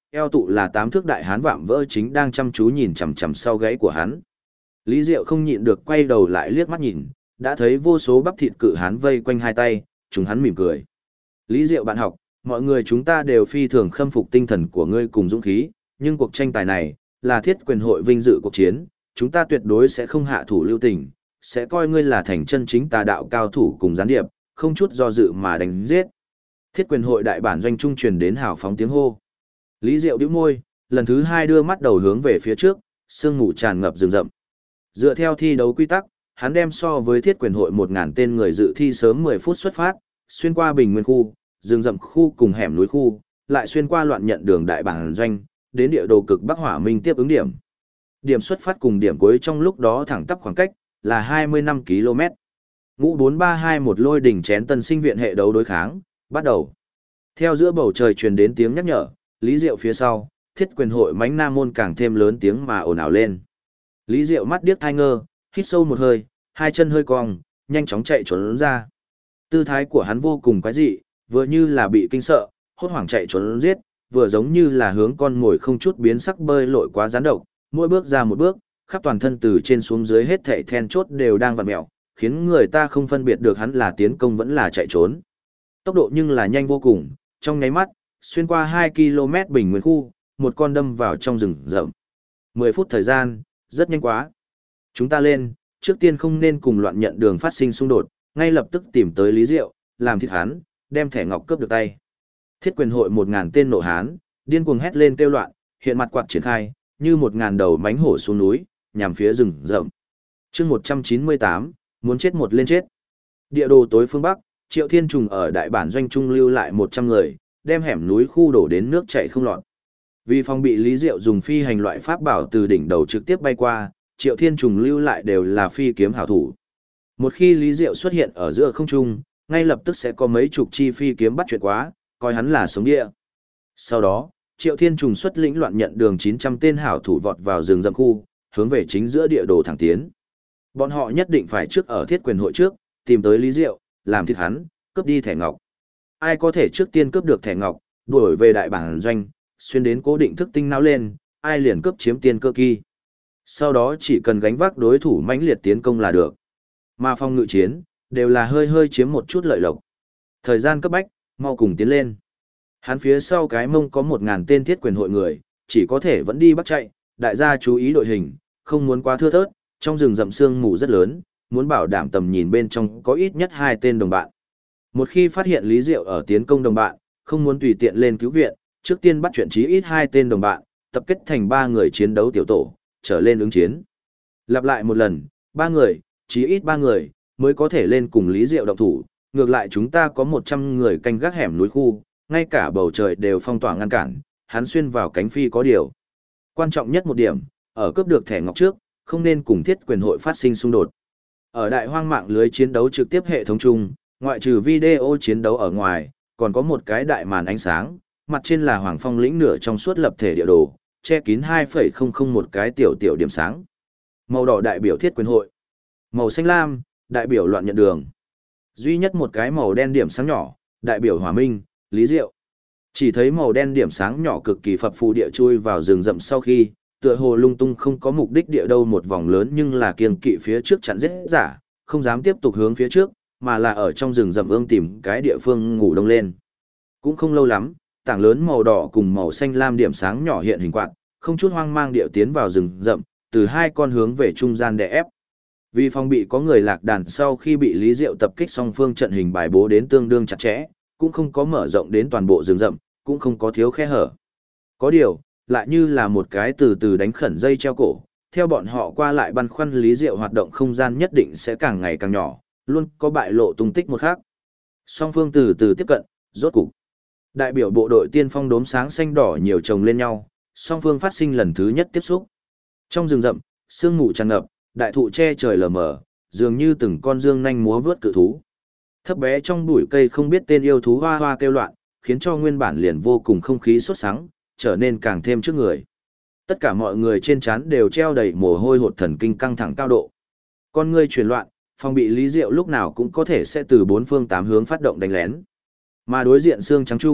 eo tụ là 8 thước đại hán vạm vỡ chính đang chăm chú nhìn chằm chằm sau gáy của hắn. Lý Diệu không nhịn được quay đầu lại liếc mắt nhìn, đã thấy vô số bắp thịt cự hán vây quanh hai tay, chúng hắn mỉm cười. Lý Diệu bạn học, mọi người chúng ta đều phi thường khâm phục tinh thần của ngươi cùng dũng khí, nhưng cuộc tranh tài này là thiết quyền hội vinh dự cuộc chiến, chúng ta tuyệt đối sẽ không hạ thủ lưu tình, sẽ coi ngươi là thành chân chính tà đạo cao thủ cùng gián điệp, không chút do dự mà đánh giết. Thiết quyền hội đại bản doanh trung truyền đến hào phóng tiếng hô. Lý Diệu bĩu môi, lần thứ hai đưa mắt đầu hướng về phía trước, sương mù tràn ngập rừng rậm. Dựa theo thi đấu quy tắc, hắn đem so với thiết quyền hội 1000 tên người dự thi sớm 10 phút xuất phát, xuyên qua bình nguyên khu, rừng rậm khu cùng hẻm núi khu, lại xuyên qua loạn nhận đường đại bản doanh, đến địa đồ cực Bắc Hỏa Minh tiếp ứng điểm. Điểm xuất phát cùng điểm cuối trong lúc đó thẳng tắp khoảng cách là 25 km. Ngũ 4321 lôi đỉnh chén tân sinh viện hệ đấu đối kháng, bắt đầu. Theo giữa bầu trời truyền đến tiếng nhắc nhở, Lý Diệu phía sau, thiết quyền hội mãnh nam môn càng thêm lớn tiếng mà ồn ào lên. Lý Diệu mắt điếc thai ngơ, hít sâu một hơi, hai chân hơi cong, nhanh chóng chạy trốn ra. Tư thái của hắn vô cùng quái dị, vừa như là bị kinh sợ, hốt hoảng chạy trốn giết, vừa giống như là hướng con mồi không chút biến sắc bơi lội quá gián độc, mỗi bước ra một bước, khắp toàn thân từ trên xuống dưới hết thảy then chốt đều đang vặn mèo, khiến người ta không phân biệt được hắn là tiến công vẫn là chạy trốn. Tốc độ nhưng là nhanh vô cùng, trong nháy mắt, xuyên qua 2 km bình nguyên khu, một con đâm vào trong rừng rậm. 10 phút thời gian, rất nhanh quá. Chúng ta lên, trước tiên không nên cùng loạn nhận đường phát sinh xung đột, ngay lập tức tìm tới Lý Diệu, làm thịt hắn, đem thẻ ngọc cướp được tay. Thiết quyền hội 1000 tên nộ hán, điên cuồng hét lên kêu loạn, hiện mặt quạt triển khai, như 1000 đầu mánh hổ xuống núi, nhằm phía rừng rậm. Chương 198, muốn chết một lên chết. Địa đồ tối phương Bắc, Triệu Thiên Trùng ở đại bản doanh trung lưu lại 100 người, đem hẻm núi khu đổ đến nước chảy không lọt. Vì phòng bị Lý Diệu dùng phi hành loại pháp bảo từ đỉnh đầu trực tiếp bay qua, Triệu Thiên Trùng lưu lại đều là phi kiếm hảo thủ. Một khi Lý Diệu xuất hiện ở giữa không trung, ngay lập tức sẽ có mấy chục chi phi kiếm bắt chuyện quá, coi hắn là sống địa. Sau đó, Triệu Thiên Trùng xuất lĩnh loạn nhận đường 900 tên hảo thủ vọt vào rừng rậm khu, hướng về chính giữa địa đồ thẳng tiến. Bọn họ nhất định phải trước ở thiết quyền hội trước, tìm tới Lý Diệu, làm thịt hắn, cướp đi thẻ ngọc. Ai có thể trước tiên cướp được thẻ ngọc, đuổi về đại bản doanh, xuyên đến cố định thức tinh não lên, ai liền cướp chiếm tiên cơ kỳ. Sau đó chỉ cần gánh vác đối thủ mãnh liệt tiến công là được. Mà phong ngự chiến, đều là hơi hơi chiếm một chút lợi lộc. Thời gian cấp bách, mau cùng tiến lên. Hắn phía sau cái mông có 1000 tên thiết quyền hội người, chỉ có thể vẫn đi bắt chạy, đại gia chú ý đội hình, không muốn quá thưa thớt, trong rừng rậm sương mù rất lớn, muốn bảo đảm tầm nhìn bên trong có ít nhất 2 tên đồng bạn. Một khi phát hiện Lý Diệu ở tiến công đồng bạn, không muốn tùy tiện lên cứu viện, trước tiên bắt chuyện chí ít 2 tên đồng bạn, tập kết thành 3 người chiến đấu tiểu tổ, trở lên ứng chiến. Lặp lại một lần, 3 người, chí ít 3 người, mới có thể lên cùng Lý Diệu động thủ, ngược lại chúng ta có 100 người canh gác hẻm núi khu, ngay cả bầu trời đều phong tỏa ngăn cản, hắn xuyên vào cánh phi có điều. Quan trọng nhất một điểm, ở cướp được thẻ ngọc trước, không nên cùng thiết quyền hội phát sinh xung đột. Ở đại hoang mạng lưới chiến đấu trực tiếp hệ thống chung, ngoại trừ video chiến đấu ở ngoài, còn có một cái đại màn ánh sáng, mặt trên là Hoàng Phong lĩnh nửa trong suốt lập thể địa đồ, che kín 2,001 cái tiểu tiểu điểm sáng. Màu đỏ đại biểu thiết quyền hội, màu xanh lam, đại biểu loạn nhận đường. Duy nhất một cái màu đen điểm sáng nhỏ, đại biểu Hòa Minh, Lý Diệu. Chỉ thấy màu đen điểm sáng nhỏ cực kỳ phập phù địa chui vào rừng rậm sau khi, tựa hồ lung tung không có mục đích địa đâu một vòng lớn nhưng là kiêng kỵ phía trước chặn giết giả, không dám tiếp tục hướng phía trước, mà là ở trong rừng rậm ương tìm cái địa phương ngủ đông lên. Cũng không lâu lắm, tảng lớn màu đỏ cùng màu xanh lam điểm sáng nhỏ hiện hình quạt, không chút hoang mang địa tiến vào rừng rậm, từ 2 con hướng về trung gian đè ép. Vì phòng bị có người lạc đàn sau khi bị Lý Diệu tập kích song phương trận hình bài bố đến tương đương chặt chẽ, cũng không có mở rộng đến toàn bộ rừng rậm, cũng không có thiếu khe hở. Có điều, lại như là một cái từ từ đánh khẩn dây treo cổ, theo bọn họ qua lại băn khoăn Lý Diệu hoạt động không gian nhất định sẽ càng ngày càng nhỏ, luôn có bại lộ tung tích một khác. Song phương từ từ tiếp cận, rốt cục. Đại biểu bộ đội tiên phong đốm sáng xanh đỏ nhiều chồng lên nhau, song phương phát sinh lần thứ nhất tiếp xúc. Trong rừng rậm, sương mù tràn ngập, đại thụ che trời lờ mờ, dường như từng con dương nhanh múa vớt cự thú. Thấp bé trong bụi cây không biết tên yêu thú hoa hoa kêu loạn, khiến cho nguyên bản liền vô cùng không khí sốt sắng, trở nên càng thêm trước người. Tất cả mọi người trên trán đều treo đầy mồ hôi hột thần kinh căng thẳng cao độ. Con người chuyển loạn, phòng bị Lý Diệu lúc nào cũng có thể sẽ từ 4 phương 8 hướng phát động đánh lén. Mà đối diện xương trắng trung,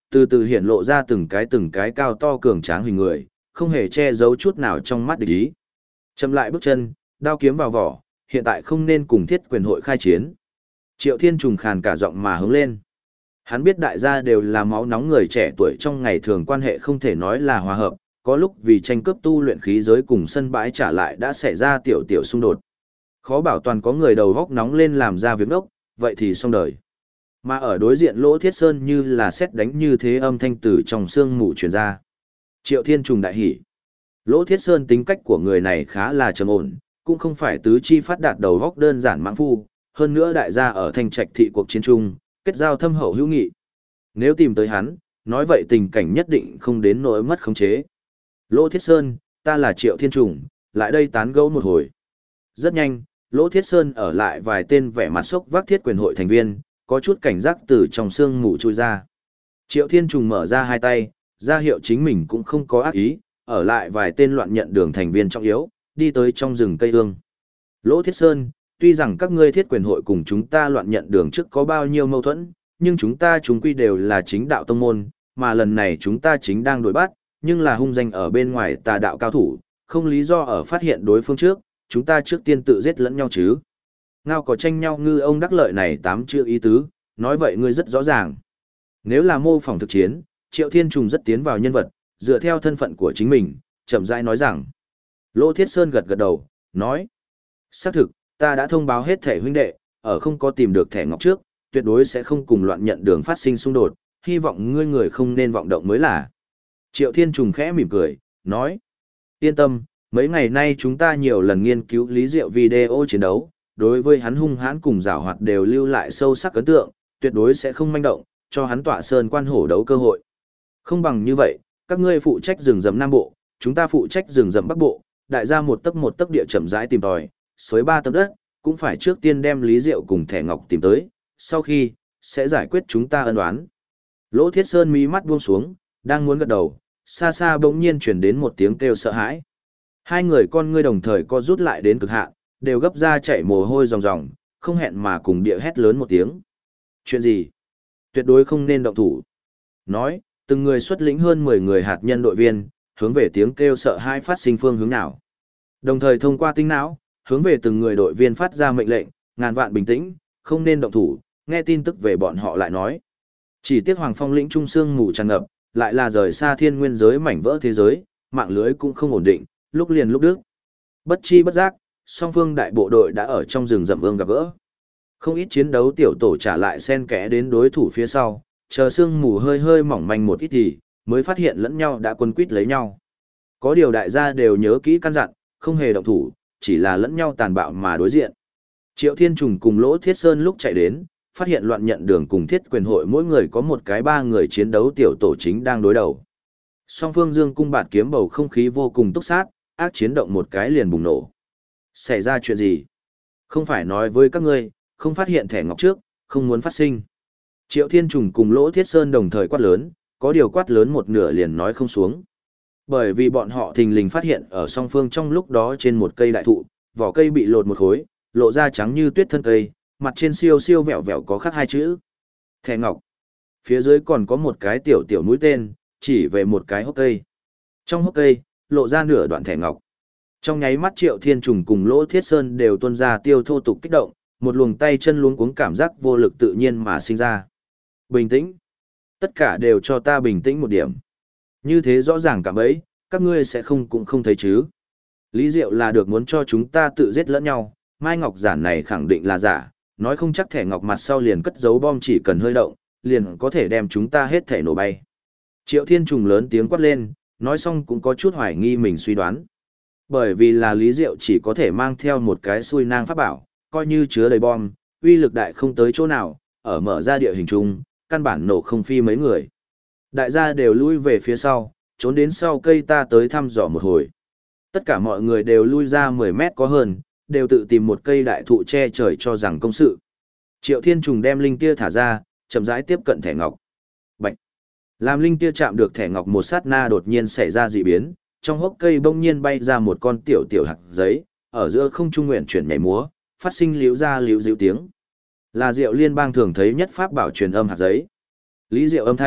từ từ hiện lộ ra từng cái cao to cường tráng hình người, không hề che giấu chút nào trong mắt địch ý. Chậm lại bước chân, đao kiếm vào vỏ, hiện tại không nên cùng thiết quyền hội khai chiến. Triệu Thiên Trùng khàn cả giọng mà hướng lên. Hắn biết đại gia đều là máu nóng người trẻ tuổi trong ngày thường quan hệ không thể nói là hòa hợp, có lúc vì tranh cướp tu luyện khí giới cùng sân bãi trả lại đã xảy ra tiểu xung đột. Khó bảo toàn có người đầu góc nóng lên làm ra việc ngốc, vậy thì xong đời. Mà ở đối diện Lỗ Thiết Sơn như là sét đánh như thế âm thanh từ trong xương mù truyền ra. Triệu Thiên Trùng đại hỉ. Lỗ Thiết Sơn tính cách của người này khá là trầm ổn, cũng không phải tứ chi phát đạt đầu góc đơn giản mãng phu, hơn nữa đại gia ở Thanh Trạch thị cuộc chiến trung, kết giao thâm hậu hữu nghị. Nếu tìm tới hắn, nói vậy tình cảnh nhất định không đến nỗi mất khống chế. Lỗ Thiết Sơn, ta là Triệu Thiên Trùng, lại đây tán gẫu một hồi. Rất nhanh, Lỗ Thiết Sơn ở lại vài tên vẻ mặt sốc vác thiết quyền hội thành viên, có chút cảnh giác từ trong xương mù chui ra. Triệu Thiên Trùng mở ra hai tay, ra hiệu chính mình cũng không có ác ý, ở lại vài tên loạn nhận đường thành viên trọng yếu, đi tới trong rừng cây ương. Lỗ Thiết Sơn, tuy rằng các ngươi thiết quyền hội cùng chúng ta loạn nhận đường trước có bao nhiêu mâu thuẫn, nhưng chúng ta chúng quy đều là chính đạo tông môn, mà lần này chúng ta chính đang đuổi bắt, nhưng là hung danh ở bên ngoài tà đạo cao thủ, không lý do ở phát hiện đối phương trước, chúng ta trước tiên tự giết lẫn nhau chứ. Ngao có tranh nhau ngư ông đắc lợi này tám chữ ý tứ, nói vậy ngươi rất rõ ràng. Nếu là mô phỏng thực chiến, Triệu Thiên Trùng rất tiến vào nhân vật, dựa theo thân phận của chính mình, chậm rãi nói rằng. Lỗ Thiết Sơn gật gật đầu, nói. Xác thực, ta đã thông báo hết thẻ huynh đệ, ở không có tìm được thẻ ngọc trước, tuyệt đối sẽ không cùng loạn nhận đường phát sinh xung đột, hy vọng ngươi người không nên vọng động mới là. Triệu Thiên Trùng khẽ mỉm cười, nói. Yên tâm, mấy ngày nay chúng ta nhiều lần nghiên cứu lý diệu video chiến đấu, đối với hắn hung hãn cùng giảo hoạt đều lưu lại sâu sắc ấn tượng, tuyệt đối sẽ không manh động, cho hắn tọa sơn quan hổ đấu cơ hội. Không bằng như vậy, các ngươi phụ trách rừng rậm Nam Bộ, chúng ta phụ trách rừng rậm Bắc Bộ, đại gia một tấc địa chậm rãi tìm tòi, xới 3 tấc đất, cũng phải trước tiên đem Lý Diệu cùng thẻ ngọc tìm tới, sau khi, sẽ giải quyết chúng ta ân oán. Lỗ Thiết Sơn mí mắt buông xuống, đang muốn gật đầu, xa xa bỗng nhiên chuyển đến một tiếng kêu sợ hãi. Hai người con ngươi đồng thời co rút lại đến cực hạn, đều gấp ra chạy mồ hôi ròng ròng, không hẹn mà cùng địa hét lớn một tiếng. Chuyện gì? Tuyệt đối không nên động thủ. Nói, từng người xuất lĩnh hơn 10 người hạt nhân đội viên, hướng về tiếng kêu sợ hãi phát sinh phương hướng nào. Đồng thời thông qua tinh não, hướng về từng người đội viên phát ra mệnh lệnh, ngàn vạn bình tĩnh, không nên động thủ, nghe tin tức về bọn họ lại nói. Chỉ tiếc Hoàng Phong lĩnh trung sương mù tràn ngập, lại là rời xa thiên nguyên giới mảnh vỡ thế giới, mạng lưới cũng không ổn định, lúc liền lúc đứt. Bất chi bất giác, song phương đại bộ đội đã ở trong rừng rậm ương gặp gỡ. Không ít chiến đấu tiểu tổ trả lại xen kẽ đến đối thủ phía sau, chờ sương mù hơi hơi mỏng manh một ít thì mới phát hiện lẫn nhau đã quân quýt lấy nhau. Có điều đại gia đều nhớ kỹ căn dặn, không hề động thủ, chỉ là lẫn nhau tàn bạo mà đối diện. Triệu Thiên Trùng cùng Lỗ Thiết Sơn lúc chạy đến, phát hiện loạn nhận đường cùng thiết quyền hội mỗi người có một cái 3 người chiến đấu tiểu tổ chính đang đối đầu. Song phương dương cung bạt kiếm bầu không khí vô cùng túc sát, ác chiến động một cái liền bùng nổ. Xảy ra chuyện gì? Không phải nói với các ngươi, không phát hiện thẻ ngọc trước, không muốn phát sinh. Triệu Thiên Trùng cùng Lỗ Thiết Sơn đồng thời quát lớn, có điều quát lớn một nửa liền nói không xuống. Bởi vì bọn họ thình lình phát hiện ở song phương trong lúc đó trên một cây đại thụ, vỏ cây bị lột một khối, lộ ra trắng như tuyết thân cây, mặt trên siêu siêu vẹo vẹo có khắc 2 chữ. Thẻ ngọc. Phía dưới còn có một cái tiểu tiểu mũi tên, chỉ về một cái hốc cây. Trong hốc cây, lộ ra nửa đoạn thẻ ngọc. Trong nháy mắt Triệu Thiên Trùng cùng Lỗ Thiết Sơn đều tuôn ra tiêu thô tục kích động, một luồng tay chân luống cuống cảm giác vô lực tự nhiên mà sinh ra. Bình tĩnh. Tất cả đều cho ta bình tĩnh một điểm. Như thế rõ ràng cảm ấy, các ngươi sẽ cũng không thấy chứ. Lý Diệu là được muốn cho chúng ta tự giết lẫn nhau, Mai Ngọc Giản này khẳng định là giả, nói không chắc thẻ ngọc mặt sau liền cất giấu bom chỉ cần hơi động, liền có thể đem chúng ta hết thẻ nổ bay. Triệu Thiên Trùng lớn tiếng quát lên, nói xong cũng có chút hoài nghi mình suy đoán. Bởi vì là Lý Diệu chỉ có thể mang theo một cái xui nang pháp bảo, coi như chứa đầy bom, uy lực đại không tới chỗ nào, ở mở ra địa hình chung, căn bản nổ không phi mấy người. Đại gia đều lui về phía sau, trốn đến sau cây ta tới thăm dò một hồi. Tất cả mọi người đều lui ra 10 mét có hơn, đều tự tìm một cây đại thụ che trời cho rằng công sự. Triệu Thiên Trùng đem linh tia thả ra, chậm rãi tiếp cận thẻ ngọc. Bạch. Làm linh tia chạm được thẻ ngọc một sát na đột nhiên xảy ra dị biến, trong hốc cây bỗng nhiên bay ra một con tiểu tiểu hạt giấy, ở giữa không trung nguyện chuyển nhảy múa, phát sinh liễu ra liễu dịu tiếng. Là Diệu Liên bang thường thấy nhất pháp bảo truyền âm hạt giấy. Lý Diệu âm thanh,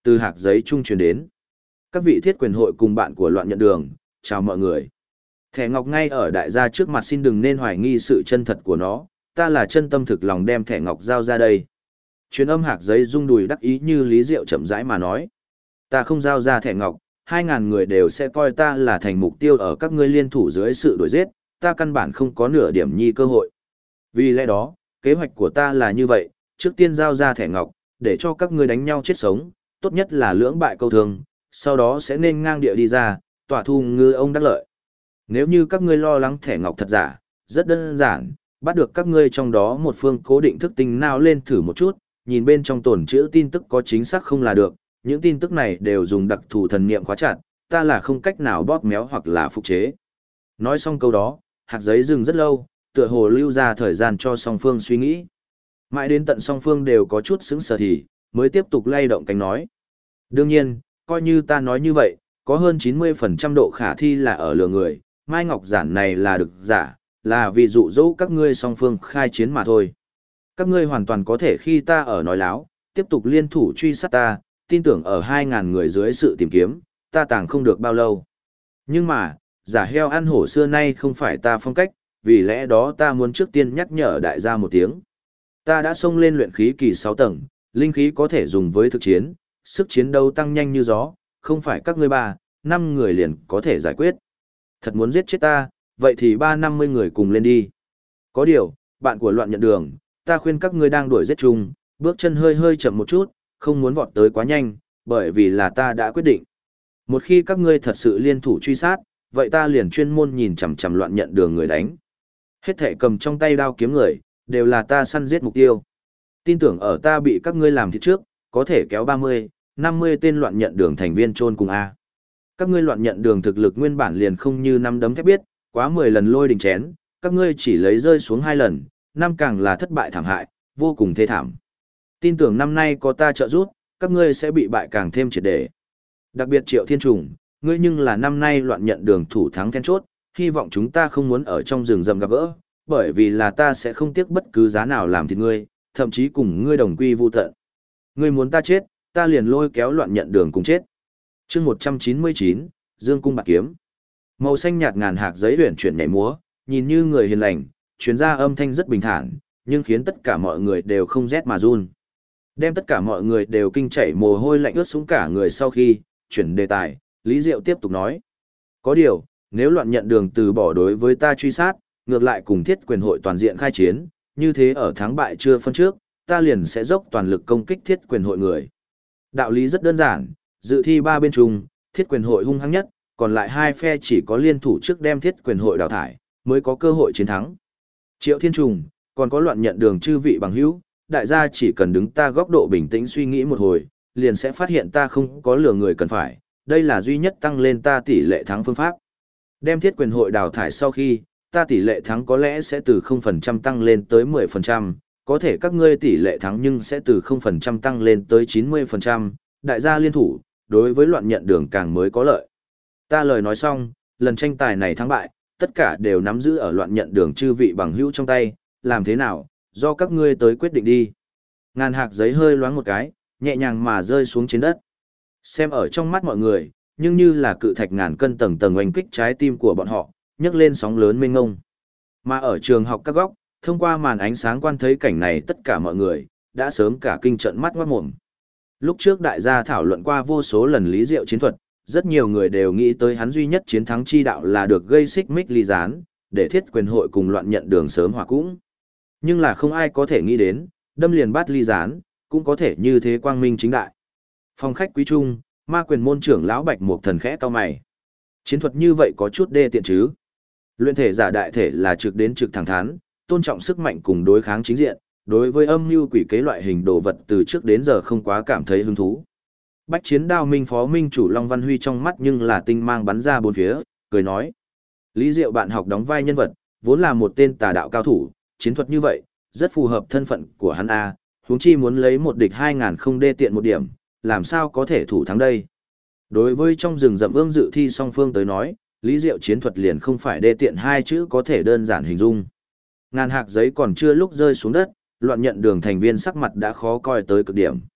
Từ hạc giấy trung truyền đến. Các vị thiết quyền hội cùng bạn của loạn nhận đường, chào mọi người. Thẻ ngọc ngay ở đại gia trước mặt, xin đừng nên hoài nghi sự chân thật của nó, ta là chân tâm thực lòng đem thẻ ngọc giao ra đây. Truyền âm hạc giấy rung đùi đắc ý như Lý Diệu chậm rãi mà nói. Ta không giao ra thẻ ngọc, 2.000 người đều sẽ coi ta là thành mục tiêu ở các ngươi liên thủ dưới sự đuổi giết, ta căn bản không có nửa điểm nhi cơ hội. Vì lẽ đó, kế hoạch của ta là như vậy, trước tiên giao ra thẻ ngọc, để cho các ngươi đánh nhau chết sống, tốt nhất là lưỡng bại câu thương, sau đó sẽ nên ngang địa đi ra, tỏa thu ngư ông đắc lợi. Nếu như các ngươi lo lắng thẻ ngọc thật giả, rất đơn giản, bắt được các ngươi trong đó một phương cố định thức tinh nào lên thử một chút, nhìn bên trong tồn chữ tin tức có chính xác không là được, những tin tức này đều dùng đặc thù thần niệm khóa chặt, ta là không cách nào bóp méo hoặc là phục chế. Nói xong câu đó, hạt giấy dừng rất lâu, tựa hồ lưu ra thời gian cho song phương suy nghĩ. Mãi đến tận song phương đều có chút sững sờ thì, mới tiếp tục lay động cánh nói. Đương nhiên, coi như ta nói như vậy, có hơn 90% độ khả thi là ở lừa người, Mai Ngọc Giản này là được giả, là vì dụ dỗ các ngươi song phương khai chiến mà thôi. Các ngươi hoàn toàn có thể khi ta ở nói láo, tiếp tục liên thủ truy sát ta, tin tưởng ở 2.000 người dưới sự tìm kiếm, ta tàng không được bao lâu. Nhưng mà, giả heo ăn hổ xưa nay không phải ta phong cách, vì lẽ đó ta muốn trước tiên nhắc nhở đại gia một tiếng. Ta đã xông lên luyện khí kỳ 6 tầng, linh khí có thể dùng với thực chiến, sức chiến đấu tăng nhanh như gió, không phải các ngươi 3, 5 người liền có thể giải quyết. Thật muốn giết chết ta, vậy thì 350 người cùng lên đi. Có điều, bạn của loạn nhận đường, ta khuyên các ngươi đang đuổi giết chung, bước chân hơi hơi chậm một chút, không muốn vọt tới quá nhanh, bởi vì là ta đã quyết định. Một khi các ngươi thật sự liên thủ truy sát, vậy ta liền chuyên môn nhìn chằm chằm loạn nhận đường người đánh. Hết thảy cầm trong tay đao kiếm người, đều là ta săn giết mục tiêu. Tin tưởng ở ta bị các ngươi làm thịt trước, có thể kéo 30, 50 tên loạn nhận đường thành viên chôn cùng A. Các ngươi loạn nhận đường thực lực nguyên bản liền không như năm đấm thép biết, quá 10 lần lôi đình chén, các ngươi chỉ lấy rơi xuống 2 lần, năm càng là thất bại thảm hại, vô cùng thê thảm. Tin tưởng năm nay có ta trợ giúp, các ngươi sẽ bị bại càng thêm triệt để. Đặc biệt Triệu Thiên Trùng, ngươi nhưng là năm nay loạn nhận đường thủ thắng then chốt, hy vọng chúng ta không muốn ở trong rừng rậm gặp gỡ, bởi vì là ta sẽ không tiếc bất cứ giá nào làm thịt ngươi, thậm chí cùng ngươi đồng quy vu tận. Ngươi muốn ta chết, ta liền lôi kéo loạn nhận đường cùng chết. Chương 199, Dương cung bạc kiếm. Màu xanh nhạt ngàn hạc giấy huyền chuyển nhảy múa, nhìn như người hiền lành, truyền ra âm thanh rất bình thản, nhưng khiến tất cả mọi người đều không rét mà run. Đem tất cả mọi người đều kinh chảy mồ hôi lạnh ướt xuống cả người sau khi chuyển đề tài, Lý Diệu tiếp tục nói. Có điều, nếu loạn nhận đường từ bỏ đối với ta truy sát, ngược lại cùng thiết quyền hội toàn diện khai chiến, như thế ở thắng bại chưa phân trước, ta liền sẽ dốc toàn lực công kích thiết quyền hội người. Đạo lý rất đơn giản, dự thi 3 bên chung, thiết quyền hội hung hăng nhất, còn lại 2 phe chỉ có liên thủ trước đem thiết quyền hội đào thải, mới có cơ hội chiến thắng. Triệu Thiên Trùng, còn có loạn nhận đường chư vị bằng hữu, đại gia chỉ cần đứng ta góc độ bình tĩnh suy nghĩ một hồi, liền sẽ phát hiện ta không có lừa người cần phải, đây là duy nhất tăng lên ta tỷ lệ thắng phương pháp. Đem thiết quyền hội đào thải sau khi, ta tỷ lệ thắng có lẽ sẽ từ 0% tăng lên tới 10%, có thể các ngươi tỷ lệ thắng nhưng sẽ từ 0% tăng lên tới 90%, đại gia liên thủ, đối với loạn nhận đường càng mới có lợi. Ta lời nói xong, lần tranh tài này thắng bại, tất cả đều nắm giữ ở loạn nhận đường chư vị bằng hữu trong tay, làm thế nào, do các ngươi tới quyết định đi. Ngàn hạc giấy hơi loáng một cái, nhẹ nhàng mà rơi xuống trên đất. Xem ở trong mắt mọi người, nhưng như là cự thạch ngàn cân tầng tầng oanh kích trái tim của bọn họ, nhấc lên sóng lớn mênh ngông. Mà ở trường học các góc, thông qua màn ánh sáng quan thấy cảnh này tất cả mọi người, đã sớm cả kinh trận mắt ngoát mồm. Lúc trước đại gia thảo luận qua vô số lần Lý Diệu chiến thuật, rất nhiều người đều nghĩ tới hắn duy nhất chiến thắng chi đạo là được gây xích mích ly gián, để thiết quyền hội cùng loạn nhận đường sớm hòa cũng. Nhưng là không ai có thể nghĩ đến, đâm liền bắt ly gián, cũng có thể như thế quang minh chính đại. Phòng khách quý trung, ma quyền môn trưởng lão Bạch Mục Thần khẽ cau mày. Chiến thuật như vậy có chút đê tiện chứ. Luyện thể giả đại thể là trực đến trực thẳng thắn, tôn trọng sức mạnh cùng đối kháng chính diện, đối với âm mưu quỷ kế loại hình đồ vật từ trước đến giờ không quá cảm thấy hứng thú. Bách chiến đao minh phó minh chủ Long Văn Huy trong mắt nhưng là tinh mang bắn ra bốn phía, cười nói. Lý Diệu bạn học đóng vai nhân vật, vốn là một tên tà đạo cao thủ, chiến thuật như vậy, rất phù hợp thân phận của hắn A, huống chi muốn lấy một địch 2.000 không đê tiện một điểm, làm sao có thể thủ thắng đây. Đối với trong rừng rậm ương dự thi song phương tới nói, Lý Diệu chiến thuật liền không phải đê tiện hai chữ có thể đơn giản hình dung. Ngàn hạc giấy còn chưa lúc rơi xuống đất, loạn nhận đường thành viên sắc mặt đã khó coi tới cực điểm.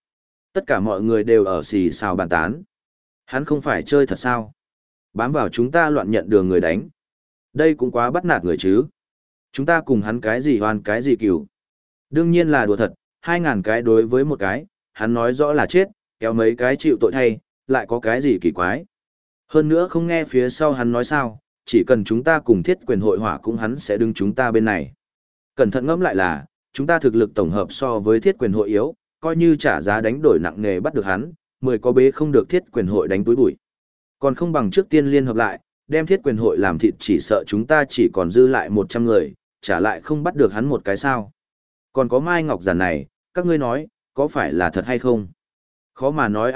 Tất cả mọi người đều ở xì xào bàn tán. Hắn không phải chơi thật sao? Bám vào chúng ta loạn nhận đường người đánh. Đây cũng quá bắt nạt người chứ. Chúng ta cùng hắn cái gì hoan cái gì cừu. Đương nhiên là đùa thật, 2.000 cái đối với một cái, hắn nói rõ là chết, kéo mấy cái chịu tội thay, lại có cái gì kỳ quái. Hơn nữa không nghe phía sau hắn nói sao, chỉ cần chúng ta cùng thiết quyền hội hỏa cũng hắn sẽ đứng chúng ta bên này. Cẩn thận ngẫm lại là, chúng ta thực lực tổng hợp so với thiết quyền hội yếu, coi như trả giá đánh đổi nặng nề bắt được hắn, 10 có bế không được thiết quyền hội đánh túi bụi. Còn không bằng trước tiên liên hợp lại, đem thiết quyền hội làm thịt, chỉ sợ chúng ta chỉ còn dư lại 100 người, trả lại không bắt được hắn một cái sao. Còn có Mai Ngọc Giản này, các ngươi nói, có phải là thật hay không? Khó mà nói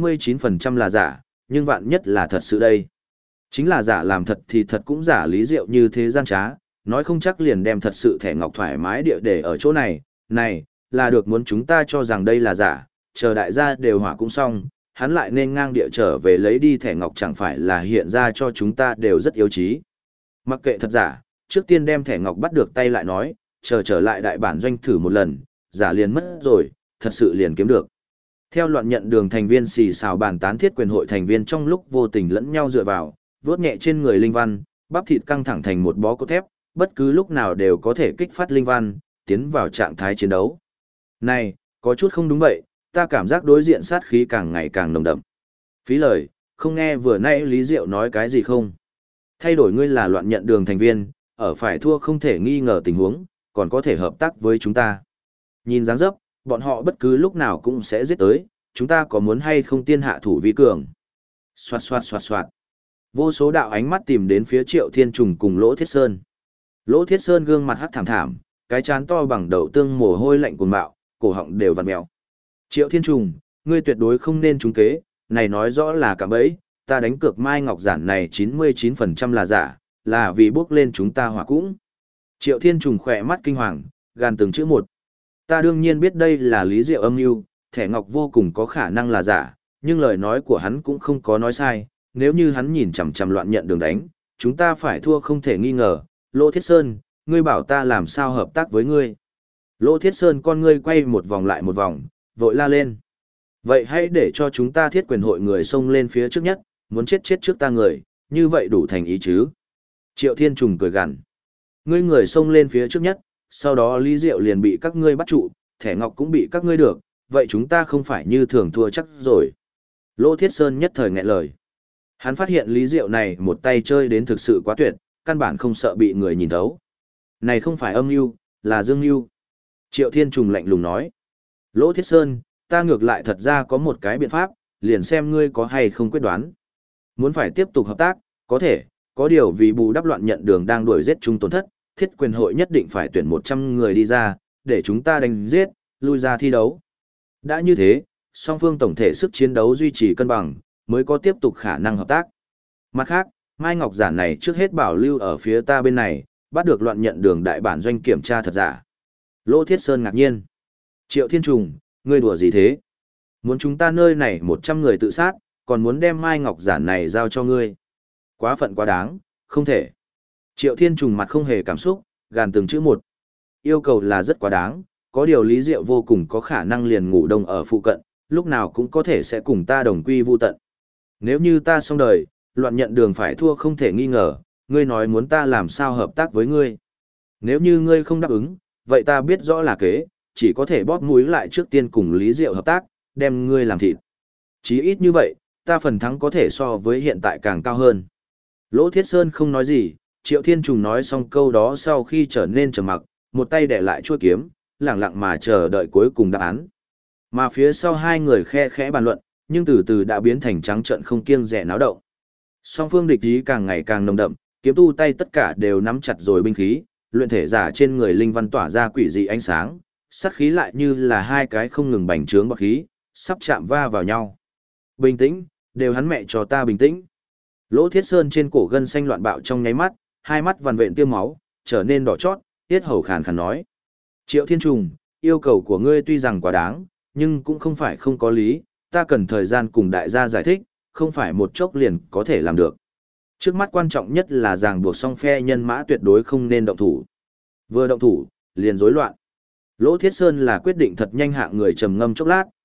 A99% là giả, nhưng vạn nhất là thật sự đây. Chính là giả làm thật thì thật cũng giả lý diệu như thế gian trá, nói không chắc liền đem thật sự thẻ ngọc thoải mái địa để ở chỗ này, này, là được muốn chúng ta cho rằng đây là giả, chờ đại gia đều hỏa cũng xong, hắn lại nên ngang địa trở về lấy đi thẻ ngọc chẳng phải là hiện ra cho chúng ta đều rất yếu trí. Mặc kệ thật giả, trước tiên đem thẻ ngọc bắt được tay lại nói, chờ trở lại đại bản doanh thử một lần, giả liền mất rồi, thật sự liền kiếm được. Theo loạn nhận đường thành viên xì xào bàn tán thiết quyền hội thành viên trong lúc vô tình lẫn nhau dựa vào, vuốt nhẹ trên người linh văn, bắp thịt căng thẳng thành một bó cốt thép, bất cứ lúc nào đều có thể kích phát linh văn, tiến vào trạng thái chiến đấu. Này, có chút không đúng vậy, ta cảm giác đối diện sát khí càng ngày càng nồng đậm. Phí lời, không nghe vừa nãy Lý Diệu nói cái gì không? Thay đổi ngươi là loạn nhận đường thành viên, ở phải thua không thể nghi ngờ tình huống, còn có thể hợp tác với chúng ta. Nhìn dáng dấp, bọn họ bất cứ lúc nào cũng sẽ giết tới, chúng ta có muốn hay không tiên hạ thủ vi cường. Xoạt xoạt xoạt xoạt. Vô số đạo ánh mắt tìm đến phía Triệu Thiên Trùng cùng Lỗ Thiết Sơn. Lỗ Thiết Sơn gương mặt hắc thảm thảm, cái trán to bằng đậu tương mồ hôi lạnh cuồng bạo, cổ họng đều vặn mèo. Triệu Thiên Trùng, ngươi tuyệt đối không nên trúng kế, này nói rõ là cả bẫy, ta đánh cược Mai Ngọc Giản này 99% là giả, là vì bước lên chúng ta hỏa cũng. Triệu Thiên Trùng khỏe mắt kinh hoàng, gàn từng chữ một. Ta đương nhiên biết đây là lý diệu âm mưu, thẻ ngọc vô cùng có khả năng là giả, nhưng lời nói của hắn cũng không có nói sai, nếu như hắn nhìn chằm chằm loạn nhận đường đánh, chúng ta phải thua không thể nghi ngờ. Lỗ Thiết Sơn, ngươi bảo ta làm sao hợp tác với ngươi. Lỗ Thiết Sơn con ngươi quay một vòng lại một vòng, vội la lên. Vậy hãy để cho chúng ta thiết quyền hội người xông lên phía trước nhất, muốn chết chết trước ta người, như vậy đủ thành ý chứ. Triệu Thiên Trùng cười gằn. Ngươi người xông lên phía trước nhất, sau đó Lý Diệu liền bị các ngươi bắt trụ, thẻ ngọc cũng bị các ngươi được, vậy chúng ta không phải như thường thua chắc rồi. Lỗ Thiết Sơn nhất thời nghẹn lời. Hắn phát hiện Lý Diệu này một tay chơi đến thực sự quá tuyệt, căn bản không sợ bị người nhìn thấu. Này không phải âm mưu, là dương mưu. Triệu Thiên Trùng lạnh lùng nói. Lỗ Thiết Sơn, ta ngược lại thật ra có một cái biện pháp, liền xem ngươi có hay không quyết đoán. Muốn phải tiếp tục hợp tác, có thể, có điều vì bù đắp loạn nhận đường đang đuổi giết chúng tổn thất, thiết quyền hội nhất định phải tuyển 100 người đi ra, để chúng ta đánh giết, lui ra thi đấu. Đã như thế, song phương tổng thể sức chiến đấu duy trì cân bằng, mới có tiếp tục khả năng hợp tác. Mặt khác, Mai Ngọc Giản này trước hết bảo lưu ở phía ta bên này, bắt được loạn nhận đường đại bản doanh kiểm tra thật giả. Lỗ Thiết Sơn ngạc nhiên. Triệu Thiên Trùng, ngươi đùa gì thế? Muốn chúng ta nơi này 100 người tự sát, còn muốn đem Mai Ngọc Giản này giao cho ngươi. Quá phận quá đáng, không thể. Triệu Thiên Trùng mặt không hề cảm xúc, gàn từng chữ một. Yêu cầu là rất quá đáng, có điều Lý Diệu vô cùng có khả năng liền ngủ đông ở phụ cận, lúc nào cũng có thể sẽ cùng ta đồng quy vu tận. Nếu như ta xong đời, loạn nhận đường phải thua không thể nghi ngờ, ngươi nói muốn ta làm sao hợp tác với ngươi. Nếu như ngươi không đáp ứng, vậy ta biết rõ là kế, chỉ có thể bóp mũi lại trước tiên cùng Lý Diệu hợp tác, đem ngươi làm thịt. Chí ít như vậy, ta phần thắng có thể so với hiện tại càng cao hơn. Lỗ Thiết Sơn không nói gì, Triệu Thiên Trùng nói xong câu đó sau khi trở nên trầm mặc, một tay đè lại chuôi kiếm, lặng lặng mà chờ đợi cuối cùng đáp án. Mà phía sau hai người khe khẽ bàn luận, nhưng từ từ đã biến thành trắng trợn không kiêng dè náo động. Song phương địch ý càng ngày càng nồng đậm, kiếm tu tay tất cả đều nắm chặt rồi binh khí, luyện thể giả trên người linh văn tỏa ra quỷ dị ánh sáng, sát khí lại như là hai cái không ngừng bành trướng bọt khí, sắp chạm va vào nhau. Bình tĩnh, đều hắn mẹ cho ta bình tĩnh. Lỗ Thiết Sơn trên cổ gân xanh loạn bạo trong nháy mắt, hai mắt vằn vện tiêm máu, trở nên đỏ chót, tiết hầu khàn khàn nói. Triệu Thiên Trùng, yêu cầu của ngươi tuy rằng quá đáng, nhưng cũng không phải không có lý, ta cần thời gian cùng đại gia giải thích, không phải một chốc liền có thể làm được. Trước mắt quan trọng nhất là ràng buộc song phe nhân mã tuyệt đối không nên động thủ. Vừa động thủ, liền rối loạn. Lỗ Thiết Sơn là quyết định thật nhanh hạng người trầm ngâm chốc lát,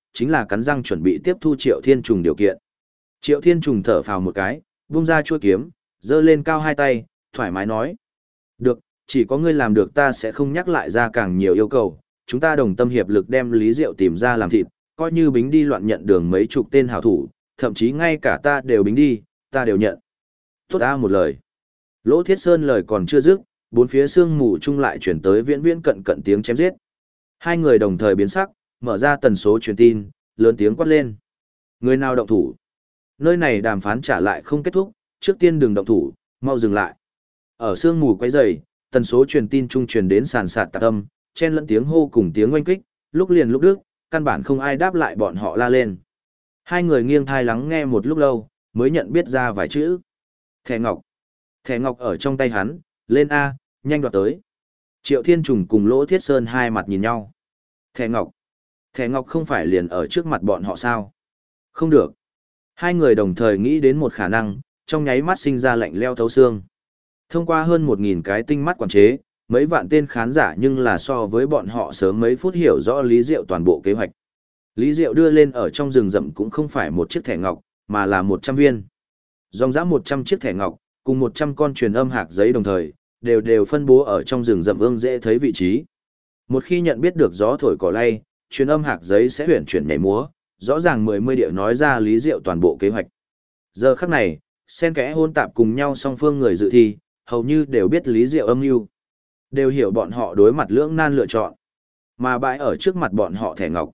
chính là cắn răng chuẩn bị tiếp thu Triệu Thiên Trùng điều kiện. Triệu Thiên Trùng thở phào một cái, vung ra chuôi kiếm, giơ lên cao hai tay, thoải mái nói. Được, chỉ có ngươi làm được ta sẽ không nhắc lại ra càng nhiều yêu cầu, chúng ta đồng tâm hiệp lực đem Lý Diệu tìm ra làm thịt, coi như bính đi loạn nhận đường mấy chục tên hảo thủ, thậm chí ngay cả ta đều bính đi, ta đều nhận. Tốt ta một lời. Lỗ Thiết Sơn lời còn chưa dứt, bốn phía sương mù chung lại chuyển tới viễn viễn cận cận tiếng chém giết. Hai người đồng thời biến sắc, mở ra tần số truyền tin, lớn tiếng quát lên. Người nào động thủ? Nơi này đàm phán trả lại không kết thúc, trước tiên đừng động thủ, mau dừng lại. Ở sương mù quấy rầy, tần số truyền tin trung truyền đến sàn sạt tạc âm, chen lẫn tiếng hô cùng tiếng oanh kích, lúc liền lúc đứt, căn bản không ai đáp lại bọn họ la lên. Hai người nghiêng thai lắng nghe một lúc lâu, mới nhận biết ra vài chữ. Thẻ ngọc. Thẻ ngọc ở trong tay hắn, lên A, nhanh đoạt tới. Triệu Thiên Trùng cùng Lỗ Thiết Sơn hai mặt nhìn nhau. Thẻ ngọc. Thẻ ngọc không phải liền ở trước mặt bọn họ sao? Không được. Hai người đồng thời nghĩ đến một khả năng, trong nháy mắt sinh ra lạnh leo thấu xương. Thông qua hơn 1.000 cái tinh mắt quản chế, mấy vạn tên khán giả nhưng là so với bọn họ sớm mấy phút hiểu rõ Lý Diệu toàn bộ kế hoạch. Lý Diệu đưa lên ở trong rừng rậm cũng không phải một chiếc thẻ ngọc, mà là 100 viên. Dòng dã 100 chiếc thẻ ngọc, cùng 100 con truyền âm hạc giấy đồng thời, đều phân bố ở trong rừng rậm ương dễ thấy vị trí. Một khi nhận biết được gió thổi cỏ lay, truyền âm hạc giấy sẽ huyển chuyển nhảy múa, rõ ràng 10 điệu nói ra Lý Diệu toàn bộ kế hoạch. Giờ khắc này, xen kẽ hôn tạp cùng nhau song phương người dự thi, hầu như đều biết Lý Diệu âm mưu, đều hiểu bọn họ đối mặt lưỡng nan lựa chọn. Mà bãi ở trước mặt bọn họ thẻ ngọc,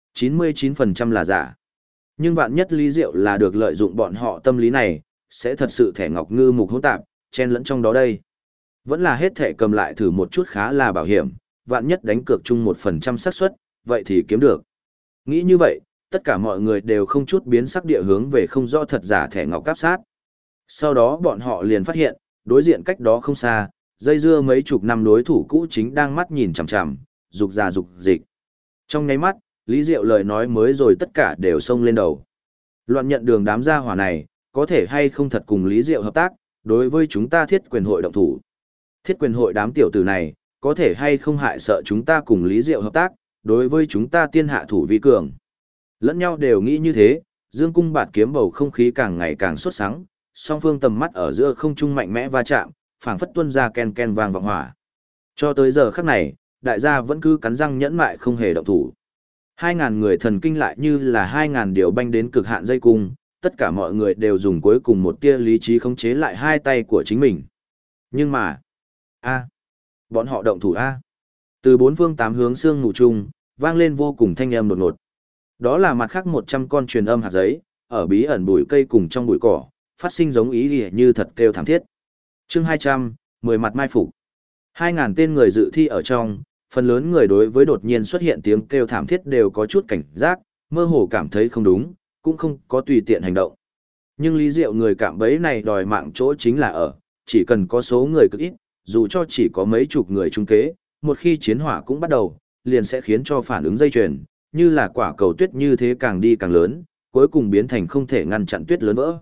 99% là giả. Nhưng vạn nhất Lý Diệu là được lợi dụng bọn họ tâm lý này, sẽ thật sự thẻ ngọc ngư mục hỗn tạp, chen lẫn trong đó đây. Vẫn là hết thẻ cầm lại thử một chút khá là bảo hiểm, vạn nhất đánh cược chung 1% xác suất, vậy thì kiếm được. Nghĩ như vậy, tất cả mọi người đều không chút biến sắc địa hướng về không rõ thật giả thẻ ngọc cáp sát. Sau đó bọn họ liền phát hiện, đối diện cách đó không xa, dây dưa mấy chục năm đối thủ cũ chính đang mắt nhìn chằm chằm, dục ra dục dịch. Trong nháy mắt, Lý Diệu lời nói mới rồi tất cả đều xông lên đầu. Loạn nhận đường đám gia hỏa này, có thể hay không thật cùng Lý Diệu hợp tác, đối với chúng ta thiết quyền hội động thủ. Thiết quyền hội đám tiểu tử này, có thể hay không hại sợ chúng ta cùng Lý Diệu hợp tác, đối với chúng ta tiên hạ thủ vi cường. Lẫn nhau đều nghĩ như thế, dương cung bạt kiếm bầu không khí càng ngày càng sốt sắng, song phương tầm mắt ở giữa không trung mạnh mẽ va chạm, phảng phất tuôn ra ken ken vang vọng hỏa. Cho tới giờ khắc này, đại gia vẫn cứ cắn răng nhẫn mại không hề động thủ. 2.000 người thần kinh lại như là 2.000 điều banh đến cực hạn dây cung, tất cả mọi người đều dùng cuối cùng một tia lý trí khống chế lại hai tay của chính mình. Nhưng mà, bọn họ động thủ Từ bốn phương tám hướng xương ngủ chung, vang lên vô cùng thanh âm đột ngột. Đó là mặt khác 100 con truyền âm hạt giấy, ở bí ẩn bụi cây cùng trong bụi cỏ, phát sinh giống ý như thật kêu thảm thiết. Chương 200, 10 mặt mai phục. 2.000 tên người dự thi ở trong, phần lớn người đối với đột nhiên xuất hiện tiếng kêu thảm thiết đều có chút cảnh giác, mơ hồ cảm thấy không đúng, cũng không có tùy tiện hành động. Nhưng Lý Diệu người cạm bẫy này đòi mạng chỗ chính là ở, chỉ cần có số người cực ít, dù cho chỉ có mấy chục người trung kế, một khi chiến hỏa cũng bắt đầu, liền sẽ khiến cho phản ứng dây chuyền, như là quả cầu tuyết như thế càng đi càng lớn, cuối cùng biến thành không thể ngăn chặn tuyết lớn vỡ.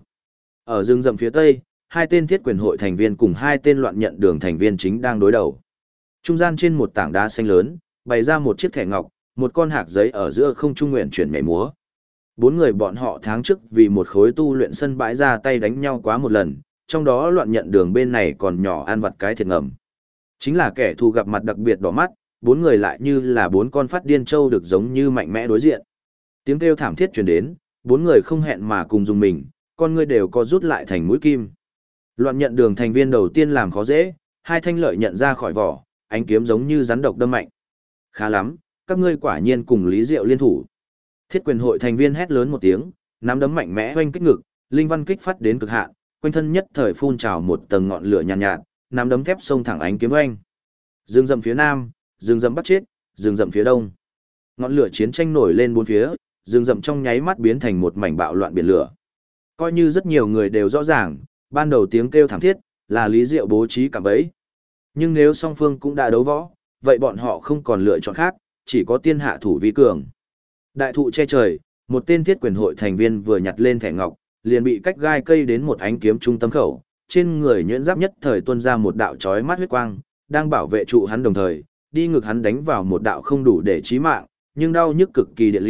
Ở rừng rậm phía tây, hai tên thiết quyền hội thành viên cùng hai tên loạn nhận đường thành viên chính đang đối đầu. Trung gian trên một tảng đá xanh lớn, bày ra một chiếc thẻ ngọc, một con hạc giấy ở giữa không trung nguyện chuyển nhảy múa. Bốn người bọn họ tháng trước vì một khối tu luyện sân bãi ra tay đánh nhau quá một lần, trong đó loạn nhận đường bên này còn nhỏ ăn vặt cái thiệt ngầm. Chính là kẻ thù gặp mặt đặc biệt đỏ mắt, bốn người lại như là bốn con phát điên trâu được giống như mạnh mẽ đối diện. Tiếng kêu thảm thiết truyền đến, bốn người không hẹn mà cùng dùng mình, con người đều có rút lại thành mũi kim. Loạn nhận đường thành viên đầu tiên làm khó dễ, hai thanh lợi nhận ra khỏi vỏ, ánh kiếm giống như rắn độc đâm mạnh. Khá lắm, các ngươi quả nhiên cùng Lý Diệu liên thủ. Thiết quyền hội thành viên hét lớn một tiếng, nắm đấm mạnh mẽ oanh kích ngực, linh văn kích phát đến cực hạn, quanh thân nhất thời phun trào một tầng ngọn lửa nhàn nhạt, nắm đấm thép xông thẳng ánh kiếm oanh. Rừng rậm phía nam, rừng rậm bắc chết, rừng rậm phía đông. Ngọn lửa chiến tranh nổi lên bốn phía, rừng rậm trong nháy mắt biến thành một mảnh bạo loạn biển lửa. Coi như rất nhiều người đều rõ ràng, ban đầu tiếng kêu thảm thiết là Lý Diệu bố trí cạm bẫy. Nhưng nếu song phương cũng đã đấu võ, vậy bọn họ không còn lựa chọn khác, chỉ có tiên hạ thủ vi cường. Đại thụ che trời, một tên thiết quyền hội thành viên vừa nhặt lên thẻ ngọc, liền bị cách gai cây đến một ánh kiếm trung tâm khẩu, trên người nhuyễn giáp nhất thời tuôn ra một đạo chói mắt huyết quang, đang bảo vệ trụ hắn đồng thời, đi ngược hắn đánh vào một đạo không đủ để chí mạng, nhưng đau nhức cực kỳ điện lưu,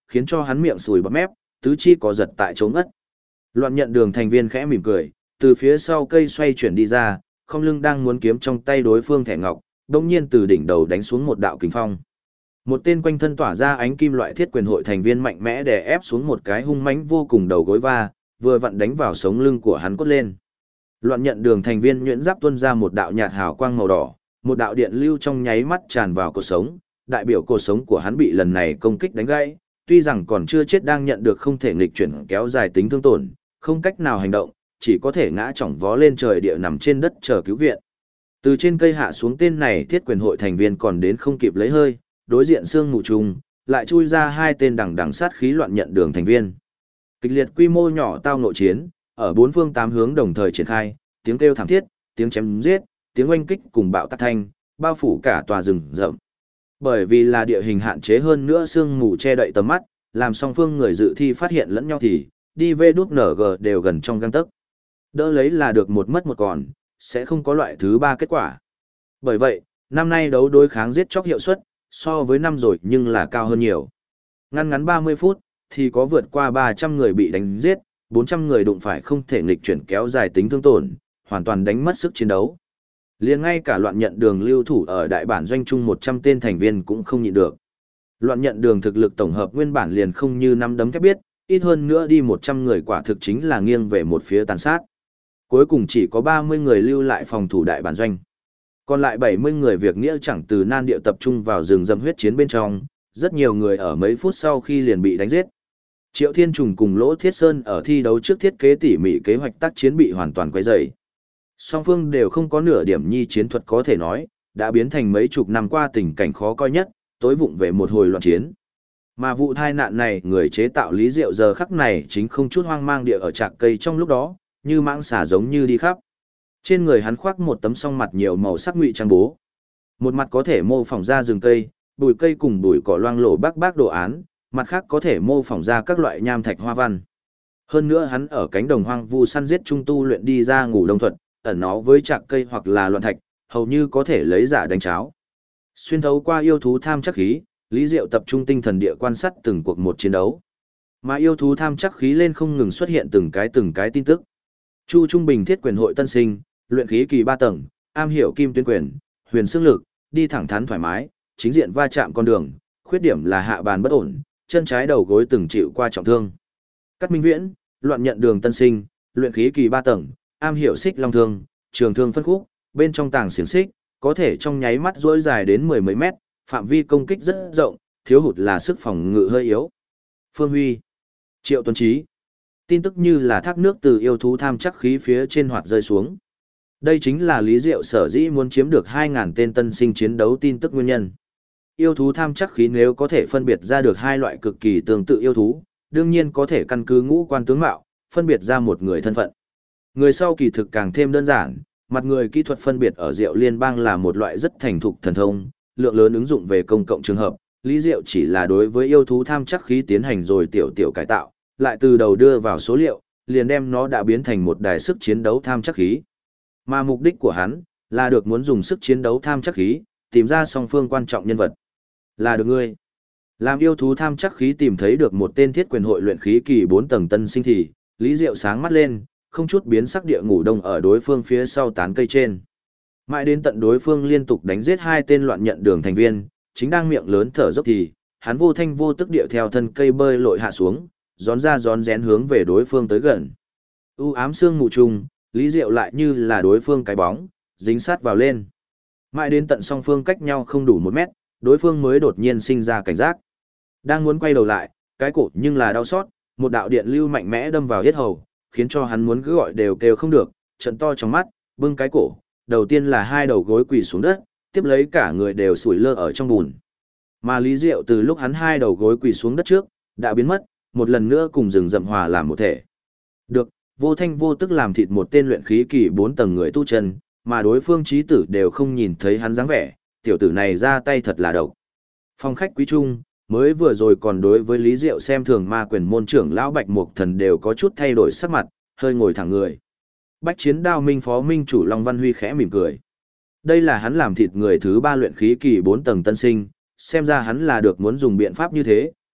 khiến cho hắn miệng sùi bọt mép, tứ chi có giật tại chỗ ngất. Loạn nhận đường thành viên khẽ mỉm cười, từ phía sau cây xoay chuyển đi ra, không lưng đang muốn kiếm trong tay đối phương thẻ ngọc, đồng nhiên từ đỉnh đầu đánh xuống một đạo kình phong. Một tên quanh thân tỏa ra ánh kim loại thiết quyền hội thành viên mạnh mẽ đè ép xuống một cái hung mãnh vô cùng đầu gối va, vừa vặn đánh vào sống lưng của hắn cốt lên. Loạn nhận đường thành viên nhuyễn giáp tuôn ra một đạo nhạt hào quang màu đỏ, một đạo điện lưu trong nháy mắt tràn vào cột sống, đại biểu cột sống của hắn bị lần này công kích đánh gãy, tuy rằng còn chưa chết đang nhận được không thể nghịch chuyển kéo dài tính thương tổn, không cách nào hành động, chỉ có thể ngã chỏng vó lên trời địa nằm trên đất chờ cứu viện. Từ trên cây hạ xuống tên này thiết quyền hội thành viên còn đến không kịp lấy hơi, đối diện xương mù trùng, lại chui ra hai tên đằng sát khí loạn nhận đường thành viên. Kịch liệt quy mô nhỏ tao nội chiến, ở bốn phương tám hướng đồng thời triển khai, tiếng kêu thảm thiết, tiếng chém giết, tiếng oanh kích cùng bạo tạc thanh, bao phủ cả tòa rừng rậm. Bởi vì là địa hình hạn chế hơn nữa sương mù che đậy tầm mắt, làm song phương người dự thi phát hiện lẫn nhau thì, đi về đút nở g đều gần trong gang tấc. Đỡ lấy là được một mất một còn, sẽ không có loại thứ ba kết quả. Bởi vậy, năm nay đấu đối kháng giết chóc hiệu suất, so với năm rồi nhưng là cao hơn nhiều. Ngắn 30 phút, thì có vượt qua 300 người bị đánh giết, 400 người đụng phải không thể nghịch chuyển kéo dài tính thương tổn, hoàn toàn đánh mất sức chiến đấu. Liền ngay cả loạn nhận đường lưu thủ ở đại bản doanh chung 100 tên thành viên cũng không nhịn được. Loạn nhận đường thực lực tổng hợp nguyên bản liền không như năm đấm thép biết, ít hơn nữa đi 100 người quả thực chính là nghiêng về một phía tàn sát. Cuối cùng chỉ có 30 người lưu lại phòng thủ đại bản doanh. Còn lại 70 người việc nghĩa chẳng từ nan địa tập trung vào rừng rậm huyết chiến bên trong, rất nhiều người ở mấy phút sau khi liền bị đánh giết. Triệu Thiên Trùng cùng Lỗ Thiết Sơn ở thi đấu trước thiết kế tỉ mỉ kế hoạch tác chiến bị hoàn toàn quấy rầy. Song phương đều không có nửa điểm nhi chiến thuật có thể nói, đã biến thành mấy chục năm qua tình cảnh khó coi nhất, tối vụng về một hồi loạn chiến. Mà vụ tai nạn này, người chế tạo Lý Diệu giờ khắc này chính không chút hoang mang địa ở trạc cây trong lúc đó, như mãng xà giống như đi khắp. Trên người hắn khoác một tấm song mặt nhiều màu sắc ngụy trang bố. Một mặt có thể mô phỏng ra rừng cây, bụi cây cùng bụi cỏ loang lổ bác đồ án, mặt khác có thể mô phỏng ra các loại nham thạch hoa văn. Hơn nữa hắn ở cánh đồng hoang vu săn giết trung tu luyện đi ra ngủ đông thuật, ẩn nó với trạc cây hoặc là loạn thạch, hầu như có thể lấy giả đánh cháo. Xuyên thấu qua yêu thú tham chắc khí, Lý Diệu tập trung tinh thần địa quan sát từng cuộc một chiến đấu. Mà yêu thú tham chắc khí lên không ngừng xuất hiện từng cái tin tức. Chu Trung Bình thiết quyền hội tân sinh, luyện khí kỳ 3 tầng, am hiểu kim tuyến quyền, huyền xương lực, đi thẳng thắn thoải mái, chính diện va chạm con đường, khuyết điểm là hạ bàn bất ổn, chân trái đầu gối từng chịu qua trọng thương. Cát Minh Viễn, loạn nhận đường tân sinh, luyện khí kỳ 3 tầng, am hiểu xích long thương, trường thương phân khúc, bên trong tàng xiềng xích, có thể trong nháy mắt dỗi dài đến mười mấy mét, phạm vi công kích rất rộng, thiếu hụt là sức phòng ngự hơi yếu. Phương Huy, Triệu Tuấn Trí, tin tức như là thác nước từ yêu thú tham chắc khí phía trên hoạt rơi xuống. Đây chính là Lý Diệu sở dĩ muốn chiếm được 2.000 tên tân sinh chiến đấu tin tức nguyên nhân. Yêu thú tham chắc khí nếu có thể phân biệt ra được hai loại cực kỳ tương tự yêu thú, đương nhiên có thể căn cứ ngũ quan tướng mạo, phân biệt ra một người thân phận. Người sau kỳ thực càng thêm đơn giản, mặt người kỹ thuật phân biệt ở Diệu Liên bang là một loại rất thành thục thần thông, lượng lớn ứng dụng về công cộng trường hợp, Lý Diệu chỉ là đối với yêu thú tham chắc khí tiến hành rồi tiểu cải tạo, lại từ đầu đưa vào số liệu, liền đem nó đã biến thành một đài sức chiến đấu tham chắc khí. Mà mục đích của hắn là được muốn dùng sức chiến đấu tham chắc khí, tìm ra song phương quan trọng nhân vật. Là được ngươi. Làm yêu thú tham chắc khí tìm thấy được một tên thiết quyền hội luyện khí kỳ 4 tầng tân sinh thì, Lý Diệu sáng mắt lên, không chút biến sắc địa ngủ đông ở đối phương phía sau tán cây trên. Mãi đến tận đối phương liên tục đánh giết hai tên loạn nhận đường thành viên, chính đang miệng lớn thở dốc thì, hắn vô thanh vô tức địa theo thân cây bơi lội hạ xuống, rón ra rón rén hướng về đối phương tới gần. U ám sương mù trùng, Lý Diệu lại như là đối phương cái bóng, dính sát vào lên. Mãi đến tận song phương cách nhau không đủ 1 mét, đối phương mới đột nhiên sinh ra cảnh giác. Đang muốn quay đầu lại, cái cổ nhưng là đau xót, một đạo điện lưu mạnh mẽ đâm vào yết hầu, khiến cho hắn muốn cứ gọi đều kêu không được, trận to trong mắt, bưng cái cổ, đầu tiên là hai đầu gối quỳ xuống đất, tiếp lấy cả người đều sủi lơ ở trong bùn. Mà Lý Diệu từ lúc hắn hai đầu gối quỳ xuống đất trước, đã biến mất, một lần nữa cùng rừng rậm hòa làm một thể. Được, vô thanh vô tức làm thịt một tên luyện khí kỳ 4 tầng người tu chân, mà đối phương chí tử đều không nhìn thấy hắn dáng vẻ, tiểu tử này ra tay thật là độc. Phong khách quý trung, mới vừa rồi còn đối với Lý Diệu xem thường ma quyền môn trưởng lão Bạch Mục Thần đều có chút thay đổi sắc mặt, hơi ngồi thẳng người. Bách Chiến Đao Minh phó minh chủ Long Văn Huy khẽ mỉm cười. Đây là hắn làm thịt người thứ 3 luyện khí kỳ 4 tầng tân sinh, xem ra hắn là được muốn dùng biện pháp như thế,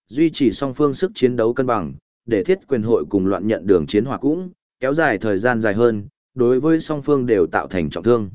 duy trì song phương sức chiến đấu cân bằng, để thiết quyền hội cùng loạn nhận đường chiến hòa cũng kéo dài thời gian dài hơn, đối với song phương đều tạo thành trọng thương.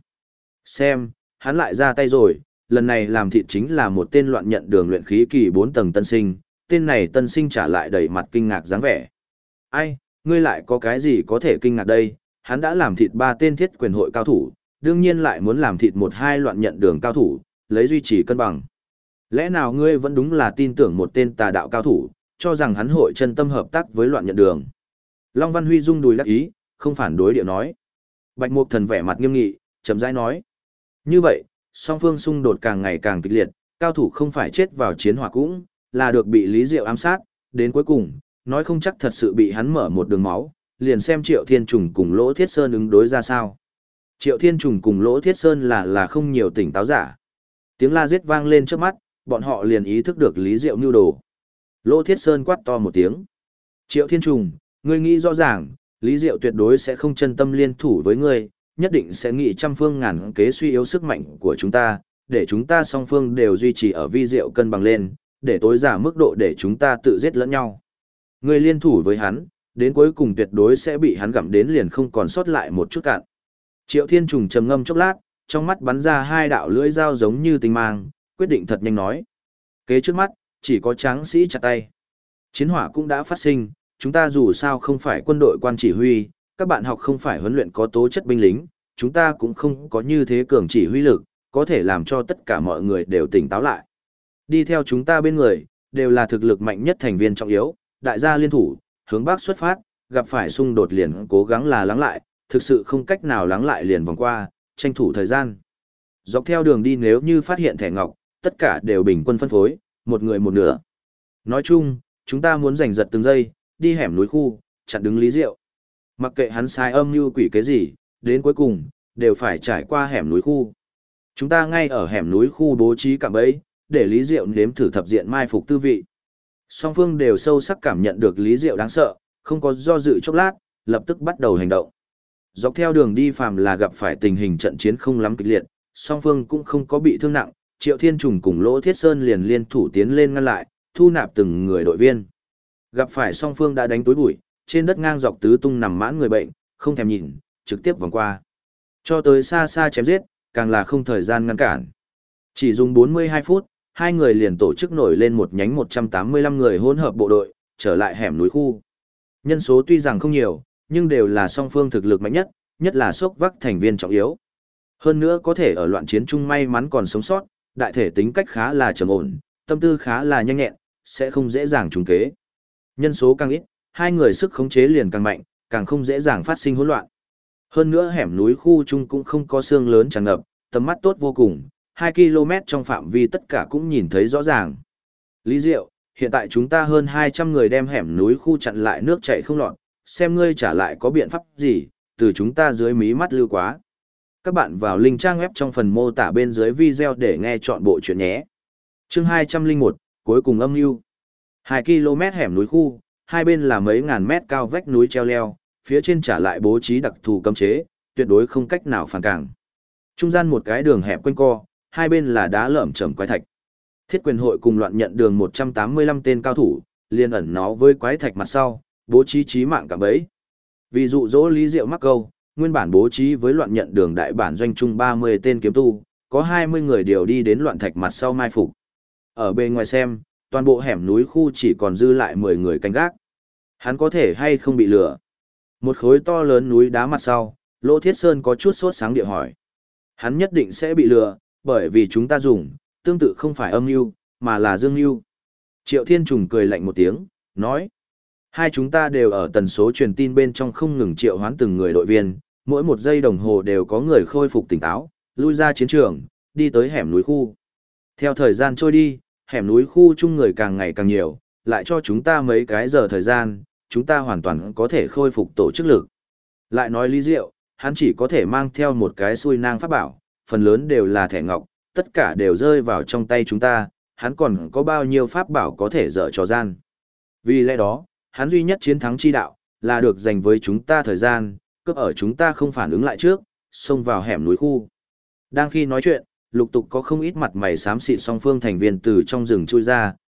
Xem, hắn lại ra tay rồi, lần này làm thịt chính là một tên loạn nhận đường luyện khí kỳ 4 tầng tân sinh, tên này tân sinh trả lại đầy mặt kinh ngạc dáng vẻ. Ai, ngươi lại có cái gì có thể kinh ngạc đây, hắn đã làm thịt 3 tên thiết quyền hội cao thủ, đương nhiên lại muốn làm thịt 1-2 loạn nhận đường cao thủ, lấy duy trì cân bằng. Lẽ nào ngươi vẫn đúng là tin tưởng một tên tà đạo cao thủ, cho rằng hắn hội chân tâm hợp tác với loạn nhận đường? Long Văn Huy rung đùi đắc ý, không phản đối điệu nói. Bạch Mục Thần vẻ mặt nghiêm nghị, chậm rãi nói. Như vậy, song phương xung đột càng ngày càng kịch liệt, cao thủ không phải chết vào chiến hỏa cũng, là được bị Lý Diệu ám sát, đến cuối cùng, nói không chắc thật sự bị hắn mở một đường máu, liền xem Triệu Thiên Trùng cùng Lỗ Thiết Sơn ứng đối ra sao. Triệu Thiên Trùng cùng Lỗ Thiết Sơn là không nhiều tỉnh táo giả. Tiếng la giết vang lên trước mắt, bọn họ liền ý thức được Lý Diệu mưu đồ. Lỗ Thiết Sơn quát to một tiếng. Triệu Thiên Trùng, ngươi nghĩ rõ ràng, Lý Diệu tuyệt đối sẽ không chân tâm liên thủ với ngươi, nhất định sẽ nghĩ trăm phương ngàn kế suy yếu sức mạnh của chúng ta, để chúng ta song phương đều duy trì ở vi diệu cân bằng lên, để tối giả mức độ để chúng ta tự giết lẫn nhau. Ngươi liên thủ với hắn, đến cuối cùng tuyệt đối sẽ bị hắn gặm đến liền không còn sót lại một chút cạn. Triệu Thiên Trùng trầm ngâm chốc lát, trong mắt bắn ra 2 đạo lưỡi dao giống như tinh mang, quyết định thật nhanh nói. Kế trước mắt, chỉ có tráng sĩ chặt tay. Chiến hỏa cũng đã phát sinh, chúng ta dù sao không phải quân đội quan chỉ huy, các bạn học không phải huấn luyện có tố chất binh lính, chúng ta cũng không có như thế cường chỉ huy lực, có thể làm cho tất cả mọi người đều tỉnh táo lại. Đi theo chúng ta bên người, đều là thực lực mạnh nhất thành viên trọng yếu, đại gia liên thủ, hướng bắc xuất phát, gặp phải xung đột liền cố gắng là lắng lại, thực sự không cách nào lắng lại liền vòng qua, tranh thủ thời gian. Dọc theo đường đi nếu như phát hiện thẻ ngọc, tất cả đều bình quân phân phối, một người một nửa. Nói chung, chúng ta muốn giành giật từng giây, đi hẻm núi khu, chặn đứng Lý Diệu. Mặc kệ hắn sai âm mưu quỷ cái gì, đến cuối cùng, đều phải trải qua hẻm núi khu. Chúng ta ngay ở hẻm núi khu bố trí cạm bẫy, để Lý Diệu nếm thử thập diện mai phục tư vị. Song phương đều sâu sắc cảm nhận được Lý Diệu đáng sợ, không có do dự chốc lát, lập tức bắt đầu hành động. Dọc theo đường đi phàm là gặp phải tình hình trận chiến không lắm kịch liệt, song phương cũng không có bị thương nặng, Triệu Thiên Trùng cùng Lỗ Thiết Sơn liền liên thủ tiến lên ngăn lại, thu nạp từng người đội viên. Gặp phải song phương đã đánh tối bụi, trên đất ngang dọc tứ tung nằm mãn người bệnh, không thèm nhìn, trực tiếp vòng qua. Cho tới xa xa chém giết, càng là không thời gian ngăn cản. Chỉ dùng 42 phút, hai người liền tổ chức nổi lên một nhánh 185 người hỗn hợp bộ đội, trở lại hẻm núi khu. Nhân số tuy rằng không nhiều, nhưng đều là song phương thực lực mạnh nhất, nhất là xốc vác thành viên trọng yếu. Hơn nữa có thể ở loạn chiến chung may mắn còn sống sót, đại thể tính cách khá là trầm ổn, tâm tư khá là nhanh nhẹn, sẽ không dễ dàng trúng kế. Nhân số càng ít, hai người sức khống chế liền càng mạnh, càng không dễ dàng phát sinh hỗn loạn. Hơn nữa hẻm núi khu chung cũng không có xương lớn tràn ngập, tầm mắt tốt vô cùng, 2 km trong phạm vi tất cả cũng nhìn thấy rõ ràng. Lý Diệu, hiện tại chúng ta hơn 200 người đem hẻm núi khu chặn lại nước chảy không lọt, xem ngươi trả lại có biện pháp gì, từ chúng ta dưới mí mắt lưu quá. Các bạn vào link trang web trong phần mô tả bên dưới video để nghe chọn bộ chuyện nhé. Chương 201, cuối cùng âm mưu. 2 km hẻm núi khu, hai bên là mấy ngàn mét cao vách núi treo leo, phía trên trả lại bố trí đặc thù cấm chế, tuyệt đối không cách nào phản cản. Trung gian một cái đường hẹp quanh co, hai bên là đá lởm chởm quái thạch. Thiết quyền hội cùng loạn nhận đường 185 tên cao thủ, liên ẩn nó với quái thạch mặt sau, bố trí chí mạng cả bấy. Vì dụ dỗ Lý Diệu mắc câu, nguyên bản bố trí với loạn nhận đường đại bản doanh trung 30 tên kiếm tu, có 20 người điều đi đến loạn thạch mặt sau mai phục. Ở bên ngoài xem, toàn bộ hẻm núi khu chỉ còn dư lại 10 người canh gác. Hắn có thể hay không bị lừa? Một khối to lớn núi đá mặt sau, Lỗ Thiết Sơn có chút sốt sáng địa hỏi. Hắn nhất định sẽ bị lừa, bởi vì chúng ta dùng, tương tự không phải âm mưu, mà là dương mưu. Triệu Thiên Trùng cười lạnh một tiếng, nói. Hai chúng ta đều ở tần số truyền tin bên trong không ngừng triệu hoán từng người đội viên, mỗi một giây đồng hồ đều có người khôi phục tỉnh táo, lui ra chiến trường, đi tới hẻm núi khu. Theo thời gian trôi đi, hẻm núi khu chung người càng ngày càng nhiều, lại cho chúng ta mấy cái giờ thời gian, chúng ta hoàn toàn có thể khôi phục tổ chức lực. Lại nói Lý Diệu, hắn chỉ có thể mang theo một cái xui nang pháp bảo, phần lớn đều là thẻ ngọc, tất cả đều rơi vào trong tay chúng ta, hắn còn có bao nhiêu pháp bảo có thể dở trò gian. Vì lẽ đó, hắn duy nhất chiến thắng chi đạo, là được dành với chúng ta thời gian, cướp ở chúng ta không phản ứng lại trước, xông vào hẻm núi khu. Đang khi nói chuyện, lục tục có không ít mặt mày xám xịt song phương thành viên từ trong rừng chui ra,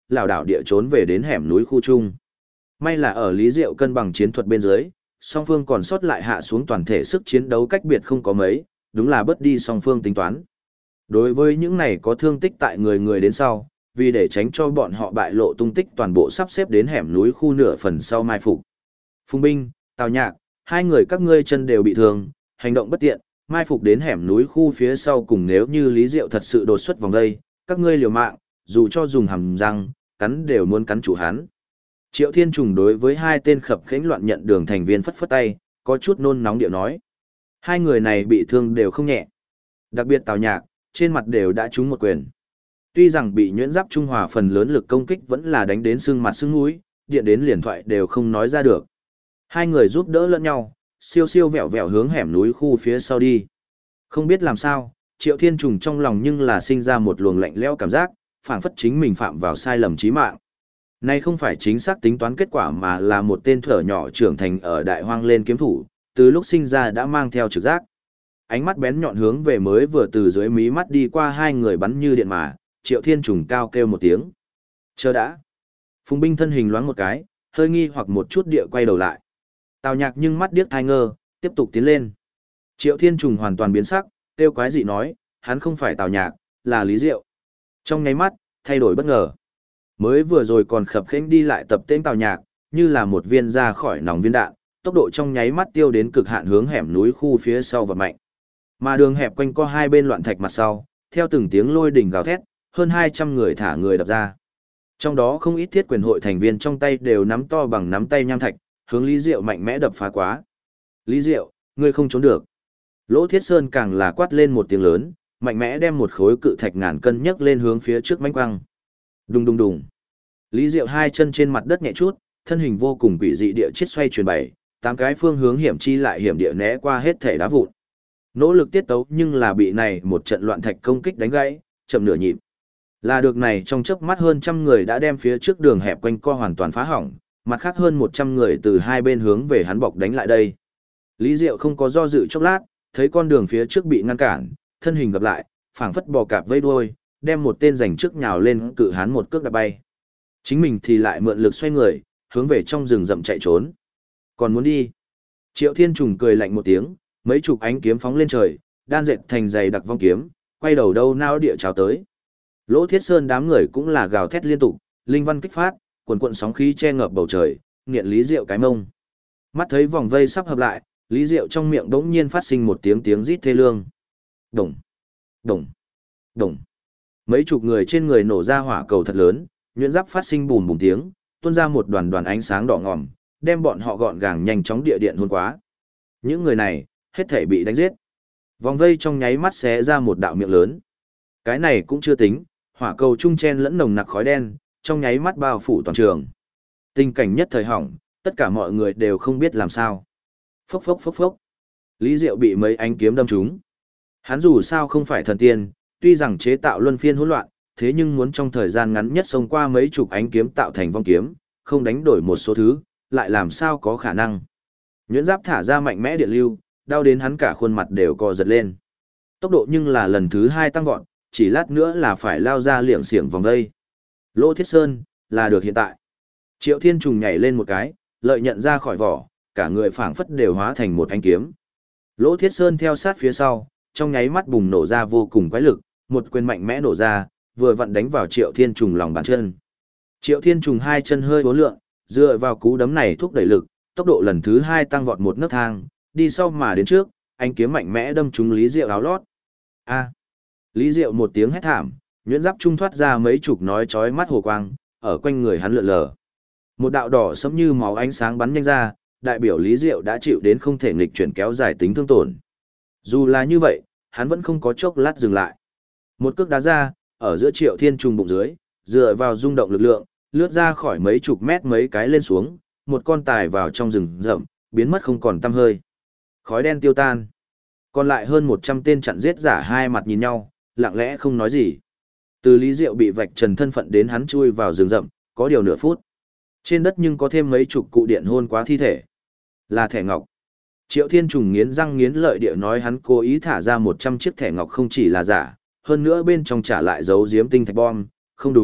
lảo đảo địa trốn về đến hẻm núi khu trung. May là ở Lý Diệu cân bằng chiến thuật bên dưới, song phương còn sót lại hạ xuống toàn thể sức chiến đấu cách biệt không có mấy, đúng là bớt đi song phương tính toán. Đối với những này có thương tích tại người đến sau, vì để tránh cho bọn họ bại lộ tung tích toàn bộ sắp xếp đến hẻm núi khu nửa phần sau mai phục. Phùng Binh, Tào Nhạc, hai người các ngươi chân đều bị thương, hành động bất tiện, mai phục đến hẻm núi khu phía sau cùng nếu như Lý Diệu thật sự đột xuất vòng đây, các ngươi liều mạng, dù cho dùng hàm răng, cắn đều muốn cắn chủ hắn. Triệu Thiên Trùng đối với hai tên khập khiễng loạn nhận đường thành viên phất phất tay, có chút nôn nóng điệu nói. Hai người này bị thương đều không nhẹ. Đặc biệt Tào Nhạc, trên mặt đều đã trúng một quyền. Tuy rằng bị nhuyễn giáp trung hòa phần lớn lực công kích vẫn là đánh đến sưng mặt sưng mũi, điện đến liền thoại đều không nói ra được. Hai người giúp đỡ lẫn nhau, siêu siêu vẹo vẹo hướng hẻm núi khu phía sau đi. Không biết làm sao, Triệu Thiên Trùng trong lòng nhưng là sinh ra một luồng lạnh lẽo cảm giác, phảng phất chính mình phạm vào sai lầm chí mạng. Này không phải chính xác tính toán kết quả mà là một tên thở nhỏ trưởng thành ở đại hoang lên kiếm thủ, từ lúc sinh ra đã mang theo trực giác. Ánh mắt bén nhọn hướng về mới vừa từ dưới mí mắt đi qua hai người bắn như điện mà, Triệu Thiên Trùng cao kêu một tiếng. Chờ đã. Phùng Binh thân hình loáng một cái, hơi nghi hoặc một chút địa quay đầu lại. Tào Nhạc nhưng mắt điếc thai ngơ, tiếp tục tiến lên. Triệu Thiên Trùng hoàn toàn biến sắc, kêu quái dị nói, hắn không phải Tào Nhạc, là Lý Diệu. Trong nháy mắt, thay đổi bất ngờ. Mới vừa rồi còn khập khiễng đi lại tập tên Tào Nhạc, như là một viên ra khỏi nòng viên đạn, tốc độ trong nháy mắt tiêu đến cực hạn hướng hẻm núi khu phía sau và mạnh. Mà đường hẹp quanh co hai bên loạn thạch mặt sau, theo từng tiếng lôi đỉnh gào thét, hơn 200 người thả người đập ra. Trong đó không ít thiết quyền hội thành viên trong tay đều nắm to bằng nắm tay nham thạch, hướng Lý Diệu mạnh mẽ đập phá quá. Lý Diệu, ngươi không trốn được. Lỗ Thiết Sơn càng là quát lên một tiếng lớn, mạnh mẽ đem một khối cự thạch ngàn cân nhấc lên hướng phía trước mãnh quăng. Đùng đùng đùng. Lý Diệu hai chân trên mặt đất nhẹ chút, thân hình vô cùng quỷ dị địa chết xoay chuyển bảy, tám cái phương hướng hiểm chi lại hiểm địa né qua hết thể đá vụn. Nỗ lực tiết tấu nhưng là bị này một trận loạn thạch công kích đánh gãy, chậm nửa nhịp. Là được này trong chớp mắt hơn trăm người đã đem phía trước đường hẹp quanh co hoàn toàn phá hỏng, mặt khác hơn 100 người từ hai bên hướng về hắn bọc đánh lại đây. Lý Diệu không có do dự chốc lát, thấy con đường phía trước bị ngăn cản, thân hình gặp lại, phảng phất bò cạp vây đuôi, đem một tên giành trước nhào lên cự hắn một cước đạp bay. Chính mình thì lại mượn lực xoay người, hướng về trong rừng rậm chạy trốn. Còn muốn đi? Triệu Thiên Trùng cười lạnh một tiếng, mấy chục ánh kiếm phóng lên trời, đan dệt thành dày đặc vong kiếm, quay đầu đâu nao địa cháo tới. Lỗ Thiết Sơn đám người cũng là gào thét liên tục, linh văn kích phát, quần quần sóng khí che ngập bầu trời, nghiện Lý Diệu cái mông. Mắt thấy vòng vây sắp hợp lại, Lý Diệu trong miệng đống nhiên phát sinh một tiếng rít thê lương. Đồng, đồng, đồng. Mấy chục người trên người nổ ra hỏa cầu thật lớn, nhuyễn giáp phát sinh bùm bùm tiếng, tuôn ra một đoàn đoàn ánh sáng đỏ ngòm, đem bọn họ gọn gàng nhanh chóng địa điện hôn quá. Những người này, hết thảy bị đánh giết. Vòng vây trong nháy mắt xé ra một đạo miệng lớn. Cái này cũng chưa tính, hỏa cầu trung chen lẫn nồng nặc khói đen, trong nháy mắt bao phủ toàn trường. Tình cảnh nhất thời hỏng, tất cả mọi người đều không biết làm sao. Phốc phốc phốc phốc. Lý Diệu bị mấy ánh kiếm đâm trúng. Hắn dù sao không phải thần tiên, tuy rằng chế tạo luân phiên hỗn loạn, thế nhưng muốn trong thời gian ngắn nhất xông qua mấy chục ánh kiếm tạo thành vong kiếm, không đánh đổi một số thứ, lại làm sao có khả năng. Nhuyễn giáp thả ra mạnh mẽ điện lưu, đau đến hắn cả khuôn mặt đều co giật lên. Tốc độ nhưng là lần thứ 2 tăng vọt, chỉ lát nữa là phải lao ra liệng xiềng vòng vây. Lỗ Thiết Sơn, là được hiện tại. Triệu Thiên Trùng nhảy lên một cái, lợi nhận ra khỏi vỏ, cả người phảng phất đều hóa thành một ánh kiếm. Lỗ Thiết Sơn theo sát phía sau, trong nháy mắt bùng nổ ra vô cùng quái lực, một quyền mạnh mẽ nổ ra, vừa vặn đánh vào Triệu Thiên Trùng lòng bàn chân. Triệu Thiên Trùng hai chân hơi uốn lượn, dựa vào cú đấm này thúc đẩy lực, tốc độ lần thứ 2 tăng vọt một nấc thang, đi sau mà đến trước, ánh kiếm mạnh mẽ đâm trúng Lý Diệu áo lót. A! Lý Diệu một tiếng hét thảm, nhuyễn giáp trung thoát ra mấy chục nói chói mắt hồ quang, ở quanh người hắn lượn lờ. Một đạo đỏ sẫm như máu ánh sáng bắn nhanh ra, đại biểu Lý Diệu đã chịu đến không thể nghịch chuyển kéo dài tính thương tổn. Dù là như vậy, hắn vẫn không có chốc lát dừng lại. Một cước đá ra, ở giữa Triệu Thiên Trùng bụng dưới, dựa vào rung động lực lượng, lướt ra khỏi mấy chục mét mấy cái lên xuống, một con tài vào trong rừng rậm, biến mất không còn tăm hơi. Khói đen tiêu tan. Còn lại hơn 100 tên chặn giết giả hai mặt nhìn nhau, lặng lẽ không nói gì. Từ Lý Diệu bị vạch trần thân phận đến hắn chui vào rừng rậm, có điều nửa phút. Trên đất nhưng có thêm mấy chục cụ điện hôn quá thi thể. Là thẻ ngọc. Triệu Thiên Trùng nghiến răng nghiến lợi địa nói hắn cố ý thả ra 100 chiếc thẻ ngọc không chỉ là giả, hơn nữa bên trong trả lại dấu giếm tinh thạch bom, không đúng,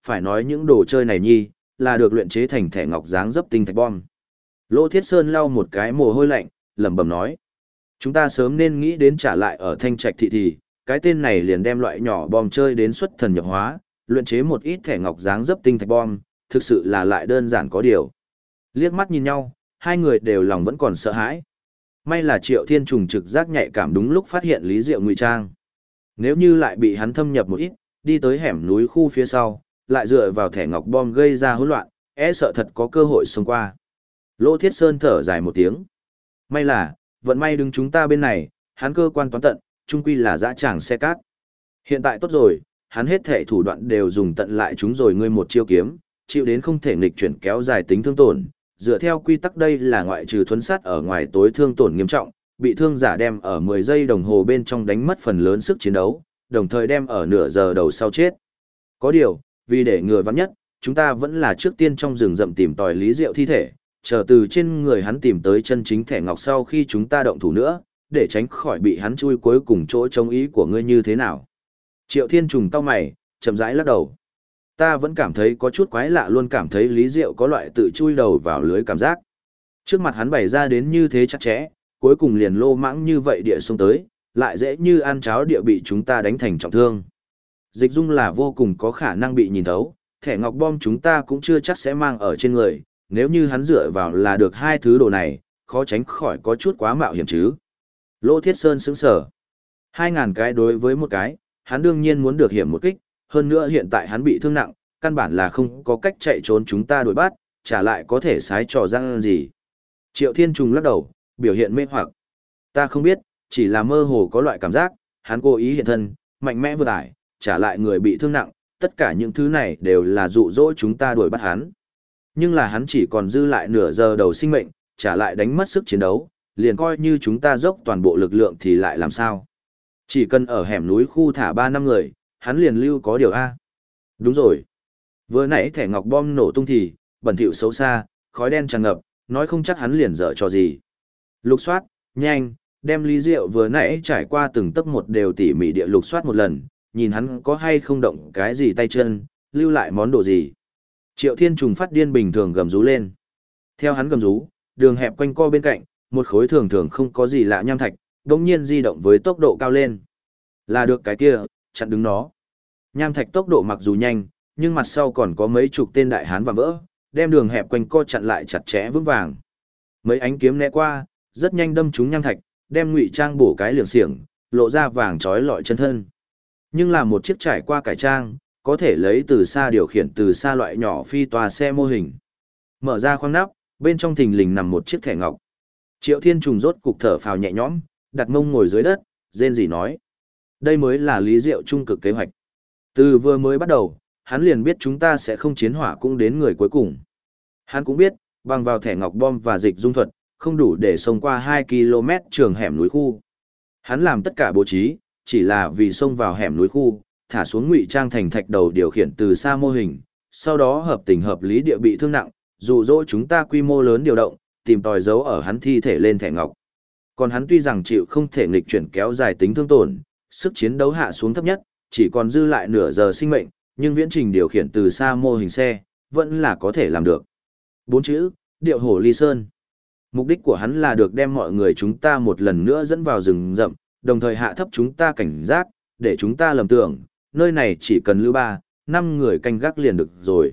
phải nói những đồ chơi này nhi, là được luyện chế thành thẻ ngọc dáng dấp tinh thạch bom. Lỗ Thiết Sơn lau một cái mồ hôi lạnh, lẩm bẩm nói. Chúng ta sớm nên nghĩ đến trả lại ở Thanh Trạch thị thì, cái tên này liền đem loại nhỏ bom chơi đến xuất thần nhập hóa, luyện chế một ít thẻ ngọc dáng dấp tinh thạch bom, thực sự là lại đơn giản có điều. Liếc mắt nhìn nhau, hai người đều lòng vẫn còn sợ hãi. May là Triệu Thiên Trùng trực giác nhạy cảm đúng lúc phát hiện Lý Diệu ngụy trang. Nếu như lại bị hắn thâm nhập một ít, đi tới hẻm núi khu phía sau, lại dựa vào thẻ ngọc bom gây ra hỗn loạn, e sợ thật có cơ hội xông qua. Lỗ Thiết Sơn thở dài một tiếng. May là, vận may đứng chúng ta bên này, hắn cơ quan toán tận, chung quy là dã tràng xe cát. Hiện tại tốt rồi, hắn hết thể thủ đoạn đều dùng tận lại chúng rồi, ngươi một chiêu kiếm, chịu đến không thể nghịch chuyển kéo dài tính thương tổn. Dựa theo quy tắc đây là ngoại trừ thuấn sát ở ngoài tối thương tổn nghiêm trọng, bị thương giả đem ở 10 giây đồng hồ bên trong đánh mất phần lớn sức chiến đấu, đồng thời đem ở nửa giờ đầu sau chết. Có điều, vì để ngừa vắng nhất, chúng ta vẫn là trước tiên trong rừng rậm tìm tòi Lý Diệu thi thể, chờ từ trên người hắn tìm tới chân chính thẻ ngọc sau khi chúng ta động thủ nữa, để tránh khỏi bị hắn chui cuối cùng chỗ chống ý của ngươi như thế nào. Triệu Thiên Trùng cau mày, chậm rãi lắc đầu. Ta vẫn cảm thấy có chút quái lạ, luôn cảm thấy Lý Diệu có loại tự chui đầu vào lưới cảm giác. Trước mặt hắn bày ra đến như thế chắc chẽ, cuối cùng liền lô mãng như vậy địa xông tới, lại dễ như ăn cháo địa bị chúng ta đánh thành trọng thương. Dịch Dung là vô cùng có khả năng bị nhìn thấu, thẻ ngọc bom chúng ta cũng chưa chắc sẽ mang ở trên người, nếu như hắn dựa vào là được hai thứ đồ này, khó tránh khỏi có chút quá mạo hiểm chứ. Lỗ Thiết Sơn sững sờ. 2.000 cái đối với một cái, hắn đương nhiên muốn được hiểm một kích, hơn nữa hiện tại hắn bị thương nặng, căn bản là không có cách chạy trốn chúng ta đuổi bắt, trả lại có thể sái trò răng gì. Triệu Thiên Trùng lắc đầu, biểu hiện mê hoặc. Ta không biết, chỉ là mơ hồ có loại cảm giác, hắn cố ý hiện thân, mạnh mẽ vượt ải, trả lại người bị thương nặng, tất cả những thứ này đều là dụ dỗ chúng ta đuổi bắt hắn. Nhưng là hắn chỉ còn dư lại nửa giờ đầu sinh mệnh, trả lại đánh mất sức chiến đấu, liền coi như chúng ta dốc toàn bộ lực lượng thì lại làm sao. Chỉ cần ở hẻm núi khu thả 3 năm người, hắn liền lưu có điều A. Đúng rồi. Vừa nãy thẻ ngọc bom nổ tung thì, bẩn thỉu xấu xa, khói đen tràn ngập, nói không chắc hắn liền dở trò gì. Lục soát, nhanh, đem Lý Diệu vừa nãy trải qua từng tấc một đều tỉ mỉ địa lục soát một lần, nhìn hắn có hay không động cái gì tay chân, lưu lại món đồ gì. Triệu Thiên Trùng phát điên bình thường gầm rú lên. Theo hắn gầm rú, đường hẹp quanh co bên cạnh, một khối thường thường không có gì lạ nham thạch, đống nhiên di động với tốc độ cao lên. Là được cái kia, chặn đứng nó. Nham thạch tốc độ mặc dù nhanh, nhưng mặt sau còn có mấy chục tên đại hán và vỡ, đem đường hẹp quanh co chặn lại chặt chẽ vững vàng. Mấy ánh kiếm né qua, rất nhanh đâm trúng nham thạch, đem ngụy trang bổ cái liềng xiềng, lộ ra vàng trói lọi chân thân. Nhưng là một chiếc trải qua cải trang, có thể lấy từ xa điều khiển từ xa loại nhỏ phi tòa xe mô hình. Mở ra khoang nắp, bên trong thình lình nằm một chiếc thẻ ngọc. Triệu Thiên Trùng rốt cục thở phào nhẹ nhõm, đặt mông ngồi dưới đất, rên rỉ nói. Đây mới là Lý Diệu trung cực kế hoạch. Từ vừa mới bắt đầu, hắn liền biết chúng ta sẽ không chiến hỏa cũng đến người cuối cùng. Hắn cũng biết, bằng vào thẻ ngọc bom và dịch dung thuật, không đủ để xông qua 2 km trường hẻm núi khu. Hắn làm tất cả bố trí, chỉ là vì xông vào hẻm núi khu, thả xuống ngụy trang thành thạch đầu điều khiển từ xa mô hình, sau đó hợp tình hợp lý địa bị thương nặng, dụ dỗ chúng ta quy mô lớn điều động, tìm tòi dấu ở hắn thi thể lên thẻ ngọc. Còn hắn tuy rằng chịu không thể nghịch chuyển kéo dài tính thương tổn, sức chiến đấu hạ xuống thấp nhất, chỉ còn dư lại nửa giờ sinh mệnh, nhưng viễn trình điều khiển từ xa mô hình xe, vẫn là có thể làm được. 4 chữ, điệu hổ ly sơn. Mục đích của hắn là được đem mọi người chúng ta một lần nữa dẫn vào rừng rậm, đồng thời hạ thấp chúng ta cảnh giác, để chúng ta lầm tưởng, nơi này chỉ cần lưu 3-5 người canh gác liền được rồi.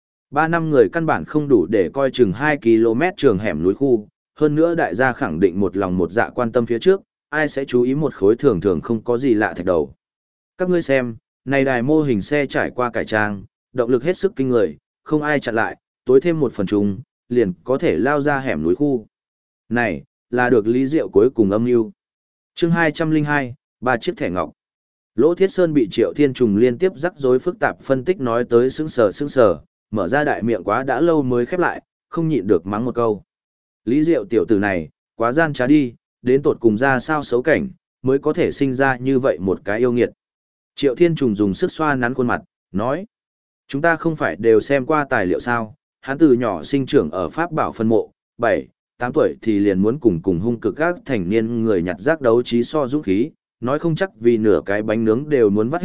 3-5 người căn bản không đủ để coi chừng 2 km trường hẻm núi khu, hơn nữa đại gia khẳng định một lòng một dạ quan tâm phía trước, ai sẽ chú ý một khối thường thường không có gì lạ thạch đầu. Các ngươi xem, này đài mô hình xe trải qua cải trang, động lực hết sức kinh người, không ai chặn lại, tối thêm một phần trùng, liền có thể lao ra hẻm núi khu. Này, là được Lý Diệu cuối cùng âm mưu. Chương 202, 3 chiếc thẻ ngọc. Lỗ Thiết Sơn bị Triệu Thiên Trùng liên tiếp rắc rối phức tạp phân tích nói tới sững sờ, mở ra đại miệng quá đã lâu mới khép lại, không nhịn được mắng một câu. Lý Diệu tiểu tử này, quá gian trá đi, đến tột cùng ra sao xấu cảnh, mới có thể sinh ra như vậy một cái yêu nghiệt. Triệu Thiên Trùng dùng sức xoa nắn khuôn mặt, nói. Chúng ta không phải đều xem qua tài liệu sao, hắn từ nhỏ sinh trưởng ở Pháp Bảo phân mộ, 7-8 tuổi thì liền muốn cùng hung cực các thành niên người nhặt rác đấu trí so dũng khí, nói không chắc vì nửa cái bánh nướng đều muốn vắt hết vóc,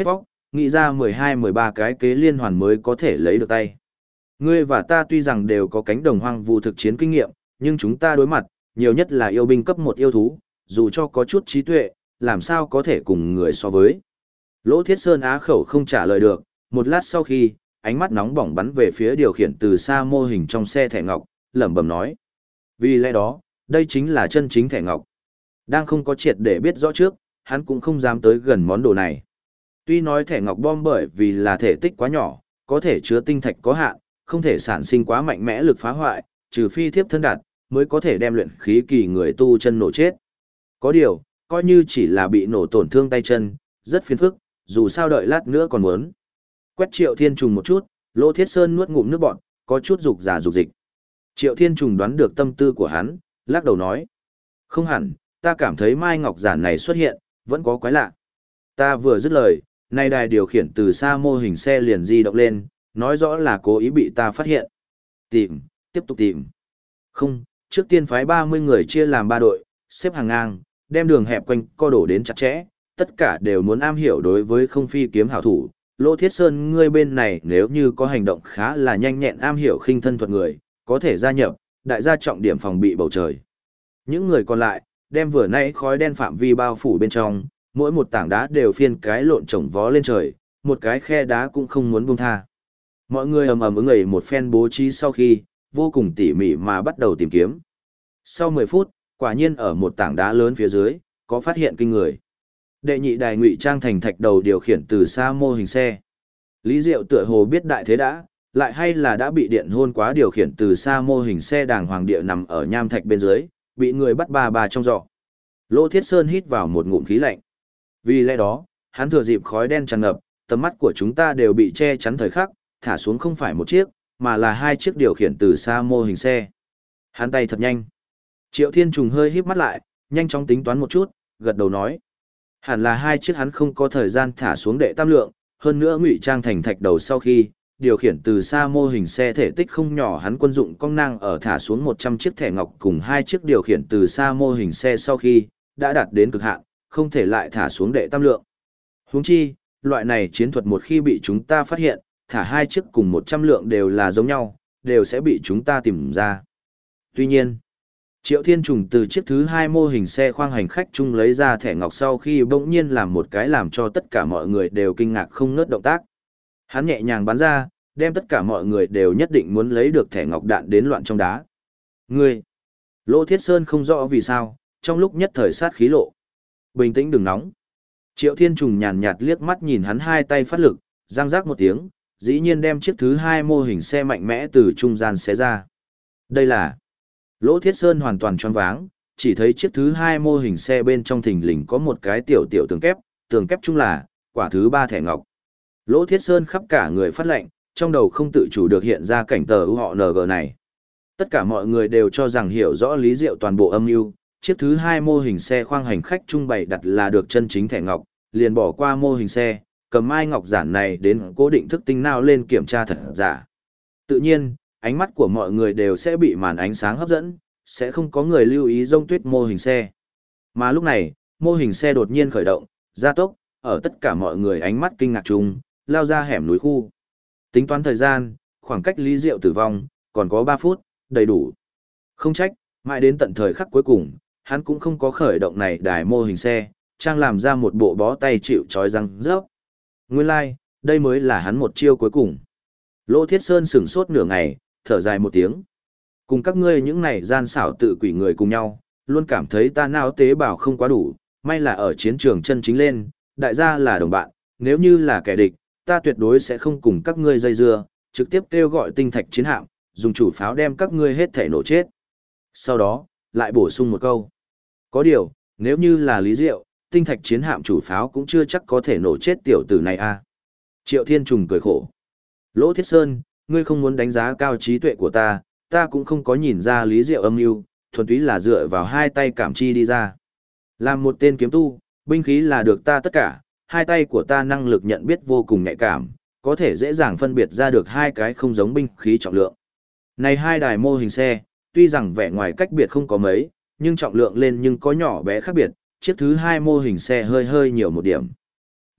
nghĩ ra 12-13 cái kế liên hoàn mới có thể lấy được tay. Ngươi và ta tuy rằng đều có cánh đồng hoang vu thực chiến kinh nghiệm, nhưng chúng ta đối mặt, nhiều nhất là yêu binh cấp 1 yêu thú, dù cho có chút trí tuệ, làm sao có thể cùng người so với. Lỗ Thiết Sơn á khẩu không trả lời được, một lát sau khi, ánh mắt nóng bỏng bắn về phía điều khiển từ xa mô hình trong xe thẻ ngọc, lẩm bẩm nói. Vì lẽ đó, đây chính là chân chính thẻ ngọc. Đang không có triệt để biết rõ trước, hắn cũng không dám tới gần món đồ này. Tuy nói thẻ ngọc bom bởi vì là thể tích quá nhỏ, có thể chứa tinh thạch có hạn, không thể sản sinh quá mạnh mẽ lực phá hoại, trừ phi thiếp thân đạt, mới có thể đem luyện khí kỳ người tu chân nổ chết. Có điều, coi như chỉ là bị nổ tổn thương tay chân, rất phiền phức, dù sao đợi lát nữa còn muốn. Quét Triệu Thiên Trùng một chút, Lỗ Thiết Sơn nuốt ngụm nước bọt, có chút dục giả dục dịch. Triệu Thiên Trùng đoán được tâm tư của hắn, lắc đầu nói. Không hẳn, ta cảm thấy Mai Ngọc Giản này xuất hiện, vẫn có quái lạ. Ta vừa dứt lời, nay đài điều khiển từ xa mô hình xe liền di động lên, nói rõ là cố ý bị ta phát hiện. Tìm, tiếp tục tìm. Không, trước tiên phái 30 người chia làm 3 đội, xếp hàng ngang, đem đường hẹp quanh co đổ đến chặt chẽ, tất cả đều muốn am hiểu đối với không phi kiếm hảo thủ. Lỗ Thiết Sơn ngươi bên này nếu như có hành động khá là nhanh nhẹn am hiểu khinh thân thuật người, có thể gia nhập, đại gia trọng điểm phòng bị bầu trời. Những người còn lại, đem vừa nãy khói đen phạm vi bao phủ bên trong, mỗi một tảng đá đều phiên cái lộn trồng vó lên trời, một cái khe đá cũng không muốn buông tha. Mọi người ầm ầm ứng ẩy một phen bố trí sau khi, vô cùng tỉ mỉ mà bắt đầu tìm kiếm. Sau 10 phút, quả nhiên ở một tảng đá lớn phía dưới, có phát hiện kinh người. Đệ nhị đài ngụy trang thành thạch đầu điều khiển từ xa mô hình xe. Lý Diệu tựa hồ biết đại thế đã, lại hay là đã bị điện hôn quá điều khiển từ xa mô hình xe đàng hoàng địa nằm ở nham thạch bên dưới, bị người bắt bà trong giỏ. Lỗ Thiết Sơn hít vào một ngụm khí lạnh. Vì lẽ đó, hắn thừa dịp khói đen tràn ngập, tầm mắt của chúng ta đều bị che chắn thời khắc, thả xuống không phải một chiếc, mà là 2 chiếc điều khiển từ xa mô hình xe. Hắn tay thật nhanh. Triệu Thiên Trùng hơi híp mắt lại, nhanh chóng tính toán một chút, gật đầu nói. Hẳn là 2 chiếc hắn không có thời gian thả xuống đệ tam lượng, hơn nữa ngụy trang thành thạch đầu sau khi, điều khiển từ xa mô hình xe thể tích không nhỏ hắn quân dụng công năng ở thả xuống 100 chiếc thẻ ngọc cùng 2 chiếc điều khiển từ xa mô hình xe sau khi, đã đạt đến cực hạn, không thể lại thả xuống đệ tam lượng. Huống chi, loại này chiến thuật một khi bị chúng ta phát hiện, thả 2 chiếc cùng 100 lượng đều là giống nhau, đều sẽ bị chúng ta tìm ra. Tuy nhiên, Triệu Thiên Trùng từ chiếc thứ 2 mô hình xe khoang hành khách chung lấy ra thẻ ngọc sau khi bỗng nhiên làm một cái làm cho tất cả mọi người đều kinh ngạc không ngớt động tác. Hắn nhẹ nhàng bắn ra, đem tất cả mọi người đều nhất định muốn lấy được thẻ ngọc đạn đến loạn trong đá. Ngươi! Lỗ Thiết Sơn không rõ vì sao, trong lúc nhất thời sát khí lộ. Bình tĩnh đừng nóng. Triệu Thiên Trùng nhàn nhạt liếc mắt nhìn hắn 2 tay phát lực, răng rác một tiếng, dĩ nhiên đem chiếc thứ 2 mô hình xe mạnh mẽ từ trung gian xé ra. Đây là... Lỗ Thiết Sơn hoàn toàn choáng váng, chỉ thấy chiếc thứ 2 mô hình xe bên trong thình lình có một cái tiểu tường kép chung là quả thứ 3 thẻ ngọc. Lỗ Thiết Sơn khắp cả người phát lệnh, trong đầu không tự chủ được hiện ra cảnh tờ ưu họ NG này. Tất cả mọi người đều cho rằng hiểu rõ lý diệu toàn bộ âm mưu, chiếc thứ 2 mô hình xe khoang hành khách trung bày đặt là được chân chính thẻ ngọc, liền bỏ qua mô hình xe, cầm Mai Ngọc Giản này đến cố định thức tinh nào lên kiểm tra thật giả. Tự nhiên, ánh mắt của mọi người đều sẽ bị màn ánh sáng hấp dẫn, sẽ không có người lưu ý rông tuyết mô hình xe. Mà lúc này, mô hình xe đột nhiên khởi động, gia tốc, ở tất cả mọi người ánh mắt kinh ngạc chung, lao ra hẻm núi khu. Tính toán thời gian, khoảng cách Lý Diệu tử vong, còn có 3 phút, đầy đủ. Không trách, mãi đến tận thời khắc cuối cùng, hắn cũng không có khởi động này đài mô hình xe, trang làm ra một bộ bó tay chịu trói răng rớp. Nguyên lai, đây mới là hắn một chiêu cuối cùng. Lỗ Thiết Sơn sửng sốt nửa ngày, thở dài một tiếng. Cùng các ngươi những này gian xảo tự quỷ người cùng nhau, luôn cảm thấy ta não tế bào không quá đủ, may là ở chiến trường chân chính lên, đại gia là đồng bạn, nếu như là kẻ địch, ta tuyệt đối sẽ không cùng các ngươi dây dưa, trực tiếp kêu gọi tinh thạch chiến hạm, dùng chủ pháo đem các ngươi hết thể nổ chết. Sau đó, lại bổ sung một câu. Có điều, nếu như là Lý Diệu, tinh thạch chiến hạm chủ pháo cũng chưa chắc có thể nổ chết tiểu tử này a. Triệu Thiên Trùng cười khổ. Lỗ Thiết Sơn, ngươi không muốn đánh giá cao trí tuệ của ta cũng không có nhìn ra Lý Diệu âm mưu, thuần túy là dựa vào 2 tay cảm chi đi ra. Làm một tên kiếm tu, binh khí là được ta tất cả, 2 tay của ta năng lực nhận biết vô cùng nhạy cảm, có thể dễ dàng phân biệt ra được 2 cái không giống binh khí trọng lượng. Này 2 đài mô hình xe, tuy rằng vẻ ngoài cách biệt không có mấy, nhưng trọng lượng lên nhưng có nhỏ bé khác biệt, chiếc thứ 2 mô hình xe hơi nhiều một điểm.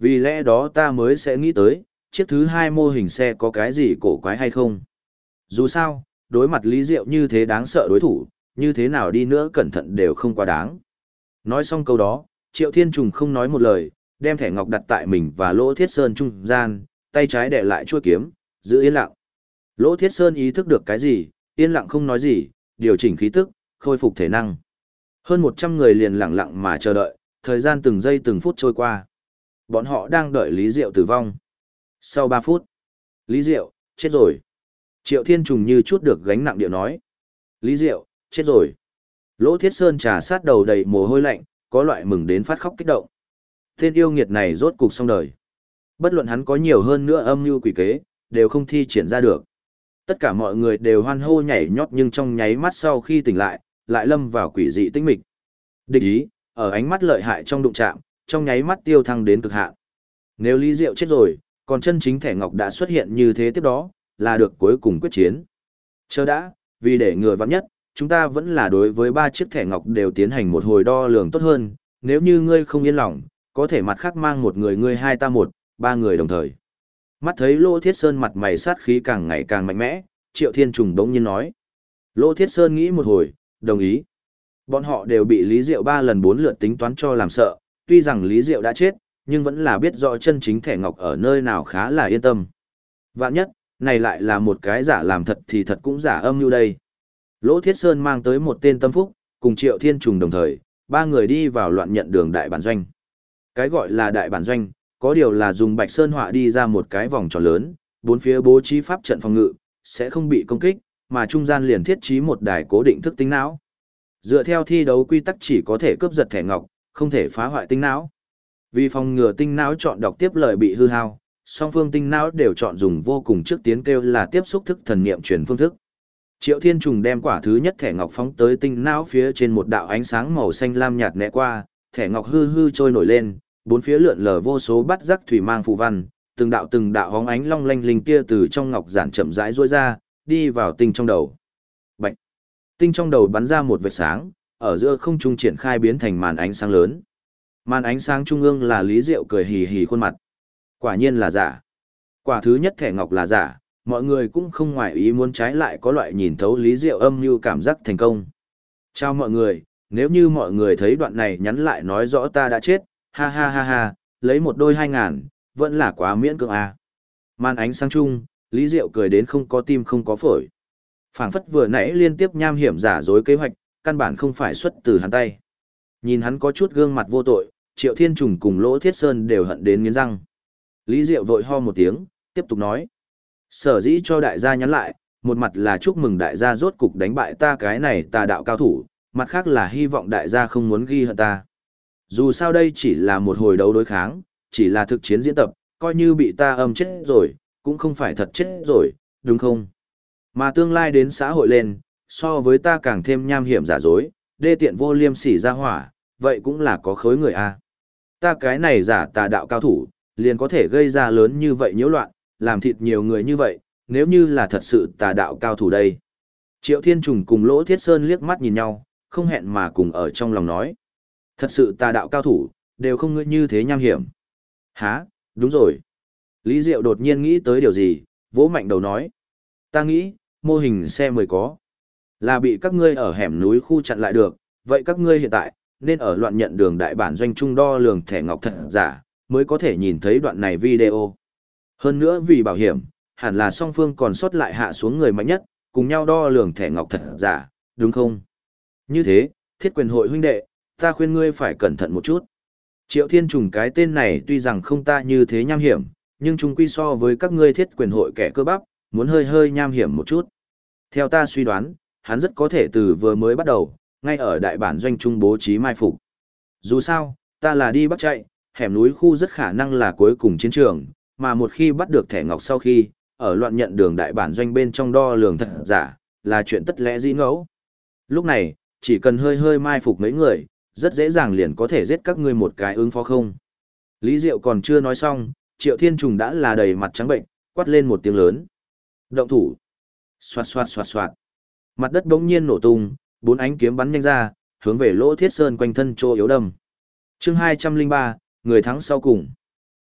Vì lẽ đó ta mới sẽ nghĩ tới, chiếc thứ hai mô hình xe có cái gì cổ quái hay không. Dù sao, đối mặt Lý Diệu như thế đáng sợ đối thủ, như thế nào đi nữa cẩn thận đều không quá đáng. Nói xong câu đó, Triệu Thiên Trùng không nói một lời, đem thẻ ngọc đặt tại mình và Lỗ Thiết Sơn trung gian, tay trái đè lại chuôi kiếm, giữ yên lặng. Lỗ Thiết Sơn ý thức được cái gì, yên lặng không nói gì, điều chỉnh khí tức, khôi phục thể năng. Hơn 100 người liền lặng lặng mà chờ đợi, thời gian từng giây từng phút trôi qua. Bọn họ đang đợi Lý Diệu tử vong. Sau 3 phút, Lý Diệu, chết rồi. Triệu Thiên Trùng như chút được gánh nặng điệu nói. Lý Diệu, chết rồi. Lỗ Thiết Sơn trà sát đầu đầy mồ hôi lạnh, có loại mừng đến phát khóc kích động. Tên yêu nghiệt này rốt cục xong đời. Bất luận hắn có nhiều hơn nữa âm mưu quỷ kế, đều không thi triển ra được. Tất cả mọi người đều hoan hô nhảy nhót nhưng trong nháy mắt sau khi tỉnh lại, lại lâm vào quỷ dị tĩnh mịch. Địch ý, ở ánh mắt lợi hại trong đụng chạm, trong nháy mắt tiêu thăng đến cực hạn. Nếu Lý Diệu chết rồi, còn chân chính thẻ ngọc đã xuất hiện như thế tiếp đó, là được cuối cùng quyết chiến. Chờ đã, vì để ngừa vắng nhất, chúng ta vẫn là đối với 3 chiếc thẻ ngọc đều tiến hành một hồi đo lường tốt hơn, nếu như ngươi không yên lòng, có thể mặt khác mang một người ngươi hai ta một, 3 người đồng thời. Mắt thấy Lỗ Thiết Sơn mặt mày sát khí càng ngày càng mạnh mẽ, Triệu Thiên Trùng đống nhiên nói. Lỗ Thiết Sơn nghĩ một hồi, đồng ý. Bọn họ đều bị Lý Diệu 3 lần 4 lượt tính toán cho làm sợ, tuy rằng Lý Diệu đã chết, nhưng vẫn là biết rõ chân chính thẻ ngọc ở nơi nào khá là yên tâm. Vạn nhất, này lại là một cái giả làm thật thì thật cũng giả âm như đây. Lỗ Thiết Sơn mang tới một tên tâm phúc, cùng Triệu Thiên Trùng đồng thời, 3 người đi vào loạn nhận đường đại bản doanh. Cái gọi là đại bản doanh, có điều là dùng bạch sơn họa đi ra một cái vòng tròn lớn, bốn phía bố trí pháp trận phòng ngự, sẽ không bị công kích, mà trung gian liền thiết trí một đài cố định thức tính não. Dựa theo thi đấu quy tắc chỉ có thể cướp giật thẻ ngọc, không thể phá hoại tinh não. Vì phòng ngừa tinh não chọn đọc tiếp lời bị hư hao, song phương tinh não đều chọn dùng vô cùng trước tiến kêu là tiếp xúc thức thần niệm truyền phương thức. Triệu Thiên Trùng đem quả thứ nhất thẻ ngọc phóng tới tinh não phía trên một đạo ánh sáng màu xanh lam nhạt né qua, thẻ ngọc hư hư trôi nổi lên, bốn phía lượn lờ vô số bắt rắc thủy mang phù văn, từng đạo hóng ánh long lanh linh kia từ trong ngọc giản chậm rãi rũa ra, đi vào tinh trong đầu. Bạch. Tinh trong đầu bắn ra một vệt sáng, ở giữa không trung triển khai biến thành màn ánh sáng lớn. Màn ánh sáng trung ương là Lý Diệu cười hì hì khuôn mặt. Quả nhiên là giả. Quả thứ nhất thẻ ngọc là giả, mọi người cũng không ngoài ý muốn, trái lại có loại nhìn thấu Lý Diệu âm mưu cảm giác thành công. Chào mọi người, nếu như mọi người thấy đoạn này nhắn lại nói rõ ta đã chết, ha ha ha ha, lấy một đôi 2000, vẫn là quá miễn cưỡng à. Màn ánh sáng chung, Lý Diệu cười đến không có tim không có phổi. Phảng phất vừa nãy liên tiếp nham hiểm giả dối kế hoạch, căn bản không phải xuất từ hắn tay. Nhìn hắn có chút gương mặt vô tội, Triệu Thiên Trùng cùng Lỗ Thiết Sơn đều hận đến nghiến răng. Lý Diệu vội ho một tiếng, tiếp tục nói. Sở dĩ cho đại gia nhắn lại, một mặt là chúc mừng đại gia rốt cục đánh bại ta cái này tà đạo cao thủ, mặt khác là hy vọng đại gia không muốn ghi hận ta. Dù sao đây chỉ là một hồi đấu đối kháng, chỉ là thực chiến diễn tập, coi như bị ta âm chết rồi, cũng không phải thật chết rồi, đúng không? Mà tương lai đến xã hội lên, so với ta càng thêm nham hiểm giả dối, đê tiện vô liêm sỉ ra hỏa, vậy cũng là có khối người a. Ta cái này giả tà đạo cao thủ, liền có thể gây ra lớn như vậy nhiễu loạn, làm thịt nhiều người như vậy, nếu như là thật sự tà đạo cao thủ đây. Triệu Thiên Trùng cùng Lỗ Thiết Sơn liếc mắt nhìn nhau, không hẹn mà cùng ở trong lòng nói. Thật sự tà đạo cao thủ, đều không ngươi như thế nham hiểm. Hả, đúng rồi. Lý Diệu đột nhiên nghĩ tới điều gì, vỗ mạnh đầu nói. Ta nghĩ, mô hình xe 10 có. Là bị các ngươi ở hẻm núi khu chặn lại được, vậy các ngươi hiện tại, nên ở loạn nhận đường đại bản doanh trung đo lường thẻ ngọc thật giả, mới có thể nhìn thấy đoạn này video. Hơn nữa vì bảo hiểm, hẳn là song phương còn sót lại hạ xuống người mạnh nhất, cùng nhau đo lường thẻ ngọc thật giả, đúng không? Như thế, thiết quyền hội huynh đệ, ta khuyên ngươi phải cẩn thận một chút. Triệu Thiên Trùng cái tên này tuy rằng không ta như thế nham hiểm, nhưng chung quy so với các ngươi thiết quyền hội kẻ cơ bắp, muốn hơi hơi nham hiểm một chút. Theo ta suy đoán, hắn rất có thể từ vừa mới bắt đầu, ngay ở đại bản doanh trung bố trí mai phục. Dù sao, ta là đi bắt chạy, hẻm núi khu rất khả năng là cuối cùng chiến trường, mà một khi bắt được thẻ ngọc sau khi, ở loạn nhận đường đại bản doanh bên trong đo lường thật giả, là chuyện tất lẽ dĩ ngẫu. Lúc này, chỉ cần hơi hơi mai phục mấy người, rất dễ dàng liền có thể giết các ngươi một cái ứng phó không. Lý Diệu còn chưa nói xong, Triệu Thiên Trùng đã là đầy mặt trắng bệnh, quát lên một tiếng lớn. Động thủ. Xoạt xoạt xoạt xoạt. Mặt đất bỗng nhiên nổ tung, 4 ánh kiếm bắn nhanh ra, hướng về Lỗ Thiết Sơn quanh thân chỗ yếu đâm. Chương 203, người thắng sau cùng.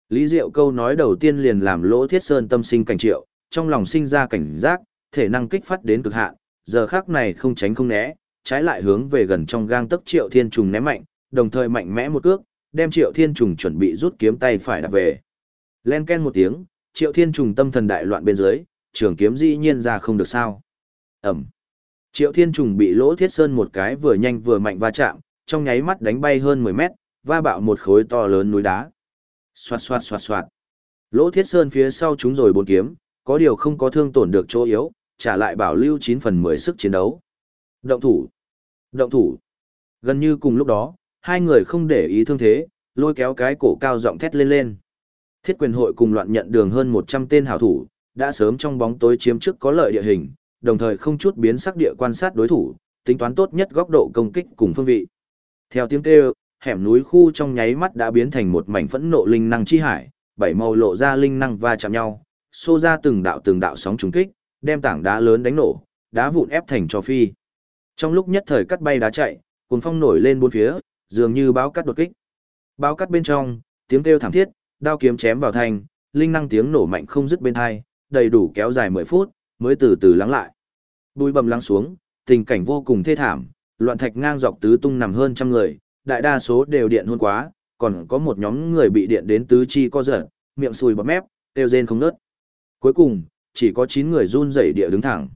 Lý Diệu câu nói đầu tiên liền làm Lỗ Thiết Sơn tâm sinh cảnh triệu, trong lòng sinh ra cảnh giác, thể năng kích phát đến cực hạn, giờ khắc này không tránh không né, trái lại hướng về gần trong gang tấc Triệu Thiên Trùng ném mạnh, đồng thời mạnh mẽ một cước, đem Triệu Thiên Trùng chuẩn bị rút kiếm tay phải đạp về. Len ken một tiếng, Triệu Thiên Trùng tâm thần đại loạn bên dưới, trường kiếm dĩ nhiên ra không được sao. Ẩm. Triệu Thiên Trùng bị Lỗ Thiết Sơn một cái vừa nhanh vừa mạnh va chạm, trong nháy mắt đánh bay hơn 10 mét, va bạo một khối to lớn núi đá. Xoạt xoạt xoạt xoạt. Lỗ Thiết Sơn phía sau chúng rồi 4 kiếm, có điều không có thương tổn được chỗ yếu, trả lại bảo lưu 9 phần 10 sức chiến đấu. Động thủ. Động thủ. Gần như cùng lúc đó, hai người không để ý thương thế, lôi kéo cái cổ cao giọng thét lên lên. Thiết quyền hội cùng loạn nhận đường hơn 100 tên hảo thủ, đã sớm trong bóng tối chiếm trước có lợi địa hình, đồng thời không chút biến sắc địa quan sát đối thủ, tính toán tốt nhất góc độ công kích cùng phương vị. Theo tiếng kêu, hẻm núi khu trong nháy mắt đã biến thành một mảnh phẫn nộ linh năng chi hải, bảy màu lộ ra linh năng va chạm nhau, xô ra từng đạo sóng trùng kích, đem tảng đá lớn đánh nổ, đá vụn ép thành cho phi. Trong lúc nhất thời cắt bay đá chạy, cuồng phong nổi lên bốn phía, dường như báo cắt đột kích. Báo cắt bên trong, tiếng kêu thảm thiết, đao kiếm chém vào thành, linh năng tiếng nổ mạnh không dứt bên tai, đầy đủ kéo dài 10 phút, mới từ từ lắng lại. Bụi bầm lắng xuống, tình cảnh vô cùng thê thảm, loạn thạch ngang dọc tứ tung nằm hơn trăm người, đại đa số đều điện hôn quá, còn có một nhóm người bị điện đến tứ chi co giật, miệng sùi bọt mép, kêu rên không ngớt. Cuối cùng, chỉ có 9 người run rẩy địa đứng thẳng.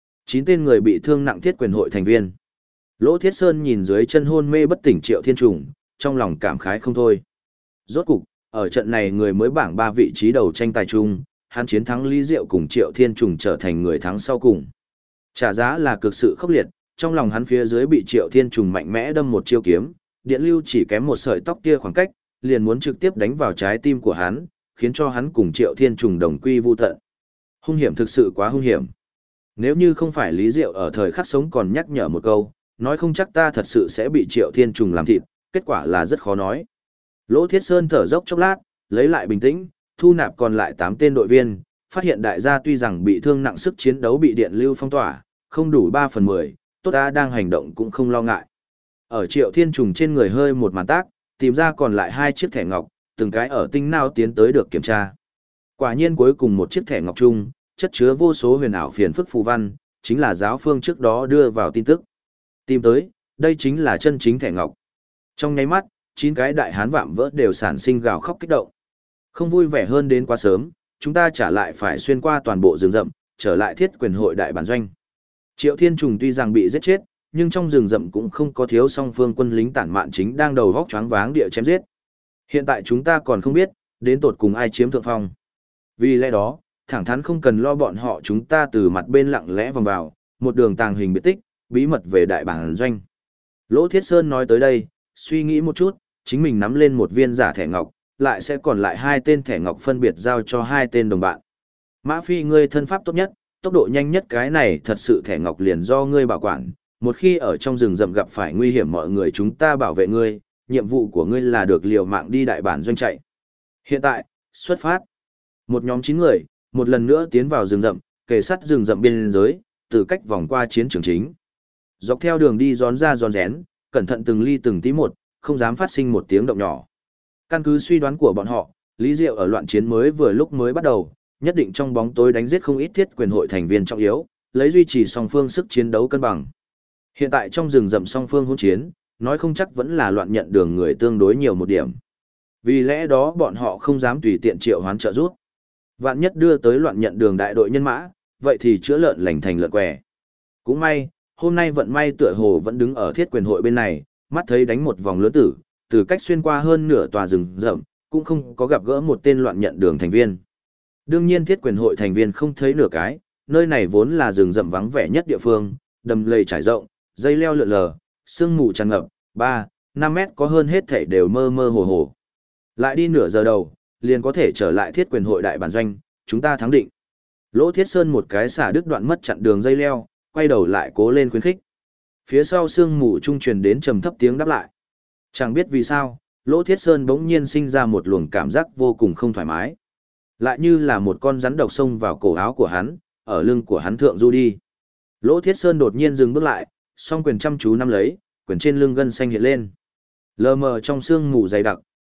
9 tên người bị thương nặng thiết quyền hội thành viên. Lỗ Thiết Sơn nhìn dưới chân hôn mê bất tỉnh Triệu Thiên Trùng, trong lòng cảm khái không thôi. Rốt cục, ở trận này người mới bảng 3 vị trí đầu tranh tài chung, hắn chiến thắng Lý Diệu cùng Triệu Thiên Trùng trở thành người thắng sau cùng. Trả giá là cực sự khốc liệt, trong lòng hắn phía dưới bị Triệu Thiên Trùng mạnh mẽ đâm một chiêu kiếm, điện lưu chỉ kém một sợi tóc kia khoảng cách, liền muốn trực tiếp đánh vào trái tim của hắn, khiến cho hắn cùng Triệu Thiên Trùng đồng quy vu tận. Hung hiểm thực sự quá hung hiểm. Nếu như không phải Lý Diệu ở thời khắc sống còn nhắc nhở một câu, nói không chắc ta thật sự sẽ bị Triệu Thiên Trùng làm thịt, kết quả là rất khó nói. Lỗ Thiết Sơn thở dốc chốc lát, lấy lại bình tĩnh, thu nạp còn lại 8 tên đội viên, phát hiện đại gia tuy rằng bị thương nặng sức chiến đấu bị điện lưu phong tỏa, không đủ 3 phần 10, tốt ta đang hành động cũng không lo ngại. Ở Triệu Thiên Trùng trên người hơi một màn tác, tìm ra còn lại 2 chiếc thẻ ngọc, từng cái ở tinh não tiến tới được kiểm tra. Quả nhiên cuối cùng một chiếc thẻ ngọc chung, chất chứa vô số huyền ảo phiền phức phù văn, chính là giáo phương trước đó đưa vào tin tức. Tìm tới, đây chính là chân chính thẻ ngọc. Trong nháy mắt, 9 cái đại hán vạm vỡ đều sản sinh gào khóc kích động. Không vui vẻ hơn đến quá sớm, chúng ta trả lại phải xuyên qua toàn bộ rừng rậm, trở lại thiết quyền hội đại bản doanh. Triệu Thiên Trùng tuy rằng bị giết chết, nhưng trong rừng rậm cũng không có thiếu song phương quân lính tản mạn chính đang đầu vóc choáng váng địa chém giết. Hiện tại chúng ta còn không biết, đến tột cùng ai chiếm thượng phong. Vì lẽ đó, thẳng thắn không cần lo bọn họ chúng ta từ mặt bên lặng lẽ vòng vào, một đường tàng hình biệt tích, bí mật về đại bản doanh. Lỗ Thiết Sơn nói tới đây, suy nghĩ một chút, chính mình nắm lên một viên giả thẻ ngọc, lại sẽ còn lại 2 tên thẻ ngọc phân biệt giao cho 2 tên đồng bạn. Mã Phi ngươi thân pháp tốt nhất, tốc độ nhanh nhất cái này thật sự thẻ ngọc liền do ngươi bảo quản, một khi ở trong rừng rậm gặp phải nguy hiểm mọi người chúng ta bảo vệ ngươi, nhiệm vụ của ngươi là được liều mạng đi đại bản doanh chạy. Hiện tại, xuất phát. Một nhóm 9 người, một lần nữa tiến vào rừng rậm, kề sát rừng rậm biên giới, từ cách vòng qua chiến trường chính. Dọc theo đường đi rón ra rón rén, cẩn thận từng ly từng tí một, không dám phát sinh một tiếng động nhỏ. Căn cứ suy đoán của bọn họ, Lý Diệu ở loạn chiến mới vừa lúc mới bắt đầu, nhất định trong bóng tối đánh giết không ít thiết quyền hội thành viên trọng yếu, lấy duy trì song phương sức chiến đấu cân bằng. Hiện tại trong rừng rậm song phương hỗn chiến, nói không chắc vẫn là loạn nhận đường người tương đối nhiều một điểm. Vì lẽ đó bọn họ không dám tùy tiện triệu hoán trợ giúp. Vạn nhất đưa tới loạn nhận đường đại đội nhân mã, vậy thì chữa lợn lành thành lợn què. Cũng may, hôm nay vận may tựa hồ vẫn đứng ở thiết quyền hội bên này, mắt thấy đánh một vòng lớn tử, từ cách xuyên qua hơn nửa tòa rừng rậm, cũng không có gặp gỡ một tên loạn nhận đường thành viên. Đương nhiên thiết quyền hội thành viên không thấy nửa cái, nơi này vốn là rừng rậm vắng vẻ nhất địa phương, đầm lầy trải rộng, dây leo lượn lờ, sương mù tràn ngập, 3-5 mét có hơn hết thảy đều mơ mơ hồ hồ. Lại đi nửa giờ đầu, liền có thể trở lại thiết quyền hội đại bản doanh, chúng ta thắng định. Lỗ Thiết Sơn một cái xả đứt đoạn mất chặn đường dây leo, quay đầu lại cố lên khuyến khích. Phía sau sương mù trung truyền đến trầm thấp tiếng đáp lại. Chẳng biết vì sao, Lỗ Thiết Sơn bỗng nhiên sinh ra một luồng cảm giác vô cùng không thoải mái. Lại như là một con rắn độc xông vào cổ áo của hắn, ở lưng của hắn thượng du đi. Lỗ Thiết Sơn đột nhiên dừng bước lại, song quyền chăm chú nắm lấy, quyền trên lưng gân xanh hiện lên. Lờ mờ trong sương mù dày đặc,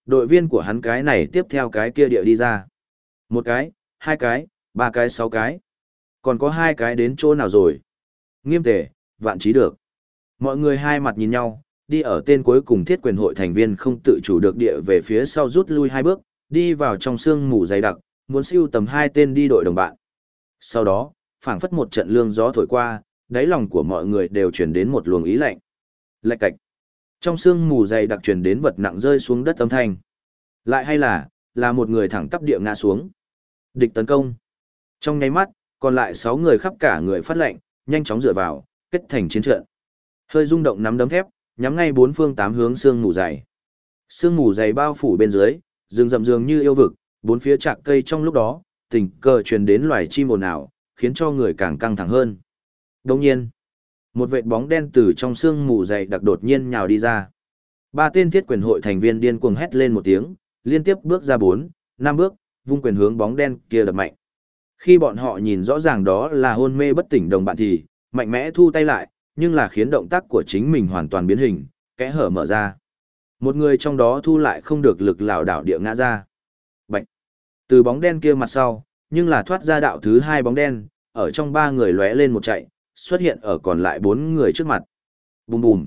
Đội viên của hắn cái này tiếp theo cái kia địa đi ra. Một cái, hai cái, ba cái, sáu cái. Còn có hai cái đến chỗ nào rồi? Nghiêm tề, vạn trí được. Mọi người hai mặt nhìn nhau, đi ở tên cuối cùng thiết quyền hội thành viên không tự chủ được địa về phía sau rút lui hai bước, đi vào trong sương mù dày đặc, muốn siêu tầm hai tên đi đội đồng bạn. Sau đó, phảng phất một trận lương gió thổi qua, đáy lòng của mọi người đều chuyển đến một luồng ý lạnh. Lạch cạch. Trong sương mù dày đặc truyền đến vật nặng rơi xuống đất âm thanh. Lại hay là một người thẳng tắp địa ngã xuống. Địch tấn công. Trong nháy mắt, còn lại 6 người khắp cả người phát lệnh, nhanh chóng dựa vào, kết thành chiến trận. Hơi rung động nắm đấm thép, nhắm ngay bốn phương tám hướng sương mù dày. Sương mù dày bao phủ bên dưới, rừng rậm dường như yêu vực, bốn phía chạc cây trong lúc đó, tình cờ truyền đến loài chim ồn ào, khiến cho người càng căng thẳng hơn. Đồng nhiên, một vệt bóng đen từ trong sương mù dày đặc đột nhiên nhào đi ra. 3 tên thiết quyền hội thành viên điên cuồng hét lên một tiếng, liên tiếp bước ra 4, 5 bước, vung quyền hướng bóng đen kia đập mạnh. Khi bọn họ nhìn rõ ràng đó là hôn mê bất tỉnh đồng bạn thì, mạnh mẽ thu tay lại, nhưng là khiến động tác của chính mình hoàn toàn biến hình, kẽ hở mở ra. Một người trong đó thu lại không được lực lảo đảo địa ngã ra. Bạch. Từ bóng đen kia mặt sau, nhưng là thoát ra đạo thứ 2 bóng đen, ở trong 3 người lóe lên một chạy, xuất hiện ở còn lại 4 người trước mặt. Bùm bùm.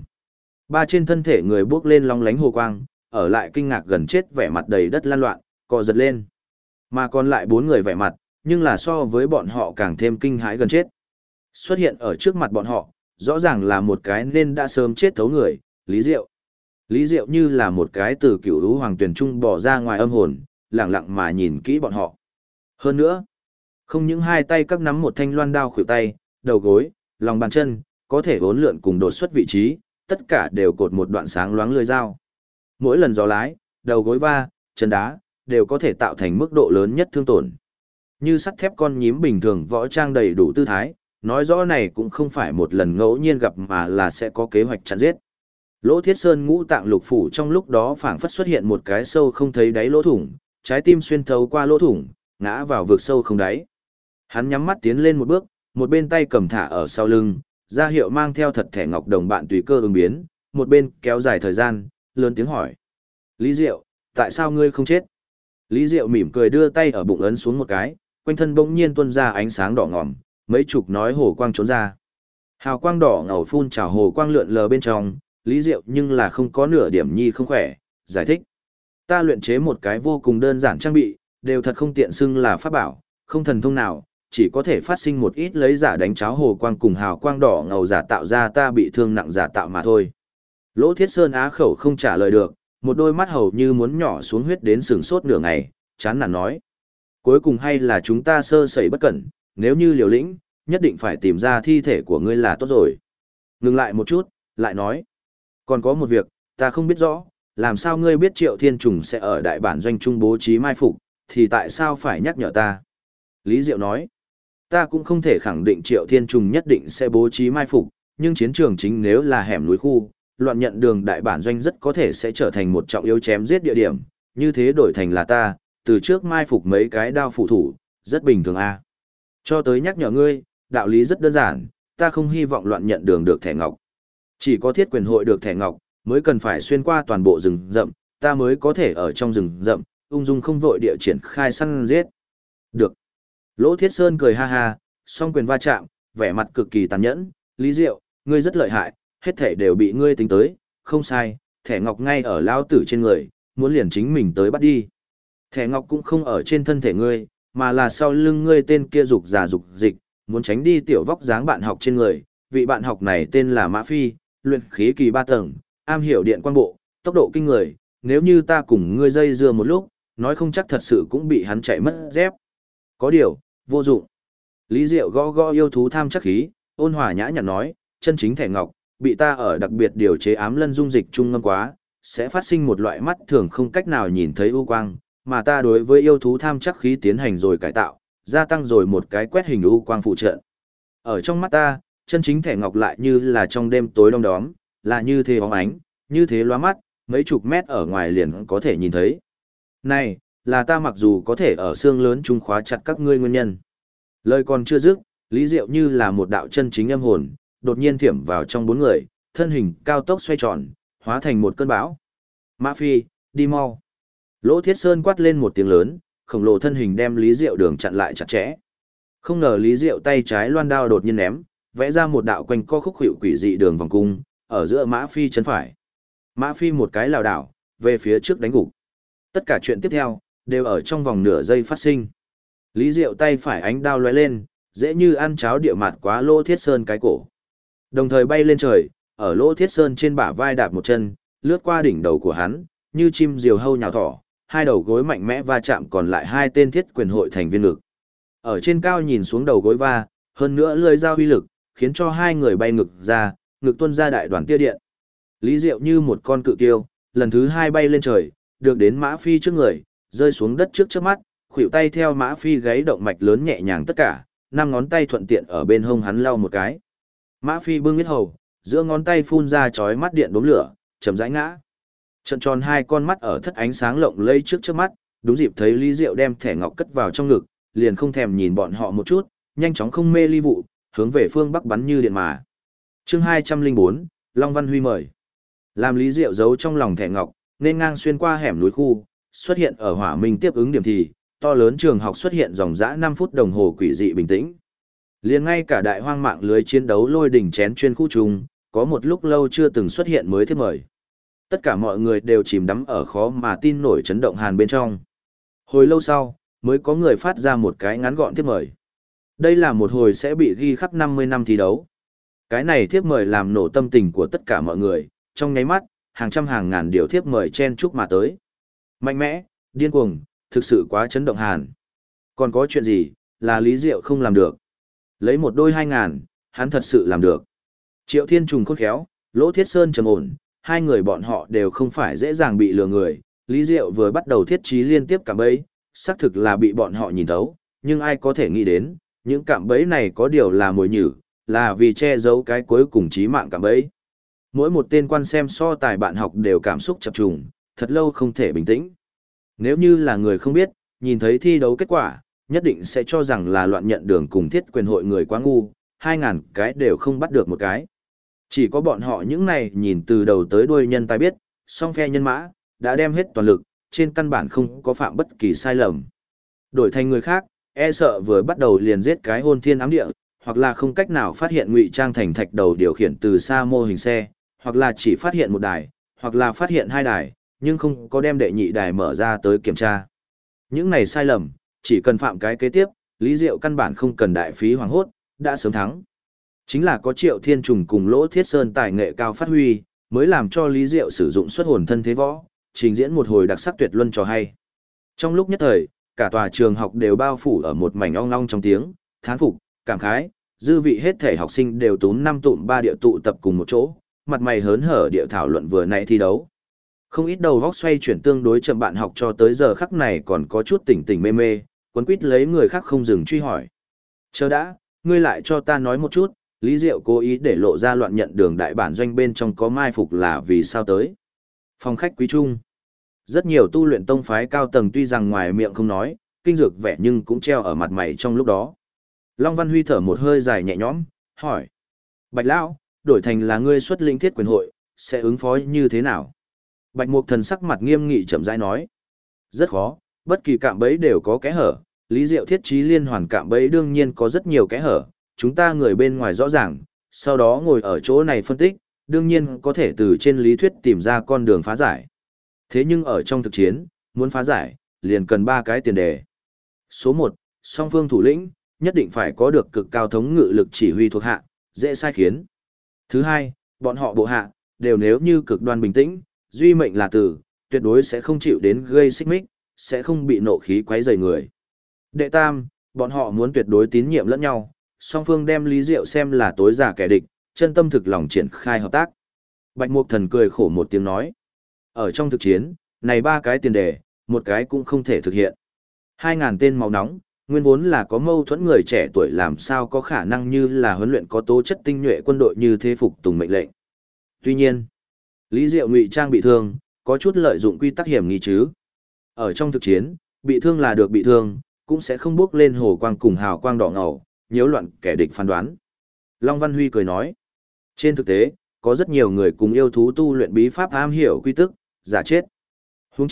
3 trên thân thể người bước lên long lánh hồ quang, ở lại kinh ngạc gần chết vẻ mặt đầy đất lan loạn, cọ giật lên. Mà còn lại 4 người vẻ mặt, nhưng là so với bọn họ càng thêm kinh hãi gần chết. Xuất hiện ở trước mặt bọn họ, rõ ràng là một cái nên đã sớm chết thấu người, Lý Diệu. Lý Diệu như là một cái từ cựu lũ hoàng tuyển trung bỏ ra ngoài âm hồn, lặng lặng mà nhìn kỹ bọn họ. Hơn nữa, không những hai tay các nắm một thanh loan đao khuỷu tay, đầu gối, lòng bàn chân, có thể uốn lượn cùng đột xuất vị trí, tất cả đều cột một đoạn sáng loáng lưỡi dao. Mỗi lần gió lái, đầu gối va, chân đá, đều có thể tạo thành mức độ lớn nhất thương tổn. Như sắt thép con nhím bình thường võ trang đầy đủ tư thái, nói rõ này cũng không phải một lần ngẫu nhiên gặp mà là sẽ có kế hoạch chặn giết. Lỗ Thiết Sơn ngũ tạng lục phủ trong lúc đó phảng phất xuất hiện một cái sâu không thấy đáy lỗ thủng, trái tim xuyên thấu qua lỗ thủng, ngã vào vực sâu không đáy. Hắn nhắm mắt tiến lên một bước, một bên tay cầm thả ở sau lưng, ra hiệu mang theo thật thẻ ngọc đồng bạn tùy cơ ứng biến, một bên kéo dài thời gian, lớn tiếng hỏi. Lý Diệu, tại sao ngươi không chết? Lý Diệu mỉm cười đưa tay ở bụng ấn xuống một cái, quanh thân bỗng nhiên tuôn ra ánh sáng đỏ ngòm, mấy chục nói hồ quang trốn ra. Hào quang đỏ ngầu phun trào hồ quang lượn lờ bên trong, Lý Diệu nhưng là không có nửa điểm nhi không khỏe, giải thích. Ta luyện chế một cái vô cùng đơn giản trang bị, đều thật không tiện xưng là pháp bảo, không thần thông nào, chỉ có thể phát sinh một ít lấy giả đánh cháo hồ quang cùng hào quang đỏ ngầu giả tạo ra ta bị thương nặng giả tạo mà thôi. Lỗ Thiết Sơn á khẩu không trả lời được, một đôi mắt hầu như muốn nhỏ xuống huyết đến sừng sốt nửa ngày, chán nản nói. Cuối cùng hay là chúng ta sơ sẩy bất cẩn, nếu như liều lĩnh, nhất định phải tìm ra thi thể của ngươi là tốt rồi. Ngừng lại một chút, lại nói. Còn có một việc, ta không biết rõ, làm sao ngươi biết Triệu Thiên Trùng sẽ ở đại bản doanh trung bố trí mai phục, thì tại sao phải nhắc nhở ta? Lý Diệu nói. Ta cũng không thể khẳng định Triệu Thiên Trùng nhất định sẽ bố trí mai phục, nhưng chiến trường chính nếu là hẻm núi khu, loạn nhận đường đại bản doanh rất có thể sẽ trở thành một trọng yếu chém giết địa điểm, như thế đổi thành là ta, từ trước mai phục mấy cái đao phụ thủ, rất bình thường a. Cho tới nhắc nhở ngươi, đạo lý rất đơn giản, ta không hy vọng loạn nhận đường được thẻ ngọc. Chỉ có thiết quyền hội được thẻ ngọc, mới cần phải xuyên qua toàn bộ rừng rậm, ta mới có thể ở trong rừng rậm, ung dung không vội địa triển khai săn giết. Được. Lỗ Thiết Sơn cười ha ha, song quyền va chạm, vẻ mặt cực kỳ tàn nhẫn, Lý Diệu, ngươi rất lợi hại, hết thẻ đều bị ngươi tính tới, không sai, thẻ ngọc ngay ở lao tử trên người, muốn liền chính mình tới bắt đi. Thẻ ngọc cũng không ở trên thân thể ngươi, mà là sau lưng ngươi tên kia dục giả dục dịch, muốn tránh đi tiểu vóc dáng bạn học trên người, vị bạn học này tên là Mã Phi, luyện khí kỳ 3 tầng, am hiểu điện quang bộ, tốc độ kinh người, nếu như ta cùng ngươi dây dưa một lúc, nói không chắc thật sự cũng bị hắn chạy mất dép. Có điều, vô dụng. Lý Diệu gõ gõ yêu thú tham chắc khí, ôn hòa nhã nhặn nói, chân chính thẻ ngọc, bị ta ở đặc biệt điều chế ám lân dung dịch trung ngâm quá, sẽ phát sinh một loại mắt thường không cách nào nhìn thấy u quang, mà ta đối với yêu thú tham chắc khí tiến hành rồi cải tạo, gia tăng rồi một cái quét hình u quang phụ trợ. Ở trong mắt ta, chân chính thẻ ngọc lại như là trong đêm tối đông đóm, là như thế bóng ánh, như thế lóa mắt, mấy chục mét ở ngoài liền có thể nhìn thấy. Này, là ta mặc dù có thể ở xương lớn trung khóa chặt các ngươi nguyên nhân. Lời còn chưa dứt, Lý Diệu như là một đạo chân chính âm hồn, đột nhiên thiểm vào trong 4 người, thân hình cao tốc xoay tròn, hóa thành một cơn bão. Mã Phi, đi mau. Lỗ Thiết Sơn quát lên một tiếng lớn, khổng lồ thân hình đem Lý Diệu đường chặn lại chặt chẽ. Không ngờ Lý Diệu tay trái loan đao đột nhiên ném, vẽ ra một đạo quanh co khúc hiệu quỷ dị đường vòng cung, ở giữa Mã Phi chân phải. Mã Phi một cái lảo đảo, về phía trước đánh gục. Tất cả chuyện tiếp theo, đều ở trong vòng nửa giây phát sinh. Lý Diệu tay phải ánh đao lóe lên, dễ như ăn cháo địa mạt quá Lỗ Thiết Sơn cái cổ. Đồng thời bay lên trời, ở Lỗ Thiết Sơn trên bả vai đạp một chân, lướt qua đỉnh đầu của hắn, như chim diều hâu nhào thỏ, hai đầu gối mạnh mẽ va chạm còn lại hai tên thiết quyền hội thành viên lực. Ở trên cao nhìn xuống đầu gối va, hơn nữa lưỡi dao uy lực, khiến cho hai người bay ngực ra, ngực tuôn ra đại đoàn tia điện. Lý Diệu như một con cự kiêu, lần thứ hai bay lên trời, được đến Mã Phi trước người, rơi xuống đất trước mắt, khuỷu tay theo Mã Phi gáy động mạch lớn nhẹ nhàng tất cả, năm ngón tay thuận tiện ở bên hông hắn lau một cái. Mã Phi bưng huyết hầu, giữa ngón tay phun ra chói mắt điện đốm lửa, chậm rãi ngã. Trận tròn hai con mắt ở thất ánh sáng lộng lẫy trước mắt, đúng dịp thấy Lý Diệu đem thẻ ngọc cất vào trong ngực, liền không thèm nhìn bọn họ một chút, nhanh chóng không mê ly vụ, hướng về phương bắc bắn như điện mà. Chương 204, Long Văn Huy mời. Làm Lý Diệu giấu trong lòng thẻ ngọc, nên ngang xuyên qua hẻm núi khu, xuất hiện ở Hỏa Minh tiếp ứng điểm thì, to lớn trường học xuất hiện dòng dã 5 phút đồng hồ quỷ dị bình tĩnh. Liền ngay cả đại hoang mạng lưới chiến đấu lôi đỉnh chén chuyên khu trùng, có một lúc lâu chưa từng xuất hiện mới thiếp mời. Tất cả mọi người đều chìm đắm ở khó mà tin nổi chấn động hàn bên trong. Hồi lâu sau, mới có người phát ra một cái ngắn gọn thiếp mời. Đây là một hồi sẽ bị ghi khắc 50 năm thi đấu. Cái này thiếp mời làm nổ tâm tình của tất cả mọi người, trong nháy mắt, hàng trăm hàng ngàn điều thiếp mời chen chúc mà tới. Mạnh mẽ, điên cuồng, thực sự quá chấn động hàn. Còn có chuyện gì, là Lý Diệu không làm được. Lấy một đôi 2.000, hắn thật sự làm được. Triệu Thiên Trùng khôn khéo, Lỗ Thiết Sơn trầm ổn, hai người bọn họ đều không phải dễ dàng bị lừa người. Lý Diệu vừa bắt đầu thiết trí liên tiếp cạm bẫy, xác thực là bị bọn họ nhìn thấu, nhưng ai có thể nghĩ đến, những cạm bẫy này có điều là mồi nhử, là vì che giấu cái cuối cùng chí mạng cạm bẫy. Mỗi một tên quan xem so tài bạn học đều cảm xúc chập trùng, thật lâu không thể bình tĩnh. Nếu như là người không biết, nhìn thấy thi đấu kết quả, nhất định sẽ cho rằng là loạn nhận đường cùng thiết quyền hội người quá ngu, 2.000 cái đều không bắt được một cái. Chỉ có bọn họ những này nhìn từ đầu tới đuôi nhân tài biết, song phe nhân mã, đã đem hết toàn lực, trên căn bản không có phạm bất kỳ sai lầm. Đổi thành người khác, e sợ vừa bắt đầu liền giết cái hôn thiên ám địa, hoặc là không cách nào phát hiện ngụy trang thành thạch đầu điều khiển từ xa mô hình xe, hoặc là chỉ phát hiện một đài, hoặc là phát hiện hai đài, nhưng không có đem đệ nhị đài mở ra tới kiểm tra. Những này sai lầm, chỉ cần phạm cái kế tiếp, Lý Diệu căn bản không cần đại phí hoàng hốt, đã sớm thắng. Chính là có Triệu Thiên Trùng cùng Lỗ Thiết Sơn tài nghệ cao phát huy, mới làm cho Lý Diệu sử dụng xuất hồn thân thế võ, trình diễn một hồi đặc sắc tuyệt luân trò hay. Trong lúc nhất thời, cả tòa trường học đều bao phủ ở một mảnh ong long trong tiếng, thán phục, cảm khái, dư vị hết thể học sinh đều túm năm tụm ba địa tụ tập cùng một chỗ, mặt mày hớn hở địa thảo luận vừa nãy thi đấu. Không ít đầu góc xoay chuyển tương đối chậm bạn học cho tới giờ khắc này còn có chút tỉnh tỉnh mê mê, quấn quýt lấy người khác không dừng truy hỏi. Chờ đã, ngươi lại cho ta nói một chút, Lý Diệu cố ý để lộ ra loạn nhận đường đại bản doanh bên trong có mai phục là vì sao tới. Phòng khách quý trung. Rất nhiều tu luyện tông phái cao tầng tuy rằng ngoài miệng không nói, kinh dược vẻ nhưng cũng treo ở mặt mày trong lúc đó. Long Văn Huy thở một hơi dài nhẹ nhõm, hỏi. Bạch Lão, đổi thành là ngươi xuất linh thiết quyền hội, sẽ ứng phó như thế nào? Bạch Mục Thần sắc mặt nghiêm nghị chậm rãi nói. Rất khó, bất kỳ cạm bẫy đều có kẽ hở, Lý Diệu thiết trí liên hoàn cạm bẫy đương nhiên có rất nhiều kẽ hở, chúng ta người bên ngoài rõ ràng, sau đó ngồi ở chỗ này phân tích, đương nhiên có thể từ trên lý thuyết tìm ra con đường phá giải. Thế nhưng ở trong thực chiến, muốn phá giải, liền cần 3 cái tiền đề. Số 1, song phương thủ lĩnh, nhất định phải có được cực cao thống ngự lực chỉ huy thuộc hạ, dễ sai khiến. Thứ 2, bọn họ bộ hạ, đều nếu như cực đoan bình tĩnh, duy mệnh là tử, tuyệt đối sẽ không chịu đến gây xích mích, sẽ không bị nộ khí quấy rầy người. Đệ tam, bọn họ muốn tuyệt đối tín nhiệm lẫn nhau, song phương đem Lý Diệu xem là tối giả kẻ địch, chân tâm thực lòng triển khai hợp tác. Bạch Mục Thần cười khổ một tiếng nói. Ở trong thực chiến, này 3 cái tiền đề, một cái cũng không thể thực hiện. 2.000 tên máu nóng, nguyên vốn là có mâu thuẫn người trẻ tuổi làm sao có khả năng như là huấn luyện có tố chất tinh nhuệ quân đội như thế phục tùng mệnh lệnh. Tuy nhiên, Lý Diệu ngụy trang bị thương, có chút lợi dụng quy tắc hiểm nghi chứ. Ở trong thực chiến, bị thương là được bị thương, cũng sẽ không bước lên hồ quang cùng hào quang đỏ ngầu, nhiễu loạn kẻ địch phán đoán. Long Văn Huy cười nói, trên thực tế, có rất nhiều người cùng yêu thú tu luyện bí pháp am hiểu quy tức, giả chết. Huống chi,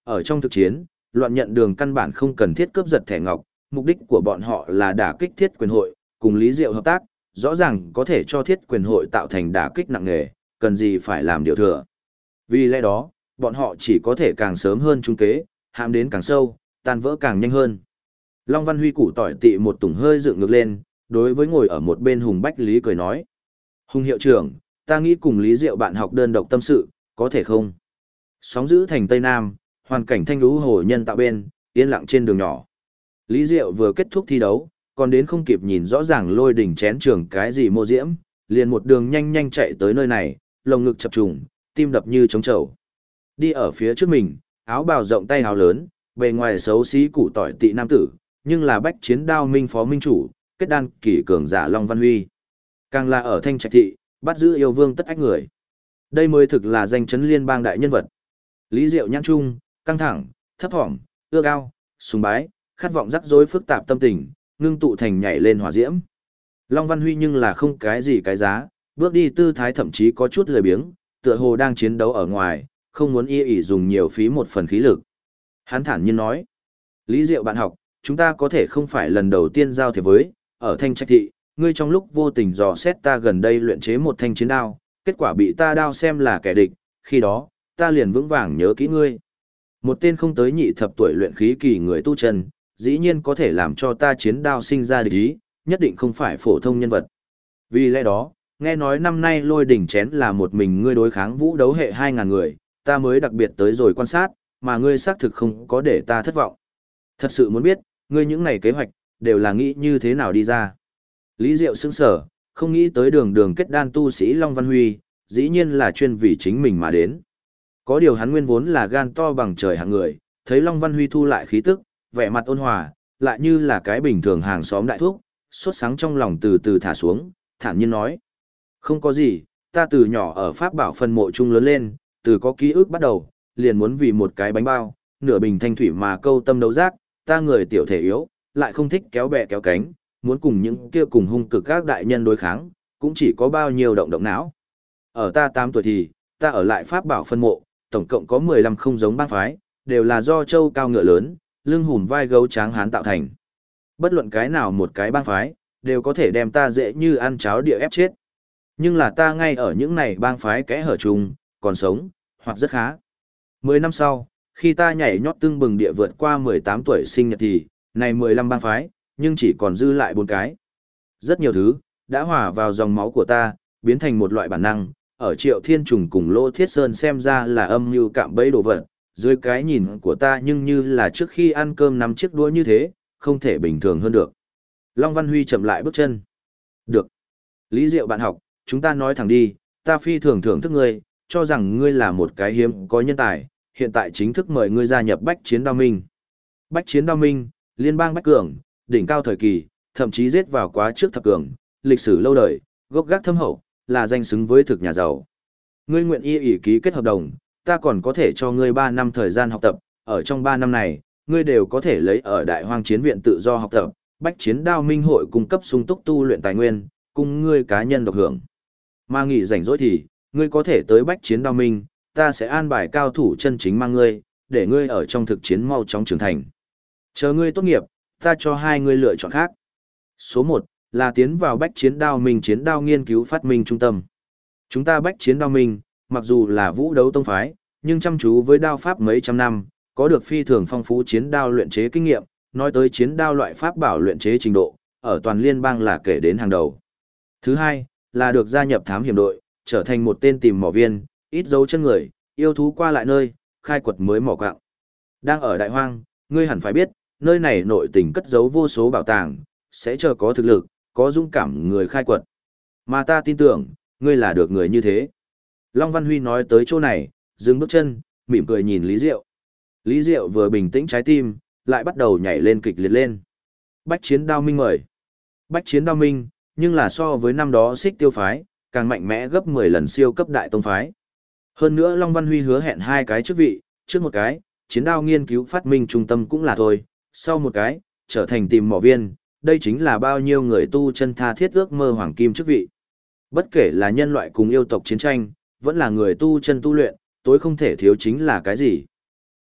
ở trong thực chiến, loạn nhận đường căn bản không cần thiết cướp giật thẻ ngọc, mục đích của bọn họ là đả kích thiết quyền hội, cùng Lý Diệu hợp tác, rõ ràng có thể cho thiết quyền hội tạo thành đả kích nặng nề, cần gì phải làm điều thừa. Vì lẽ đó, bọn họ chỉ có thể càng sớm hơn trung kế, hãm đến càng sâu, tan vỡ càng nhanh hơn. Long Văn Huy củ tỏi tị một tủng hơi dựng ngược lên, đối với ngồi ở một bên Hùng Bách Lý cười nói. Hùng hiệu trưởng, ta nghĩ cùng Lý Diệu bạn học đơn độc tâm sự, có thể không? Sóng giữ thành Tây Nam, hoàn cảnh thanh lũ hồ nhân tạo bên, yên lặng trên đường nhỏ. Lý Diệu vừa kết thúc thi đấu, còn đến không kịp nhìn rõ ràng Lôi Đỉnh chén trường cái gì mô diễm, liền một đường nhanh nhanh chạy tới nơi này, lồng ngực chập trùng, tim đập như trống trầu. Đi ở phía trước mình, áo bào rộng tay áo lớn, bề ngoài xấu xí củ tỏi tị nam tử, nhưng là bách chiến đao minh phó minh chủ, kết đan kỷ cường giả Long Văn Huy. Càng là ở Thanh Trạch thị, bắt giữ yêu vương tất ách người. Đây mới thực là danh chấn liên bang đại nhân vật. Lý Diệu nhãn trung, căng thẳng, thấp thỏm, ước ao, sùng bái, khát vọng rắc rối phức tạp tâm tình, ngưng tụ thành nhảy lên hỏa diễm. Long Văn Huy nhưng là không cái gì cái giá, bước đi tư thái thậm chí có chút lười biếng, tựa hồ đang chiến đấu ở ngoài, không muốn y ỉ dùng nhiều phí một phần khí lực. Hắn thản nhiên nói, Lý Diệu bạn học, chúng ta có thể không phải lần đầu tiên giao thiệp với, ở Thanh Trạch thị, ngươi trong lúc vô tình dò xét ta gần đây luyện chế một thanh chiến đao, kết quả bị ta đao xem là kẻ địch, khi đó, ta liền vững vàng nhớ kỹ ngươi. Một tên không tới nhị thập tuổi luyện khí kỳ người tu chân, dĩ nhiên có thể làm cho ta chiến đao sinh ra địch ý, nhất định không phải phổ thông nhân vật. Vì lẽ đó, nghe nói năm nay Lôi Đỉnh chén là một mình ngươi đối kháng vũ đấu hệ 2.000 người, ta mới đặc biệt tới rồi quan sát, mà ngươi xác thực không có để ta thất vọng. Thật sự muốn biết, ngươi những này kế hoạch, đều là nghĩ như thế nào đi ra. Lý Diệu sững sở, không nghĩ tới đường đường kết đan tu sĩ Long Văn Huy, dĩ nhiên là chuyên vì chính mình mà đến. Có điều hắn nguyên vốn là gan to bằng trời hạng người, thấy Long Văn Huy thu lại khí tức, vẻ mặt ôn hòa, lại như là cái bình thường hàng xóm đại thuốc, sốt sáng trong lòng từ từ thả xuống, thản nhiên nói. Không có gì, ta từ nhỏ ở Pháp Bảo phân mộ chung lớn lên, từ có ký ức bắt đầu, liền muốn vì một cái bánh bao, nửa bình thanh thủy mà câu tâm đấu giác, ta người tiểu thể yếu, lại không thích kéo bè kéo cánh, muốn cùng những kia cùng hung cực các đại nhân đối kháng, cũng chỉ có bao nhiêu động động não. Ở ta 8 tuổi thì, ta ở lại Pháp Bảo phân mộ, tổng cộng có 15 không giống bang phái, đều là do châu cao ngựa lớn, lưng hùm vai gấu tráng hán tạo thành. Bất luận cái nào một cái bang phái, đều có thể đem ta dễ như ăn cháo địa ép chết. Nhưng là ta ngay ở những này bang phái kẽ hở chung, còn sống, hoặc rất khá. 10 năm sau, khi ta nhảy nhót tưng bừng địa vượt qua 18 tuổi sinh nhật thì, này 15 bang phái, nhưng chỉ còn dư lại 4 cái. Rất nhiều thứ, đã hòa vào dòng máu của ta, biến thành một loại bản năng, ở Triệu Thiên Trùng cùng Lô Thiết Sơn xem ra là âm mưu cạm bẫy đồ vật, dưới cái nhìn của ta nhưng như là trước khi ăn cơm nắm chiếc đũa như thế, không thể bình thường hơn được. Long Văn Huy chậm lại bước chân. Được. Lý Diệu bạn học, chúng ta nói thẳng đi, ta phi thường thưởng thức ngươi, cho rằng ngươi là một cái hiếm có nhân tài, hiện tại chính thức mời ngươi gia nhập Bách Chiến Đao Minh. Bách Chiến Đao Minh, liên bang Bách Cường, đỉnh cao thời kỳ, thậm chí giết vào quá trước thập cường, lịch sử lâu đời, gốc gác thâm hậu, là danh xứng với thực nhà giàu. Ngươi nguyện ý ký kết hợp đồng, ta còn có thể cho ngươi 3 năm thời gian học tập, ở trong 3 năm này, ngươi đều có thể lấy ở Đại Hoang Chiến viện tự do học tập, Bách Chiến Đao Minh hội cung cấp sung túc tu luyện tài nguyên, cùng ngươi cá nhân độc hưởng. Mà nghỉ rảnh rỗi thì, ngươi có thể tới Bách Chiến Đao Minh, ta sẽ an bài cao thủ chân chính mang ngươi, để ngươi ở trong thực chiến mau chóng trưởng thành. Chờ ngươi tốt nghiệp, ta cho hai ngươi lựa chọn khác. Số 1 là tiến vào Bách Chiến Đao Minh chiến đao nghiên cứu phát minh trung tâm. Chúng ta Bách Chiến Đao Minh, mặc dù là vũ đấu tông phái, nhưng chăm chú với đao pháp mấy trăm năm, có được phi thường phong phú chiến đao luyện chế kinh nghiệm, nói tới chiến đao loại pháp bảo luyện chế trình độ, ở toàn liên bang là kể đến hàng đầu. Thứ hai, là được gia nhập thám hiểm đội, trở thành một tên tìm mỏ viên, ít dấu chân người, yêu thú qua lại nơi, khai quật mới mỏ quạng. Đang ở Đại Hoang, ngươi hẳn phải biết, nơi này nội tình cất giấu vô số bảo tàng, sẽ chờ có thực lực, có dũng cảm người khai quật. Mà ta tin tưởng, ngươi là được người như thế. Long Văn Huy nói tới chỗ này, dừng bước chân, mỉm cười nhìn Lý Diệu. Lý Diệu vừa bình tĩnh trái tim, lại bắt đầu nhảy lên kịch liệt lên. Bách Chiến Đao Minh mời. Bách Chiến Đao Minh, nhưng là so với năm đó Xích Tiêu phái, càng mạnh mẽ gấp 10 lần siêu cấp đại tông phái. Hơn nữa Long Văn Huy hứa hẹn 2 cái chức vị, trước một cái, chiến đao nghiên cứu phát minh trung tâm cũng là thôi, sau một cái, trở thành tìm mỏ viên, đây chính là bao nhiêu người tu chân tha thiết ước mơ hoàng kim chức vị. Bất kể là nhân loại cùng yêu tộc chiến tranh, vẫn là người tu chân tu luyện, tối không thể thiếu chính là cái gì.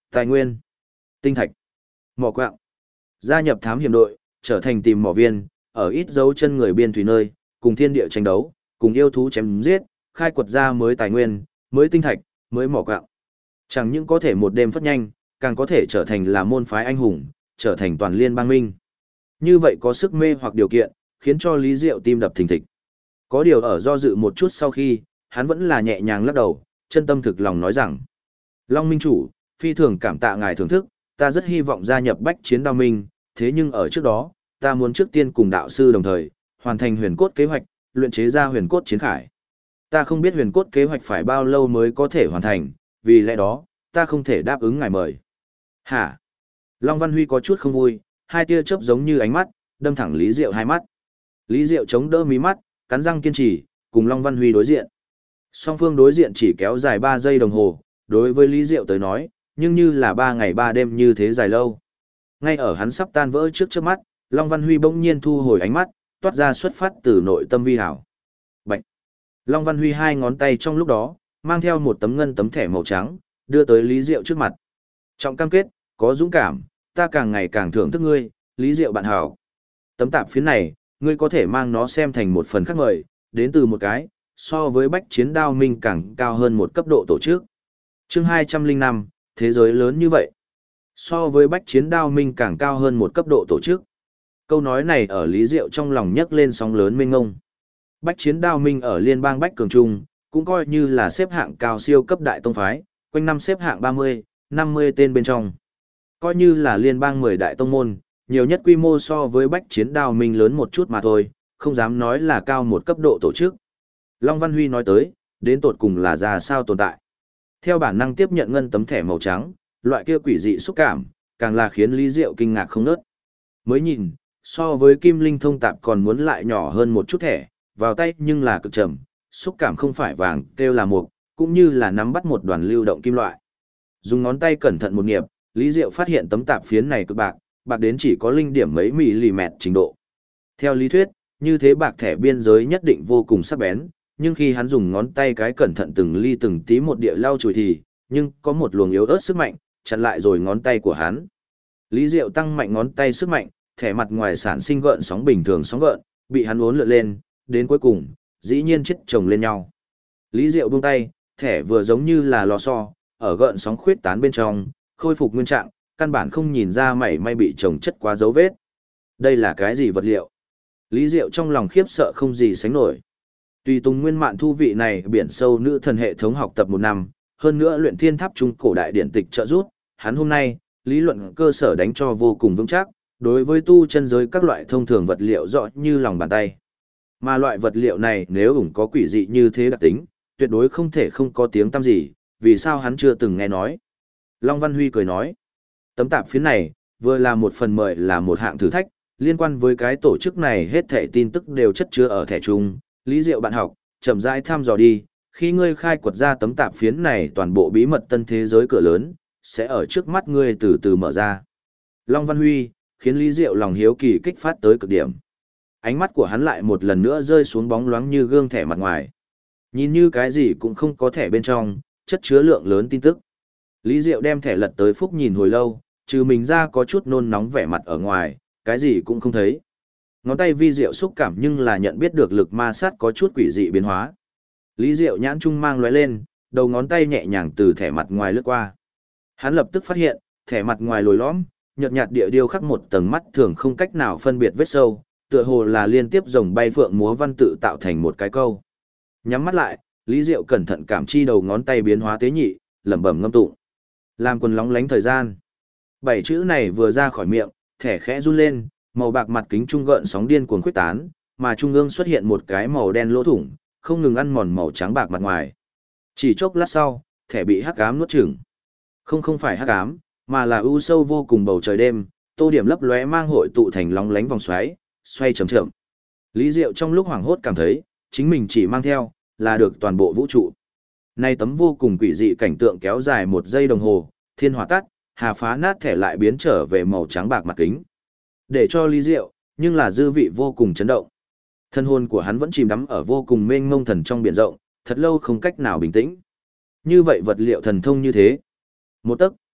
Tài nguyên, tinh thạch, mỏ quạng. Gia nhập thám hiểm đội, trở thành tìm mỏ viên, ở ít dấu chân người biên thủy nơi, cùng thiên địa tranh đấu, cùng yêu thú chém giết, khai quật ra mới tài nguyên, mới tinh thạch, mới mỏ quạng. Chẳng những có thể một đêm phất nhanh, càng có thể trở thành là môn phái anh hùng, trở thành toàn liên bang minh. Như vậy có sức mê hoặc điều kiện, khiến cho Lý Diệu tim đập thình thịch. Có điều ở do dự một chút sau khi, hắn vẫn là nhẹ nhàng lắc đầu, chân tâm thực lòng nói rằng: Long Minh Chủ, phi thường cảm tạ ngài thưởng thức, ta rất hy vọng gia nhập bách chiến đao minh, thế nhưng ở trước đó, ta muốn trước tiên cùng đạo sư đồng thời, hoàn thành huyền cốt kế hoạch, luyện chế ra huyền cốt chiến khải. Ta không biết huyền cốt kế hoạch phải bao lâu mới có thể hoàn thành, vì lẽ đó, ta không thể đáp ứng ngài mời. Hả? Long Văn Huy có chút không vui, hai tia chớp giống như ánh mắt, đâm thẳng Lý Diệu hai mắt. Lý Diệu chống đỡ mí mắt, cắn răng kiên trì, cùng Long Văn Huy đối diện. Song phương đối diện chỉ kéo dài 3 giây đồng hồ, đối với Lý Diệu tới nói, nhưng như là 3 ngày 3 đêm như thế dài lâu. Ngay ở hắn sắp tan vỡ trước mắt, Long Văn Huy bỗng nhiên thu hồi ánh mắt, toát ra xuất phát từ nội tâm vi hảo. Bạch! Long Văn Huy hai ngón tay trong lúc đó, mang theo một tấm ngân tấm thẻ màu trắng, đưa tới Lý Diệu trước mặt. Trọng cam kết, có dũng cảm, ta càng ngày càng thưởng thức ngươi, Lý Diệu bạn hảo. Tấm tạp phiến này, ngươi có thể mang nó xem thành một phần khác mời, đến từ một cái, so với bách chiến đao minh càng cao hơn một cấp độ tổ chức. Chương 205, thế giới lớn như vậy. So với bách chiến đao minh càng cao hơn một cấp độ tổ chức. Câu nói này ở Lý Diệu trong lòng nhấc lên sóng lớn mênh ngông. Bách chiến đao minh ở liên bang Bách Cường Trung, cũng coi như là xếp hạng cao siêu cấp đại tông phái, quanh năm xếp hạng 30, 50 tên bên trong. Coi như là liên bang 10 đại tông môn, nhiều nhất quy mô so với bách chiến đao minh lớn một chút mà thôi, không dám nói là cao một cấp độ tổ chức. Long Văn Huy nói tới, đến tột cùng là ra sao tồn tại. Theo bản năng tiếp nhận ngân tấm thẻ màu trắng, loại kia quỷ dị xúc cảm, càng là khiến Lý Diệu kinh ngạc không nớt. Mới nhìn, so với kim linh thông tạp còn muốn lại nhỏ hơn một chút thẻ, vào tay nhưng là cực trầm, xúc cảm không phải vàng, kêu là mục, cũng như là nắm bắt một đoàn lưu động kim loại. Dùng ngón tay cẩn thận một nghiệp, Lý Diệu phát hiện tấm tạp phiến này cực bạc, bạc đến chỉ có linh điểm mấy mm trình độ. Theo lý thuyết, như thế bạc thẻ biên giới nhất định vô cùng sắc bén, nhưng khi hắn dùng ngón tay cái cẩn thận từng ly từng tí một địa lau chùi thì, nhưng có một luồng yếu ớt sức mạnh, chặn lại rồi ngón tay của hắn. Lý Diệu tăng mạnh ngón tay sức mạnh, thẻ mặt ngoài sản sinh gợn sóng bình thường sóng gợn, bị hắn uốn lượn lên, đến cuối cùng, dĩ nhiên chết chồng lên nhau. Lý Diệu buông tay, thẻ vừa giống như là lò xo, ở gợn sóng khuyết tán bên trong, khôi phục nguyên trạng, căn bản không nhìn ra mảy may bị chồng chất quá dấu vết. Đây là cái gì vật liệu? Lý Diệu trong lòng khiếp sợ không gì sánh nổi. Tùy Tùng Nguyên Mạn thu vị này biển sâu nữ thần hệ thống học tập 1 năm, hơn nữa luyện thiên tháp trung cổ đại điển tịch trợ giúp, hắn hôm nay, lý luận cơ sở đánh cho vô cùng vững chắc, đối với tu chân giới các loại thông thường vật liệu rõ như lòng bàn tay. Mà loại vật liệu này nếu ủng có quỷ dị như thế đặc tính, tuyệt đối không thể không có tiếng tăm gì, vì sao hắn chưa từng nghe nói. Long Văn Huy cười nói, tấm tạp phiến này, vừa là một phần mời là một hạng thử thách, liên quan với cái tổ chức này hết thẻ tin tức đều chất chứa ở thẻ chung, Lý Diệu bạn học, chậm rãi thăm dò đi, khi ngươi khai quật ra tấm tạp phiến này toàn bộ bí mật tân thế giới cửa lớn, sẽ ở trước mắt ngươi từ từ mở ra. Long Văn Huy, khiến Lý Diệu lòng hiếu kỳ kích phát tới cực điểm. Ánh mắt của hắn lại một lần nữa rơi xuống bóng loáng như gương thẻ mặt ngoài. Nhìn như cái gì cũng không có thẻ bên trong, chất chứa lượng lớn tin tức. Lý Diệu đem thẻ lật tới phúc nhìn hồi lâu, trừ mình ra có chút nôn nóng vẻ mặt ở ngoài, cái gì cũng không thấy. Ngón tay vi diệu xúc cảm nhưng là nhận biết được lực ma sát có chút quỷ dị biến hóa. Lý Diệu nhãn trung mang lóe lên, đầu ngón tay nhẹ nhàng từ thẻ mặt ngoài lướt qua. Hắn lập tức phát hiện, thẻ mặt ngoài lồi lõm, nhợt nhạt địa điêu khắc một tầng mắt thường không cách nào phân biệt vết sâu, tựa hồ là liên tiếp rồng bay phượng múa văn tự tạo thành một cái câu. Nhắm mắt lại, Lý Diệu cẩn thận cảm chi đầu ngón tay biến hóa tế nhị, lẩm bẩm ngâm tụng. Làm quần lóng lánh thời gian. 7 chữ này vừa ra khỏi miệng, thẻ khẽ run lên, màu bạc mặt kính trung gợn sóng điên cuồng khuếch tán, mà trung ương xuất hiện một cái màu đen lỗ thủng, không ngừng ăn mòn màu trắng bạc mặt ngoài. Chỉ chốc lát sau, thẻ bị hắc ám nuốt chửng. Không phải hắc ám, mà là u sâu vô cùng bầu trời đêm, tô điểm lấp lóe mang hội tụ thành lóng lánh vòng xoáy, xoay chậm chậm. Lý Diệu trong lúc hoảng hốt cảm thấy, chính mình chỉ mang theo là được toàn bộ vũ trụ. Nay tấm vô cùng quỷ dị cảnh tượng kéo dài 1 giây đồng hồ, thiên hỏa tắt, hà phá nát thẻ lại biến trở về màu trắng bạc mặt kính. Để cho Lý Diệu, nhưng là dư vị vô cùng chấn động. Thân hồn của hắn vẫn chìm đắm ở vô cùng mênh mông thần trong biển rộng, thật lâu không cách nào bình tĩnh. Như vậy vật liệu thần thông như thế. 1 tấc,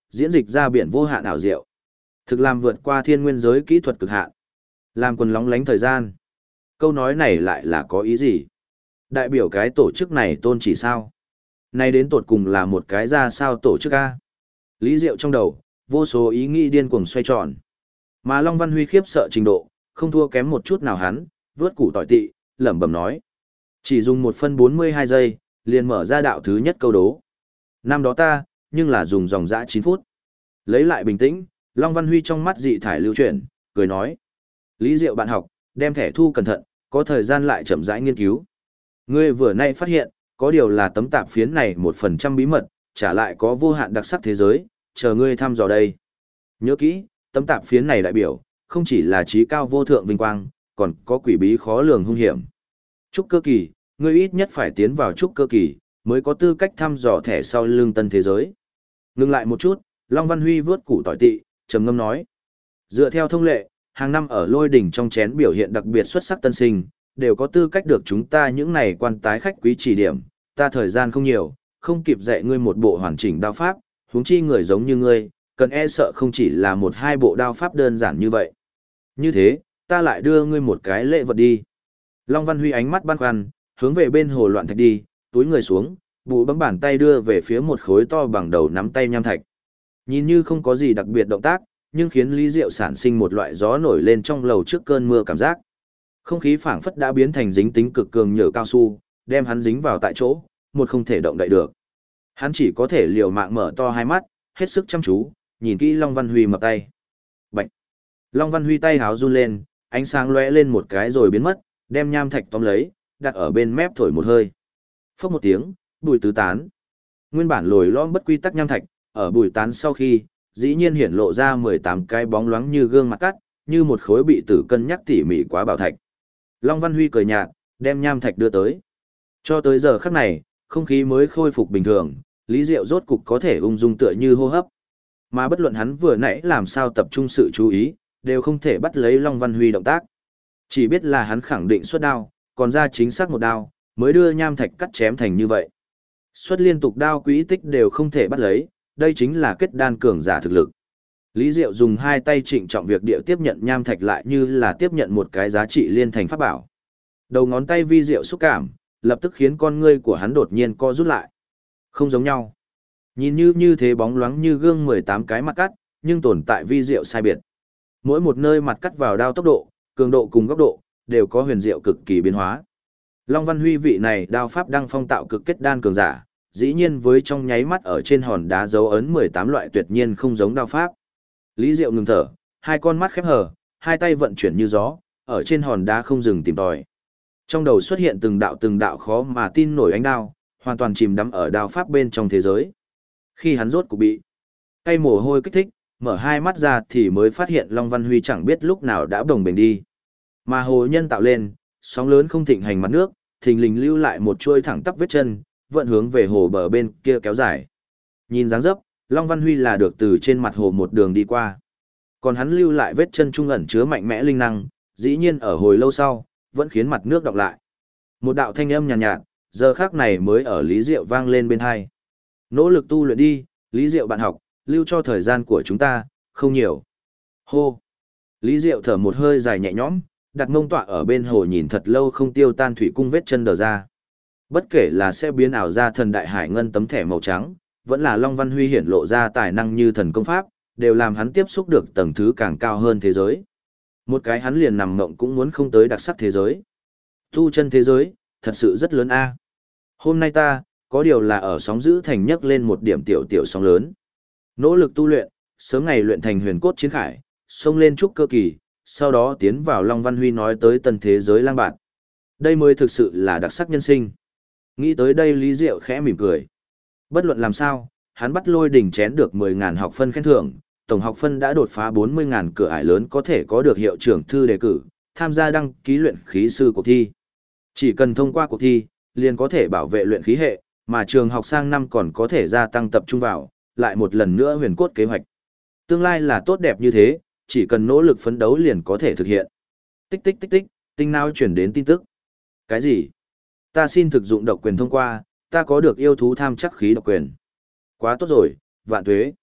diễn dịch ra biển vô hạn ảo diệu. Thực làm vượt qua thiên nguyên giới kỹ thuật cực hạn. Làm quần lóng lánh thời gian. Câu nói này lại là có ý gì? Đại biểu cái tổ chức này tôn chỉ sao? Nay đến tột cùng là một cái ra sao tổ chức A? Lý Diệu trong đầu, vô số ý nghĩ điên cuồng xoay tròn. Mà Long Văn Huy khiếp sợ trình độ, không thua kém một chút nào hắn, vớt củ tỏi tị, lẩm bẩm nói. Chỉ dùng 1 phân 42 giây, liền mở ra đạo thứ nhất câu đố. Năm đó ta, nhưng là dùng dòng dã 9 phút. Lấy lại bình tĩnh, Long Văn Huy trong mắt dị thải lưu chuyển, cười nói. Lý Diệu bạn học, đem thẻ thu cẩn thận, có thời gian lại chậm rãi nghiên cứu. Ngươi vừa nay phát hiện, có điều là tấm tạp phiến này 1% bí mật, trả lại có vô hạn đặc sắc thế giới, chờ ngươi thăm dò đây. Nhớ kỹ, tấm tạp phiến này đại biểu, không chỉ là trí cao vô thượng vinh quang, còn có quỷ bí khó lường hung hiểm. Trúc cơ kỳ, ngươi ít nhất phải tiến vào trúc cơ kỳ, mới có tư cách thăm dò thẻ sau lưng tân thế giới. Ngừng lại một chút, Long Văn Huy vớt củ tỏi tị, trầm ngâm nói. Dựa theo thông lệ, hàng năm ở lôi đỉnh trong chén biểu hiện đặc biệt xuất sắc tân sinh, đều có tư cách được chúng ta những này quan tái khách quý chỉ điểm. Ta thời gian không nhiều, không kịp dạy ngươi một bộ hoàn chỉnh đao pháp, huống chi người giống như ngươi, cần e sợ không chỉ là 1-2 bộ đao pháp đơn giản như vậy. Như thế, ta lại đưa ngươi một cái lễ vật đi. Long Văn Huy ánh mắt băn khoăn, hướng về bên hồ loạn thạch đi, túi người xuống, bụ bấm bàn tay đưa về phía một khối to bằng đầu nắm tay nham thạch. Nhìn như không có gì đặc biệt động tác, nhưng khiến Lý Diệu sản sinh một loại gió nổi lên trong lầu trước cơn mưa cảm giác. Không khí phảng phất đã biến thành dính tính cực cường nhựa cao su, đem hắn dính vào tại chỗ, một không thể động đậy được. Hắn chỉ có thể liều mạng mở to hai mắt, hết sức chăm chú, nhìn kỹ Long Văn Huy mập tay. Bạch! Long Văn Huy tay háo run lên, ánh sáng lóe lên một cái rồi biến mất, đem nham thạch tóm lấy, đặt ở bên mép thổi một hơi. Phốc một tiếng, bụi tứ tán. Nguyên bản lồi lõm bất quy tắc nham thạch, ở bụi tán sau khi, dĩ nhiên hiển lộ ra 18 cái bóng loáng như gương mặt cắt, như một khối bị tử cân nhắc tỉ mỉ quá bảo thạch. Long Văn Huy cười nhạt, đem nham thạch đưa tới. Cho tới giờ khắc này, không khí mới khôi phục bình thường, Lý Diệu rốt cục có thể ung dung tựa như hô hấp. Mà bất luận hắn vừa nãy làm sao tập trung sự chú ý, đều không thể bắt lấy Long Văn Huy động tác. Chỉ biết là hắn khẳng định xuất đao, còn ra chính xác một đao, mới đưa nham thạch cắt chém thành như vậy. Xuất liên tục đao quỹ tích đều không thể bắt lấy, đây chính là kết đan cường giả thực lực. Lý Diệu dùng hai tay trịnh trọng việc địa tiếp nhận nham thạch lại như là tiếp nhận một cái giá trị liên thành pháp bảo. Đầu ngón tay vi diệu xúc cảm, lập tức khiến con ngươi của hắn đột nhiên co rút lại. Không giống nhau. Nhìn như thế bóng loáng như gương 18 cái mặt cắt, nhưng tồn tại vi diệu sai biệt. Mỗi một nơi mặt cắt vào đao tốc độ, cường độ cùng góc độ, đều có huyền diệu cực kỳ biến hóa. Long Văn Huy vị này đao pháp đăng phong tạo cực kết đan cường giả, dĩ nhiên với trong nháy mắt ở trên hòn đá dấu ấn 18 loại tuyệt nhiên không giống đao pháp. Lý Diệu ngừng thở, hai con mắt khép hờ, hai tay vận chuyển như gió, ở trên hòn đá không dừng tìm tòi. Trong đầu xuất hiện từng đạo khó mà tin nổi ánh đao, hoàn toàn chìm đắm ở đao pháp bên trong thế giới. Khi hắn rốt cục bị tay mồ hôi kích thích, mở hai mắt ra thì mới phát hiện Long Văn Huy chẳng biết lúc nào đã bồng bềnh đi. Mà hồ nhân tạo lên, sóng lớn không thịnh hành mặt nước, thình lình lưu lại một chuôi thẳng tắp vết chân, vận hướng về hồ bờ bên kia kéo dài. Nhìn dáng dấp, Long Văn Huy là được từ trên mặt hồ một đường đi qua. Còn hắn lưu lại vết chân trung ẩn chứa mạnh mẽ linh năng, dĩ nhiên ở hồi lâu sau, vẫn khiến mặt nước đọng lại. Một đạo thanh âm nhàn nhạt, giờ khắc này mới ở Lý Diệu vang lên bên tai. Nỗ lực tu luyện đi, Lý Diệu bạn học, lưu cho thời gian của chúng ta, không nhiều. Hô! Lý Diệu thở một hơi dài nhẹ nhõm, đặt mông tọa ở bên hồ nhìn thật lâu không tiêu tan thủy cung vết chân đờ ra. Bất kể là sẽ biến ảo ra thần đại hải ngân tấm thẻ màu trắng, vẫn là Long Văn Huy hiển lộ ra tài năng như thần công pháp, đều làm hắn tiếp xúc được tầng thứ càng cao hơn thế giới. Một cái hắn liền nằm mộng cũng muốn không tới đặc sắc thế giới. Tu chân thế giới, thật sự rất lớn a. Hôm nay ta, có điều là ở sóng giữ thành nhấc lên một điểm tiểu tiểu sóng lớn. Nỗ lực tu luyện, sớm ngày luyện thành huyền cốt chiến khải, xông lên trúc cơ kỳ, sau đó tiến vào Long Văn Huy nói tới tân thế giới lang bạn. Đây mới thực sự là đặc sắc nhân sinh. Nghĩ tới đây Lý Diệu khẽ mỉm cười. Bất luận làm sao, hắn bắt lôi đỉnh chén được 10.000 học phân khen thưởng, tổng học phân đã đột phá 40.000 cửa ải lớn có thể có được hiệu trưởng thư đề cử, tham gia đăng ký luyện khí sư cuộc thi. Chỉ cần thông qua cuộc thi, liền có thể bảo vệ luyện khí hệ, mà trường học sang năm còn có thể gia tăng tập trung vào, lại một lần nữa huyền cốt kế hoạch. Tương lai là tốt đẹp như thế, chỉ cần nỗ lực phấn đấu liền có thể thực hiện. Tích tích tích tích, tinh não chuyển đến tin tức. Cái gì? Ta xin thực dụng độc quyền thông qua, ta có được yêu thú tham chắc khí độc quyền. Quá tốt rồi, vạn tuế.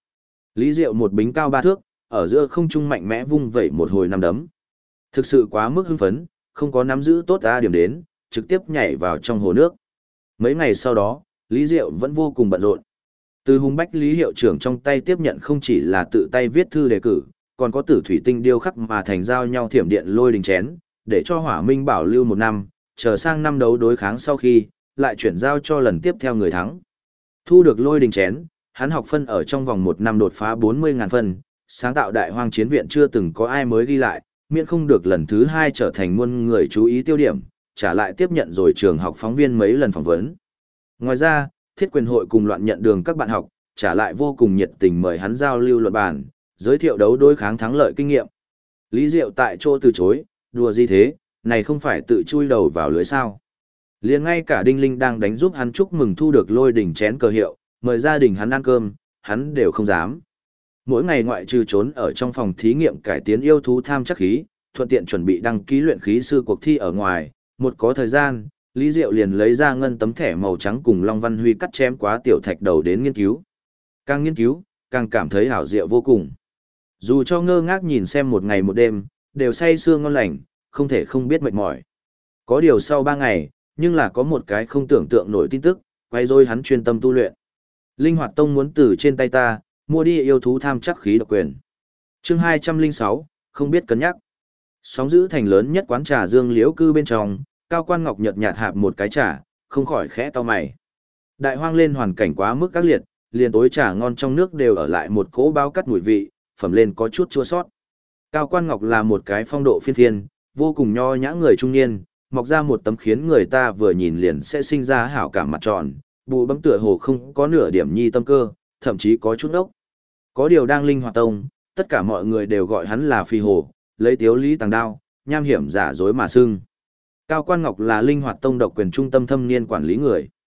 Lý Diệu một bính cao 3 thước, ở giữa không trung mạnh mẽ vung vẩy một hồi năm đấm. Thực sự quá mức hưng phấn, không có nắm giữ tốt ra điểm đến, trực tiếp nhảy vào trong hồ nước. Mấy ngày sau đó, Lý Diệu vẫn vô cùng bận rộn. Từ Hùng Bách Lý hiệu trưởng trong tay tiếp nhận không chỉ là tự tay viết thư đề cử, còn có tử thủy tinh điêu khắc mà thành giao nhau thiểm điện lôi đình chén, để cho Hỏa Minh bảo lưu 1 năm, chờ sang năm đấu đối kháng sau khi, lại chuyển giao cho lần tiếp theo người thắng. Thu được lôi đình chén, hắn học phân ở trong vòng 1 năm đột phá 40.000 phân, sáng tạo đại hoang chiến viện chưa từng có ai mới ghi lại, miễn không được lần thứ 2 trở thành muôn người chú ý tiêu điểm, trả lại tiếp nhận rồi trường học phóng viên mấy lần phỏng vấn. Ngoài ra, Thiết quyền hội cùng Loạn nhận đường các bạn học, trả lại vô cùng nhiệt tình mời hắn giao lưu luận bàn, giới thiệu đấu đối kháng thắng lợi kinh nghiệm. Lý Diệu tại chỗ từ chối, đùa gì thế, này không phải tự chui đầu vào lưới sao. Liền ngay cả Đinh Linh đang đánh giúp hắn chúc mừng thu được lôi đỉnh chén cờ hiệu, mời gia đình hắn ăn cơm, hắn đều không dám. Mỗi ngày ngoại trừ trốn ở trong phòng thí nghiệm cải tiến yêu thú tham chắc khí, thuận tiện chuẩn bị đăng ký luyện khí sư cuộc thi ở ngoài, một có thời gian, Lý Diệu liền lấy ra ngân tấm thẻ màu trắng cùng Long Văn Huy cắt chém quá tiểu thạch đầu đến nghiên cứu. Càng nghiên cứu, càng cảm thấy hảo diệu vô cùng. Dù cho ngơ ngác nhìn xem một ngày một đêm, đều say sưa ngon lành, không thể không biết mệt mỏi. Có điều sau 3 ngày, nhưng là có một cái không tưởng tượng nổi tin tức, quay rồi hắn chuyên tâm tu luyện. Linh Hoạt Tông muốn từ trên tay ta, mua đi yêu thú tham chắc khí độc quyền. Chương 206, không biết cân nhắc. Sóng giữ thành lớn nhất quán trà Dương Liễu cư bên trong, Cao Quan Ngọc nhợt nhạt hạp một cái trà, không khỏi khẽ to mày. Đại hoang lên hoàn cảnh quá mức các liệt, liền tối trà ngon trong nước đều ở lại một cỗ bao cắt mùi vị, phẩm lên có chút chua sót. Cao Quan Ngọc là một cái phong độ phiên phiên, vô cùng nho nhã người trung niên, mọc ra một tấm khiến người ta vừa nhìn liền sẽ sinh ra hảo cảm mặt tròn, bụ bấm tựa hồ không có nửa điểm nhi tâm cơ, thậm chí có chút ốc. Có điều đang Linh Hoạt Tông, tất cả mọi người đều gọi hắn là phi hồ, lấy tiếu lý tàng đao, nham hiểm giả dối mà xưng. Cao Quan Ngọc là Linh Hoạt Tông độc quyền trung tâm thâm niên quản lý người.